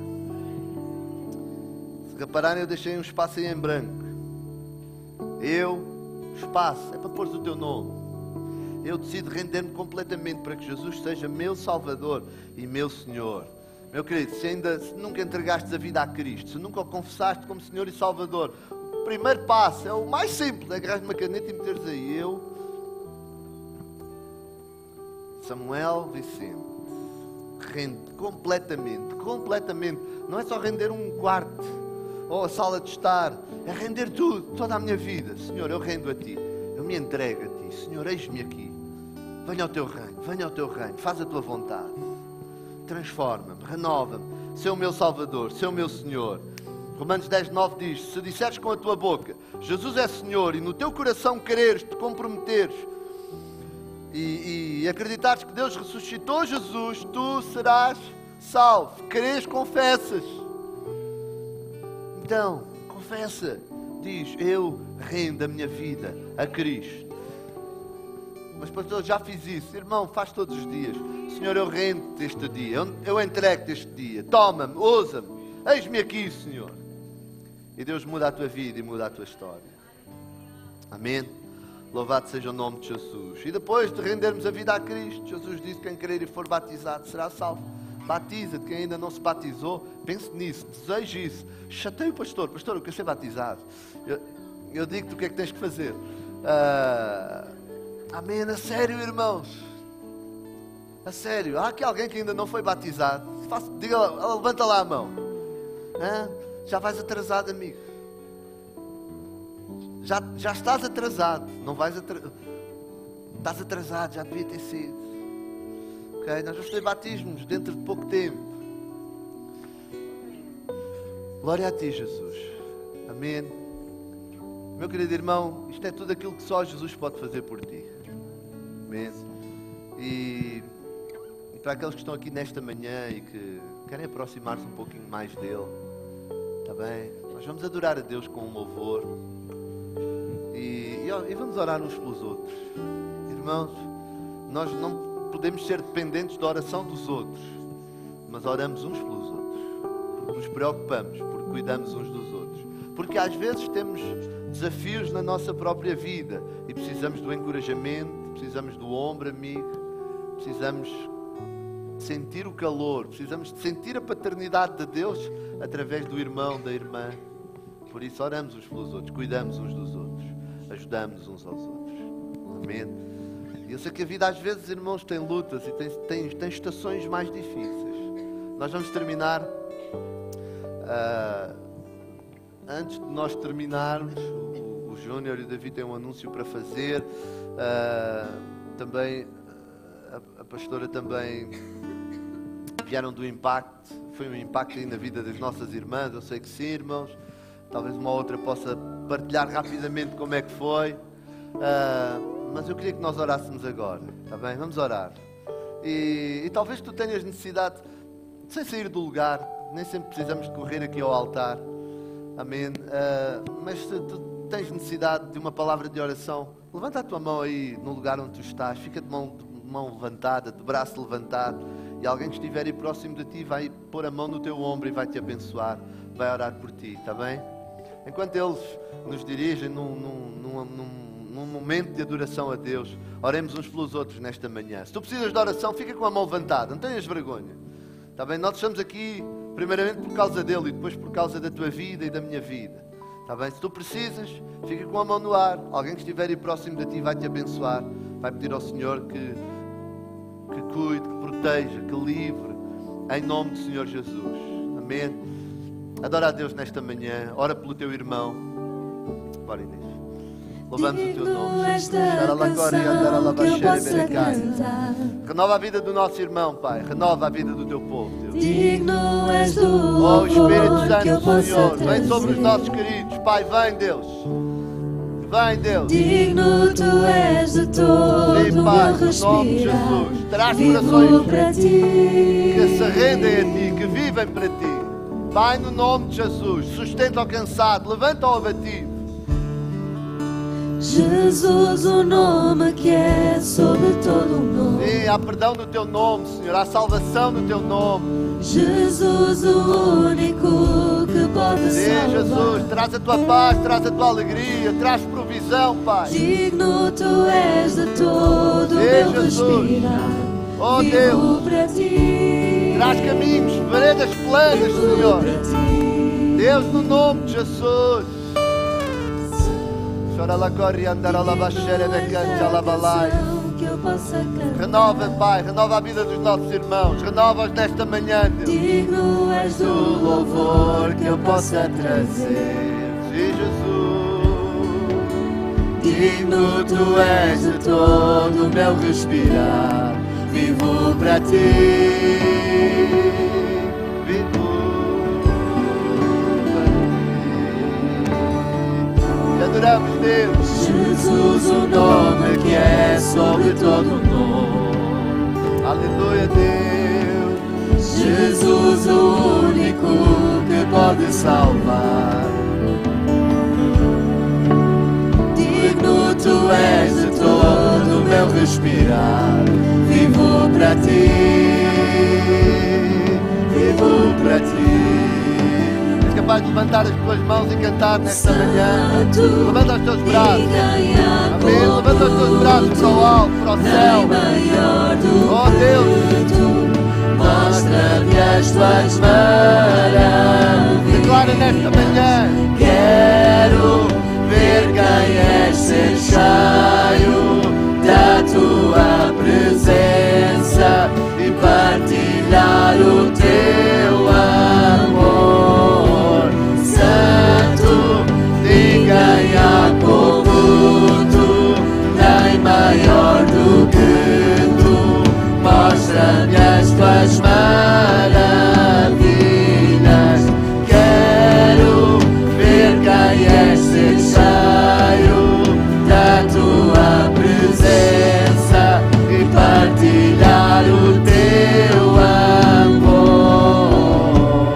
Speaker 3: Se repararem, eu deixei um espaço aí em branco. Eu, espaço, é para pôr o teu nome. Eu decido render-me completamente para que Jesus seja meu Salvador e meu Senhor. Meu querido, se ainda se nunca entregaste a vida a Cristo, se nunca o confessaste como Senhor e Salvador, o primeiro passo é o mais simples: é agarrar uma caneta e meteres aí: eu, Samuel Vicente, rende completamente, completamente. Não é só render um quarto ou a sala de estar, é render tudo, toda a minha vida. Senhor, eu rendo a Ti, eu me entrego a Ti. Senhor, eis-me aqui. Venha ao Teu reino, venha ao Teu reino, faz a Tua vontade. Transforma-me, renova-me, sê o meu Salvador, sê o meu Senhor. Romanos dez, nove diz: se disseres com a tua boca Jesus é Senhor, e no teu coração quereres, te comprometeres e, e acreditares que Deus ressuscitou Jesus, tu serás salvo. Creres, confessas. Então, confessa, diz: eu rendo a minha vida a Cristo. Mas pastor, já fiz isso. Irmão, faz todos os dias. Senhor, eu rendo-te este dia, eu, eu entrego-te este dia. Toma-me, usa-me, eis-me aqui, Senhor. E Deus muda a tua vida e muda a tua história. Amém? Louvado seja o nome de Jesus. E depois de rendermos a vida a Cristo, Jesus disse: quem crer e for batizado será salvo. Batiza-te. Quem ainda não se batizou, pense nisso, deseje isso. Chateie o pastor: pastor, eu quero ser batizado. Eu, eu digo-te o que é que tens que fazer. Uh, amém? A sério, irmãos. A sério. Há aqui alguém que ainda não foi batizado? Faça, diga, levanta lá a mão. Hã? Já vais atrasado, amigo. Já, já estás atrasado. Não vais atrasado. Estás atrasado, já devia ter sido. Ok? Nós vamos ter batismos dentro de pouco tempo. Glória a Ti, Jesus. Amém. Meu querido irmão, isto é tudo aquilo que só Jesus pode fazer por ti. Amém. E, e para aqueles que estão aqui nesta manhã e que querem aproximar-se um pouquinho mais dEle, está bem? Nós vamos adorar a Deus com um louvor. E, e, e vamos orar uns pelos outros. Irmãos, nós não podemos ser dependentes da oração dos outros, mas oramos uns pelos outros, porque nos preocupamos, porque cuidamos uns dos outros, porque às vezes temos desafios na nossa própria vida e precisamos do encorajamento, precisamos do ombro amigo, precisamos de sentir o calor, precisamos de sentir a paternidade de Deus através do irmão, da irmã. Por isso oramos uns pelos outros, cuidamos uns dos outros, ajudamos uns aos outros. Amém? E eu sei que a vida às vezes, irmãos, tem lutas e tem, tem, tem estações mais difíceis. Nós vamos terminar Uh, antes de nós terminarmos, o, o Júnior e o David têm um anúncio para fazer. Uh, também, a, a pastora também vieram do impacto. Foi um impacto aí na vida das nossas irmãs. Eu sei que sim, irmãos. Talvez uma outra possa partilhar rapidamente como é que foi. Uh, mas eu queria que nós orássemos agora. Está bem? Vamos orar. E, e talvez tu tenhas necessidade, sem sair do lugar, nem sempre precisamos de correr aqui ao altar. Amém. Uh, mas se tu tens necessidade de uma palavra de oração, levanta a tua mão aí no lugar onde tu estás. Fica de mão, de mão levantada, de braço levantado. E alguém que estiver aí próximo de ti vai pôr a mão no teu ombro e vai te abençoar. Vai orar por ti, está bem? Enquanto eles nos dirigem num, num, num, num, num momento de adoração a Deus, oremos uns pelos outros nesta manhã. Se tu precisas de oração, fica com a mão levantada, não tenhas vergonha. Está bem? Nós estamos aqui primeiramente por causa dele e depois por causa da tua vida e da minha vida. Está bem? Se tu precisas, fica com a mão no ar. Alguém que estiver aí próximo de ti vai te abençoar. Vai pedir ao Senhor que, que cuide, que proteja, que livre. Em nome do Senhor Jesus. Amém. Adora a Deus nesta manhã. Ora pelo teu irmão. Bora, Inês. Louvamos o teu nome. Renova a vida do nosso irmão, Pai. Renova a vida do teu povo, Deus.
Speaker 2: Digno és do
Speaker 3: Oh, Espírito
Speaker 2: louvor que eu
Speaker 3: Santo,
Speaker 2: possa
Speaker 3: Senhor, vem
Speaker 2: trazer.
Speaker 3: sobre os nossos queridos. Pai, vem, Deus. Vem, Deus.
Speaker 2: Digno tu és de todo
Speaker 3: Sim,
Speaker 2: o
Speaker 3: Pai,
Speaker 2: meu
Speaker 3: no nome de
Speaker 2: respirar.
Speaker 3: Jesus. Traz
Speaker 2: Vivo
Speaker 3: corações
Speaker 2: para ti.
Speaker 3: que se rendem a ti, que vivem para ti. Pai, no nome de Jesus, sustenta o cansado, levanta o abatido.
Speaker 2: Jesus, o nome que é sobre todo o nome.
Speaker 3: Sim, há perdão no teu nome, Senhor, há salvação no teu nome.
Speaker 2: Jesus, o único que pode
Speaker 3: Sim,
Speaker 2: salvar.
Speaker 3: Jesus, traz a tua paz, traz a tua alegria, traz provisão, Pai.
Speaker 2: Digno tu és de todo o
Speaker 3: Sim,
Speaker 2: meu
Speaker 3: Jesus.
Speaker 2: respirar.
Speaker 3: Oh,
Speaker 2: Vivo
Speaker 3: Deus,
Speaker 2: para ti.
Speaker 3: traz caminhos, veredas planas,
Speaker 2: Vivo
Speaker 3: Senhor.
Speaker 2: para ti.
Speaker 3: Deus, no nome de Jesus. Chora lá, corre, andara lá, baixeira, becante, alabalai.
Speaker 2: Que eu possa cantar.
Speaker 3: Renova, Pai, renova a vida dos nossos irmãos. Renova-os nesta manhã, Deus.
Speaker 2: Digno és do
Speaker 3: Do louvor que eu possa trazer. Sim, Jesus.
Speaker 2: Digno tu és de todo o meu respirar. Vivo para ti.
Speaker 3: Vivo para ti. Te adoramos, Deus.
Speaker 2: Jesus, o nome que é sobre todo o nome.
Speaker 3: Aleluia, Deus.
Speaker 2: Jesus, o único que pode salvar. Digno tu és de todo o meu respirar. Vivo para ti. Vivo para ti.
Speaker 3: És capaz de levantar as tuas mãos e cantar nesta manhã.
Speaker 2: Santo,
Speaker 3: Levanta os teus braços.
Speaker 2: ninguém há
Speaker 3: Amém. Levanta os teus
Speaker 2: como
Speaker 3: braços para o alto, para o
Speaker 2: nem
Speaker 3: céu.
Speaker 2: maior do
Speaker 3: Oh, Deus.
Speaker 2: que tu. Mostra-me as tuas maravilhas.
Speaker 3: Declara nesta manhã.
Speaker 2: Quero ver quem és, ser cheio da tua presença e partilhar o teu amor. Santo, ninguém há como tu, nem maior do que tu. Mostra-me as tuas maravilhas. Quero ver quem és, ser cheio da tua presença e partilhar o teu amor.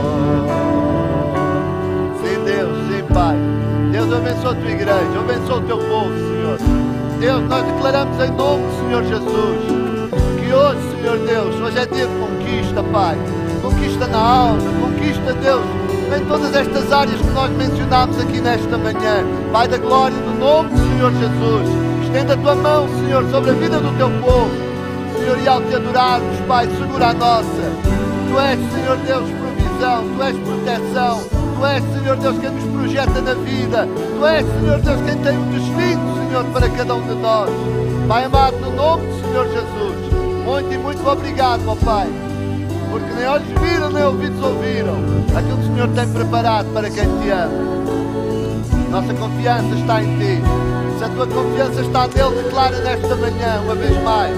Speaker 3: Sim, Deus, sim, Pai. Deus abençoa a tua igreja, abençoa o teu povo, Senhor. Deus, nós declaramos em nome do Senhor Jesus que hoje, Senhor Deus, hoje é dia de conquista, Pai. Conquista na alma, conquista, Deus, em todas estas áreas que nós mencionámos aqui nesta manhã. Pai da glória, no nome do Senhor Jesus, estenda a tua mão, Senhor, sobre a vida do teu povo. Senhor, e ao te adorarmos, Pai, segura a nossa. Tu és, Senhor Deus, provisão, Tu és proteção, Tu és, Senhor Deus, quem nos projeta na vida. Tu és, Senhor Deus, quem tem um destino, Senhor, para cada um de nós. Pai amado, no nome do Senhor Jesus, muito e muito obrigado, ó Pai. Porque nem olhos viram, nem ouvidos ouviram aquilo que o Senhor tem preparado para quem te ama. Nossa confiança está em Ti. Se a tua confiança está nele, declara nesta manhã, uma vez mais.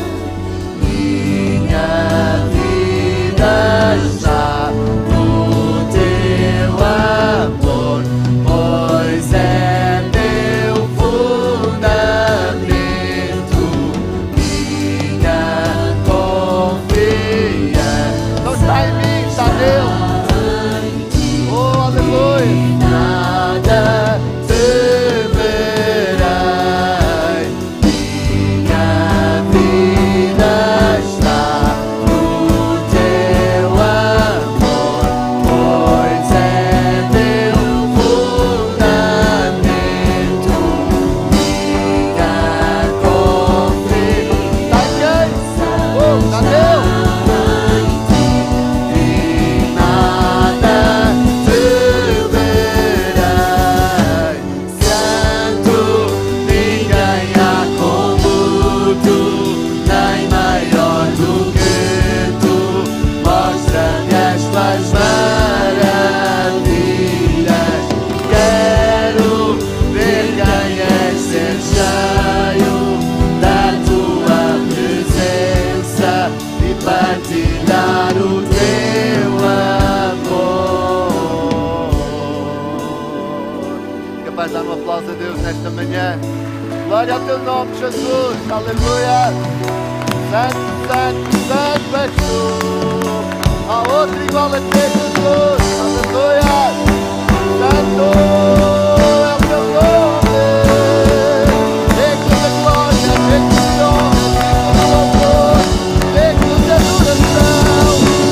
Speaker 3: Minha vida está no Teu amor, pois é Teu fundamento. Minha confiança não está em mim, está nele. Oh, aleluia. Nada temerei, minha vida está no Teu amor, pois é Teu fundamento. Minha confiança está em quem? Uh, está nele. E nada temerei, Santo, ninguém há como Tu, nem maior do que Tu. Mostra-me as Tuas maravilhas. Quero ver quem és, ser cheio da Tua presença e partilhar o Teu amor. Capaz de dar um aplauso a Deus nesta manhã. Glória ao Teu nome, Jesus. Aleluia. Santo, santo, santo és Tu. Há outro igual a Ti, Jesus. Aleluia. Santo é o Teu nome. Digno da glória, digno de honra, digno de louvor, digno de adoração.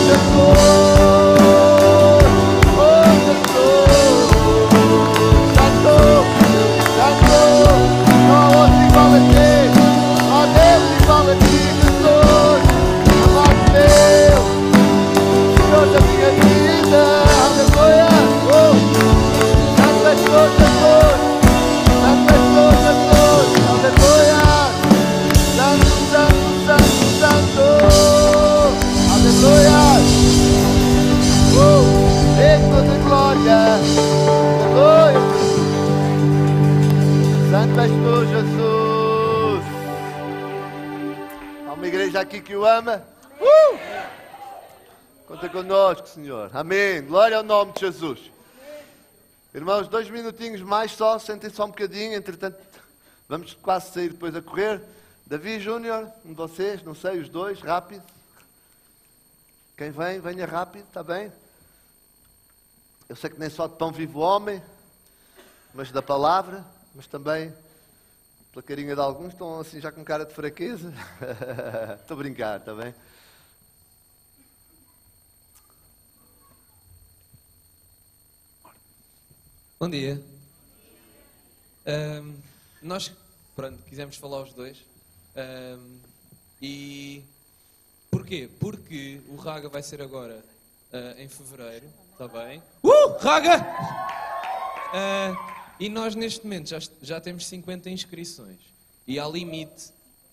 Speaker 3: Jesus. Oh, Jesus. Santo, santo. Não há outro igual a Ti. Não há Deus igual a Ti, Jesus. Amado Deus, Senhor da minha vida. Aleluia. Oh. Santo és Tu, Jesus. Santo és Tu, Jesus. Aleluia. Santo, santo, santo, santo. Aleluia. Uh. Digno de glória. Aleluia. Santo és Tu, Jesus. Há uma igreja aqui que o ama. Uh! Conta connosco, Senhor. Amém. Glória ao nome de Jesus. Irmãos, dois minutinhos mais só. Sentem só um bocadinho. Entretanto, vamos quase sair depois a correr. Davi Júnior, um de vocês, não sei, os dois, rápido. Quem vem, venha rápido, está bem? Eu sei que nem só de pão vive o homem, mas da palavra, mas também pela carinha de alguns, estão assim já com cara de fraqueza. Estou a brincar, está bem?
Speaker 4: Bom dia. Ahm, nós, pronto, quisemos falar os dois. Ahm, e porquê? Porque o Raga vai ser agora ah, em fevereiro, está bem? Uh! Raga! Ah, e nós neste momento já, já temos cinquenta inscrições. E há limite.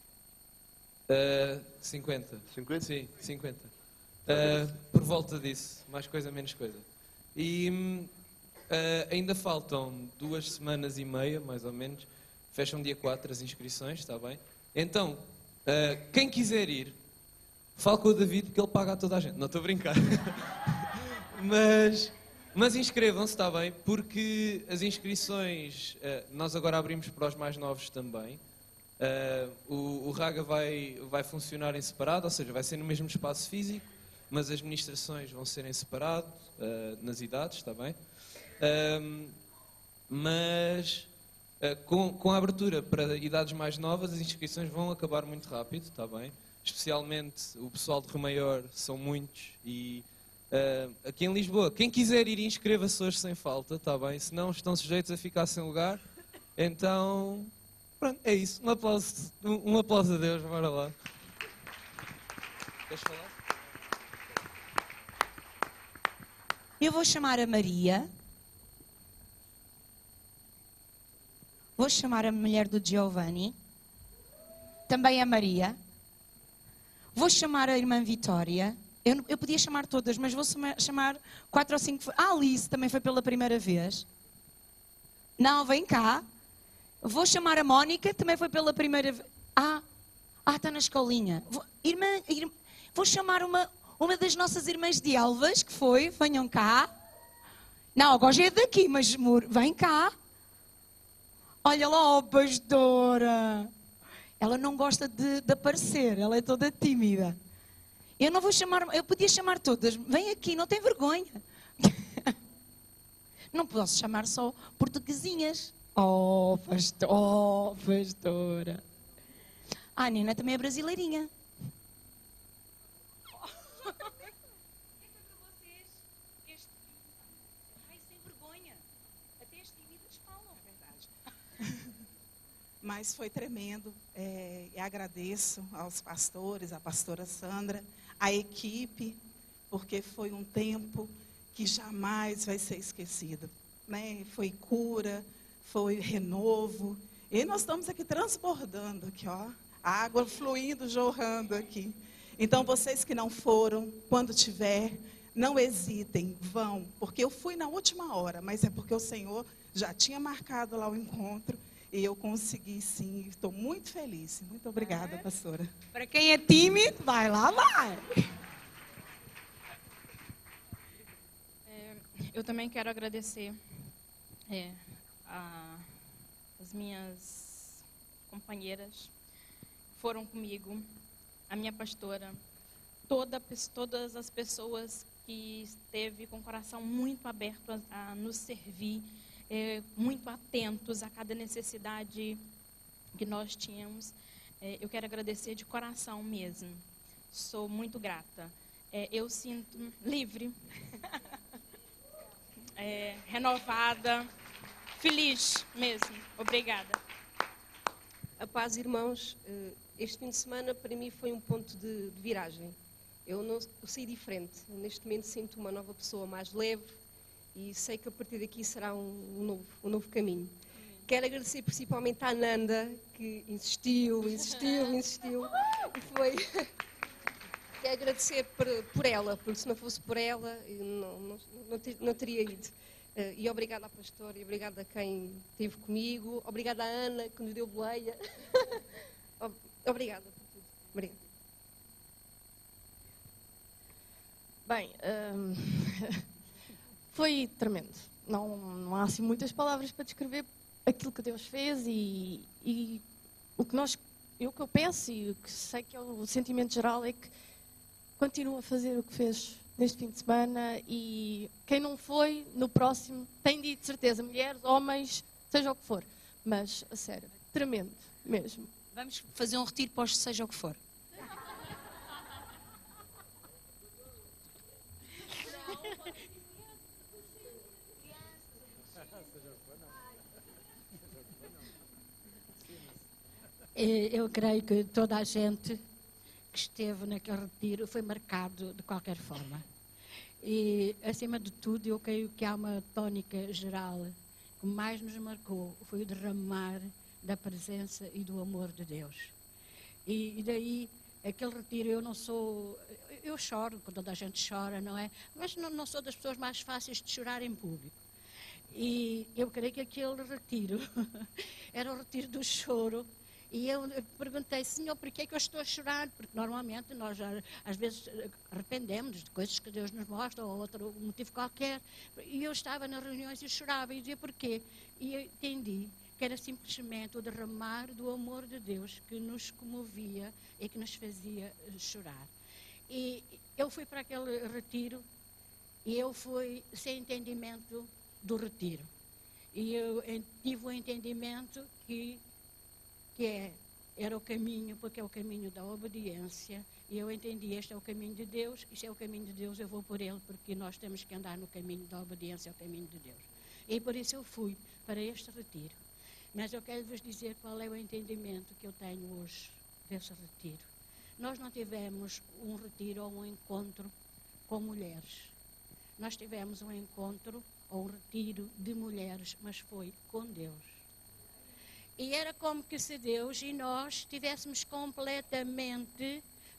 Speaker 4: Uh, cinquenta.
Speaker 3: cinquenta?
Speaker 4: Sim, cinquenta. Uh, por volta disso. Mais coisa, menos coisa. E uh, ainda faltam duas semanas e meia, mais ou menos. Fecham dia quatro as inscrições, está bem? Então, uh, quem quiser ir, fale com o David, porque ele paga a toda a gente. Não estou a brincar. Mas... Mas inscrevam-se, está bem, porque as inscrições, uh, nós agora abrimos para os mais novos também. Uh, o, o Raga vai, vai funcionar em separado, ou seja, vai ser no mesmo espaço físico, mas as ministrações vão ser em separado, uh, nas idades, está bem? Uh, mas uh, com, com a abertura para idades mais novas, as inscrições vão acabar muito rápido, está bem? Especialmente o pessoal de Rio Maior, são muitos e... Uh, aqui em Lisboa, quem quiser ir, inscreva-se hoje sem falta, está bem? Se não, estão sujeitos a ficar sem lugar. Então, pronto, é isso. Um aplauso, um, um aplauso a Deus, bora lá. Queres falar?
Speaker 2: Eu vou chamar a Maria. Vou chamar a mulher do Giovanni. Também a Maria. Vou chamar a irmã Vitória.
Speaker 5: Eu, não- eu podia chamar todas, mas vou chama- chamar quatro ou cinco. A Alice também foi pela primeira vez. Não, vem cá. Vou chamar a Mónica, também foi pela primeira vez. Ah, ah, está na escolinha. Vou, irmã, irmã, vou chamar uma, uma das nossas irmãs de Elvas, que foi, venham cá. Não, agora já é daqui, mas amor, vem cá. Olha lá, oh, pastora. Ela não gosta de, de aparecer, ela é toda tímida. Eu não vou chamar, eu podia chamar todas. Vem aqui, não tem vergonha. Não posso chamar só portuguesinhas. Oh, pastor, oh, pastora. Ah, a Nina também é brasileirinha.
Speaker 6: Mas foi tremendo. É, e agradeço aos pastores, à pastora Sandra, à equipe, porque foi um tempo que jamais vai ser esquecido. Né? Foi cura, foi renovo. E nós estamos aqui transbordando, aqui, ó, a água fluindo, jorrando aqui. Então, vocês que não foram, quando tiver, não hesitem, vão. Porque eu fui na última hora, mas é porque o Senhor já tinha marcado lá o encontro. E eu consegui, sim. Estou muito feliz. Muito obrigada, pastora.
Speaker 5: Para quem é tímido, vai lá, vai.
Speaker 7: É, eu também quero agradecer é, a, as minhas companheiras que foram comigo, a minha pastora, toda, todas as pessoas que esteve com o coração muito aberto a, a nos servir, É, muito atentos a cada necessidade que nós tínhamos. É, eu quero agradecer de coração mesmo. Sou muito grata. É, eu sinto livre, é, renovada, feliz mesmo. Obrigada.
Speaker 8: A paz, irmãos. Este fim de semana para mim foi um ponto de, de viragem. Eu, não, eu saí diferente. Neste momento sinto uma nova pessoa mais leve. E sei que a partir daqui será um, um, novo, um novo caminho. Amém. Quero agradecer principalmente à Nanda, que insistiu, insistiu, insistiu. E foi... Quero agradecer por, por ela, porque se não fosse por ela, eu não, não, não, ter, não teria ido. Uh, e obrigada à pastora, e obrigada a quem esteve comigo. Obrigada à Ana, que nos deu boleia. Obrigada por tudo. Obrigada.
Speaker 9: Bem... Um... Foi tremendo. Não, não há assim muitas palavras para descrever aquilo que Deus fez e, e o que nós, eu que eu penso e o que sei que é o sentimento geral é que continua a fazer o que fez neste fim de semana e quem não foi, no próximo, tem de ir de certeza, mulheres, homens, seja o que for. Mas, a sério, tremendo mesmo.
Speaker 5: Vamos fazer um retiro para os seja o que for.
Speaker 10: Eu creio que toda a gente que esteve naquele retiro foi marcado de qualquer forma. E, acima de tudo, eu creio que há uma tónica geral que mais nos marcou, foi o derramar da presença e do amor de Deus. E, e daí, aquele retiro, eu não sou... Eu choro, quando toda a gente chora, não é? Mas não, não sou das pessoas mais fáceis de chorar em público. E eu creio que aquele retiro era o retiro do choro. E eu perguntei, Senhor, por que é que eu estou a chorar? Porque normalmente nós já, às vezes arrependemos de coisas que Deus nos mostra ou outro motivo qualquer. E eu estava nas reuniões e chorava e dizia porquê. E eu entendi que era simplesmente o derramar do amor de Deus que nos comovia e que nos fazia chorar. E eu fui para aquele retiro e eu fui sem entendimento do retiro. E eu tive o entendimento que que é, era o caminho, porque é o caminho da obediência, e eu entendi, este é o caminho de Deus, isto é o caminho de Deus, eu vou por ele, porque nós temos que andar no caminho da obediência, é o caminho de Deus. E por isso eu fui para este retiro. Mas eu quero vos dizer qual é o entendimento que eu tenho hoje desse retiro. Nós não tivemos um retiro ou um encontro com mulheres. Nós tivemos um encontro ou um retiro de mulheres, mas foi com Deus. E era como que se Deus e nós estivéssemos completamente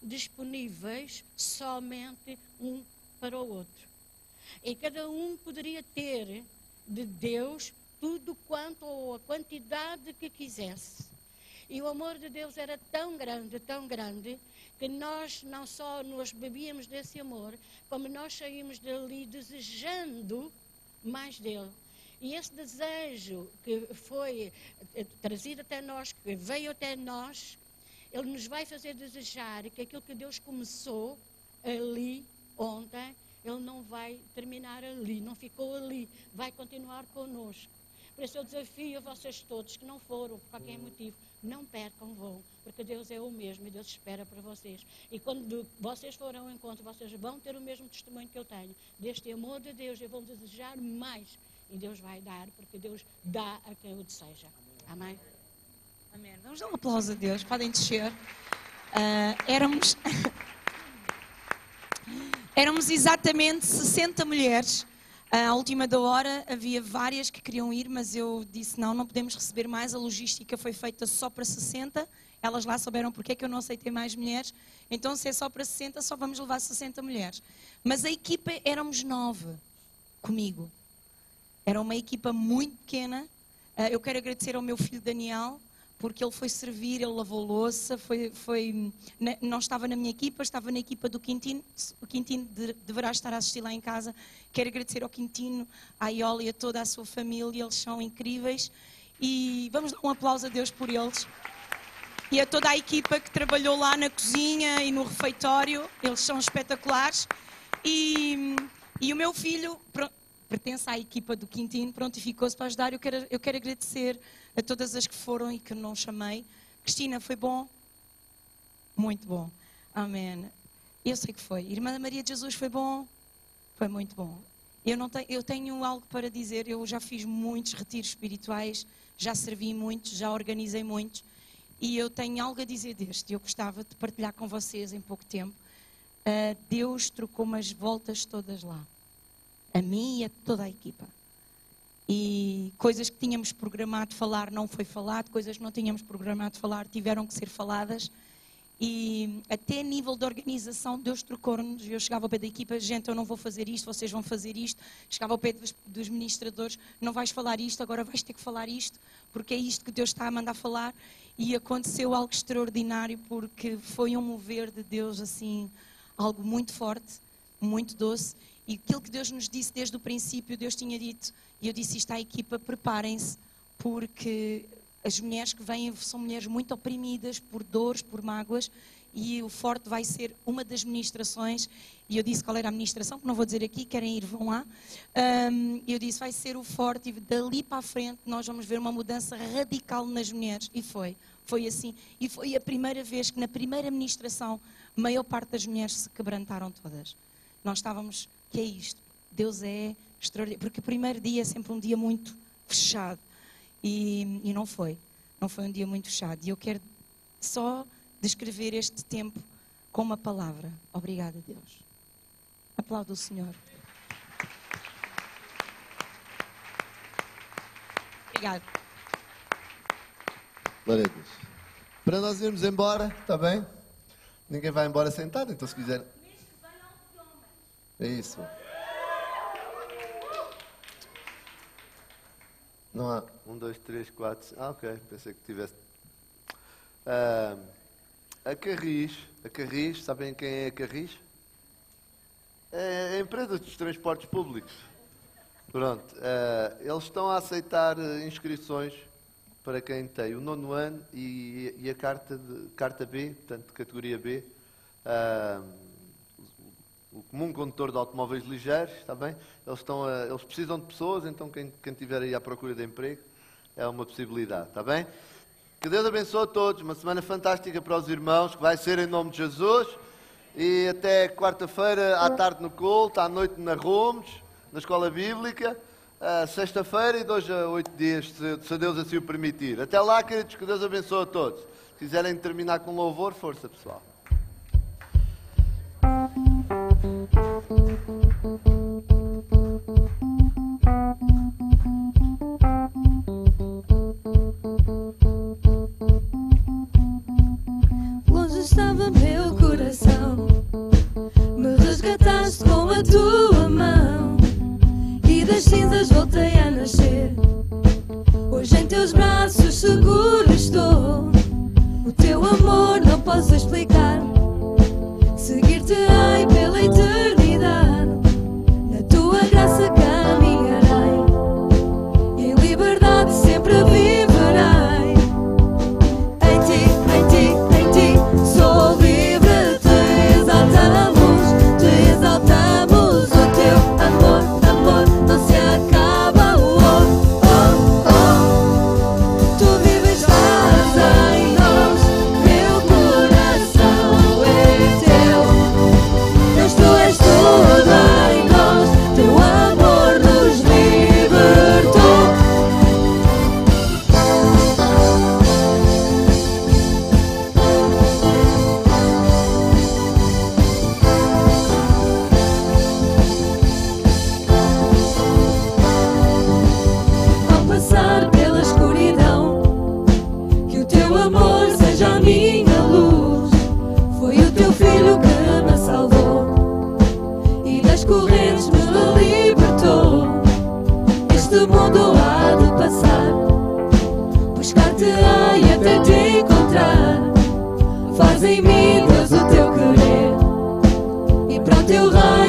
Speaker 10: disponíveis somente um para o outro. E cada um poderia ter de Deus tudo quanto ou a quantidade que quisesse. E o amor de Deus era tão grande, tão grande, que nós não só nos bebíamos desse amor, como nós saímos dali desejando mais dele. E esse desejo que foi trazido até nós, que veio até nós, ele nos vai fazer desejar que aquilo que Deus começou ali ontem, ele não vai terminar ali, não ficou ali, vai continuar connosco. Por isso eu desafio a vocês todos que não foram, por qualquer motivo, não percam, vão, porque Deus é o mesmo e Deus espera para vocês. E quando vocês forem ao encontro, vocês vão ter o mesmo testemunho que eu tenho, deste amor de Deus, e vão desejar mais. E Deus vai dar, porque Deus dá a quem o deseja. Amém?
Speaker 5: Amém. Vamos dar um aplauso a Deus, podem descer. Uh, éramos... Éramos exatamente sessenta mulheres. À última da hora havia várias que queriam ir, mas eu disse não, não podemos receber mais. A logística foi feita só para sessenta. Elas lá souberam porque é que eu não aceitei mais mulheres. Então, se é só para sessenta, só vamos levar sessenta mulheres. Mas a equipa éramos nove comigo. Era uma equipa muito pequena. Eu quero agradecer ao meu filho Daniel, porque ele foi servir, ele lavou louça, foi, foi, não estava na minha equipa, estava na equipa do Quintino. O Quintino de, deverá estar a assistir lá em casa. Quero agradecer ao Quintino, à Iola e a toda a sua família, eles são incríveis. E vamos dar um aplauso a Deus por eles. E a toda a equipa que trabalhou lá na cozinha e no refeitório, eles são espetaculares. E, e o meu filho pertence à equipa do Quintino, prontificou-se para ajudar. Eu quero, eu quero agradecer a todas as que foram e que não chamei. Cristina, foi bom? Muito bom. Amém. Eu sei que foi. Irmã Maria de Jesus, foi bom? Foi muito bom. Eu, não tenho, eu tenho algo para dizer. Eu já fiz muitos retiros espirituais, já servi muitos, já organizei muitos. E eu tenho algo a dizer deste. Eu gostava de partilhar com vocês em pouco tempo. Uh, Deus trocou-me as voltas todas lá. A mim e a toda a equipa. E coisas que tínhamos programado falar não foi falado, coisas que não tínhamos programado falar tiveram que ser faladas. E até a nível de organização, Deus trocou-nos. Eu chegava ao pé da equipa, gente, eu não vou fazer isto, vocês vão fazer isto. Chegava ao pé dos, dos ministradores, não vais falar isto, agora vais ter que falar isto, porque é isto que Deus está a mandar falar. E aconteceu algo extraordinário, porque foi um mover de Deus, assim, algo muito forte, muito doce. E aquilo que Deus nos disse desde o princípio, Deus tinha dito, e eu disse isto à equipa, preparem-se, porque as mulheres que vêm são mulheres muito oprimidas por dores, por mágoas, e o forte vai ser uma das ministrações, e eu disse qual era a ministração, que não vou dizer aqui, querem ir, vão lá. Um, eu disse, vai ser o forte, e dali para a frente nós vamos ver uma mudança radical nas mulheres, e foi, foi assim. E foi a primeira vez que na primeira ministração, a maior parte das mulheres se quebrantaram todas. Nós estávamos, que é isto? Deus é extraordinário, porque o primeiro dia é sempre um dia muito fechado, e, e não foi, não foi um dia muito fechado, e eu quero só descrever este tempo com uma palavra. Obrigada, Deus. Aplauda o Senhor. Obrigada.
Speaker 3: Glória a Deus. Para nós irmos embora, está bem? Ninguém vai embora sentado, então se quiser... É isso. Não há um, dois, três, quatro. Ah, ok. Pensei que tivesse. Ah, a Carris, a Carris, sabem quem é a Carris? É a empresa dos transportes públicos. Pronto. Ah, eles estão a aceitar inscrições para quem tem o nono ano e, e a carta, de, carta B, portanto, categoria B. Ah, o comum condutor de automóveis ligeiros, está bem? Eles, estão a, eles precisam de pessoas, então quem, quem estiver aí à procura de emprego é uma possibilidade, está bem? Que Deus abençoe a todos, uma semana fantástica para os irmãos, que vai ser em nome de Jesus, e até quarta-feira à tarde no culto, à noite na Rumes, na Escola Bíblica, uh, sexta-feira e dois a oito dias, se, se Deus assim o permitir. Até lá, queridos, que Deus abençoe a todos. Se quiserem terminar com louvor, força, pessoal.
Speaker 1: Longe estava meu coração. Me resgataste com a tua mão e das cinzas voltei a nascer. Hoje em teus braços seguro estou. O teu amor não posso explicar. Seguir-te-ei pela eternidade. Na tua graça caminharei e em liberdade sempre viverei. Em ti, em ti, em ti sou livre. Te exaltamos, te exaltamos. O teu amor, amor não se acaba. Oh, oh, oh. Tu vives, estás em nós. Meu coração é teu. Deus, tu és tudo em nós. Teu amor nos libertou. Ao passar pela escuridão, que o teu amor seja a minha luz. Foi o teu filho que me salvou e das correntes me libertou. Este mundo há de passar, buscar-te-ei até te encontrar. Faz em mim, Deus, o teu querer e para o teu reino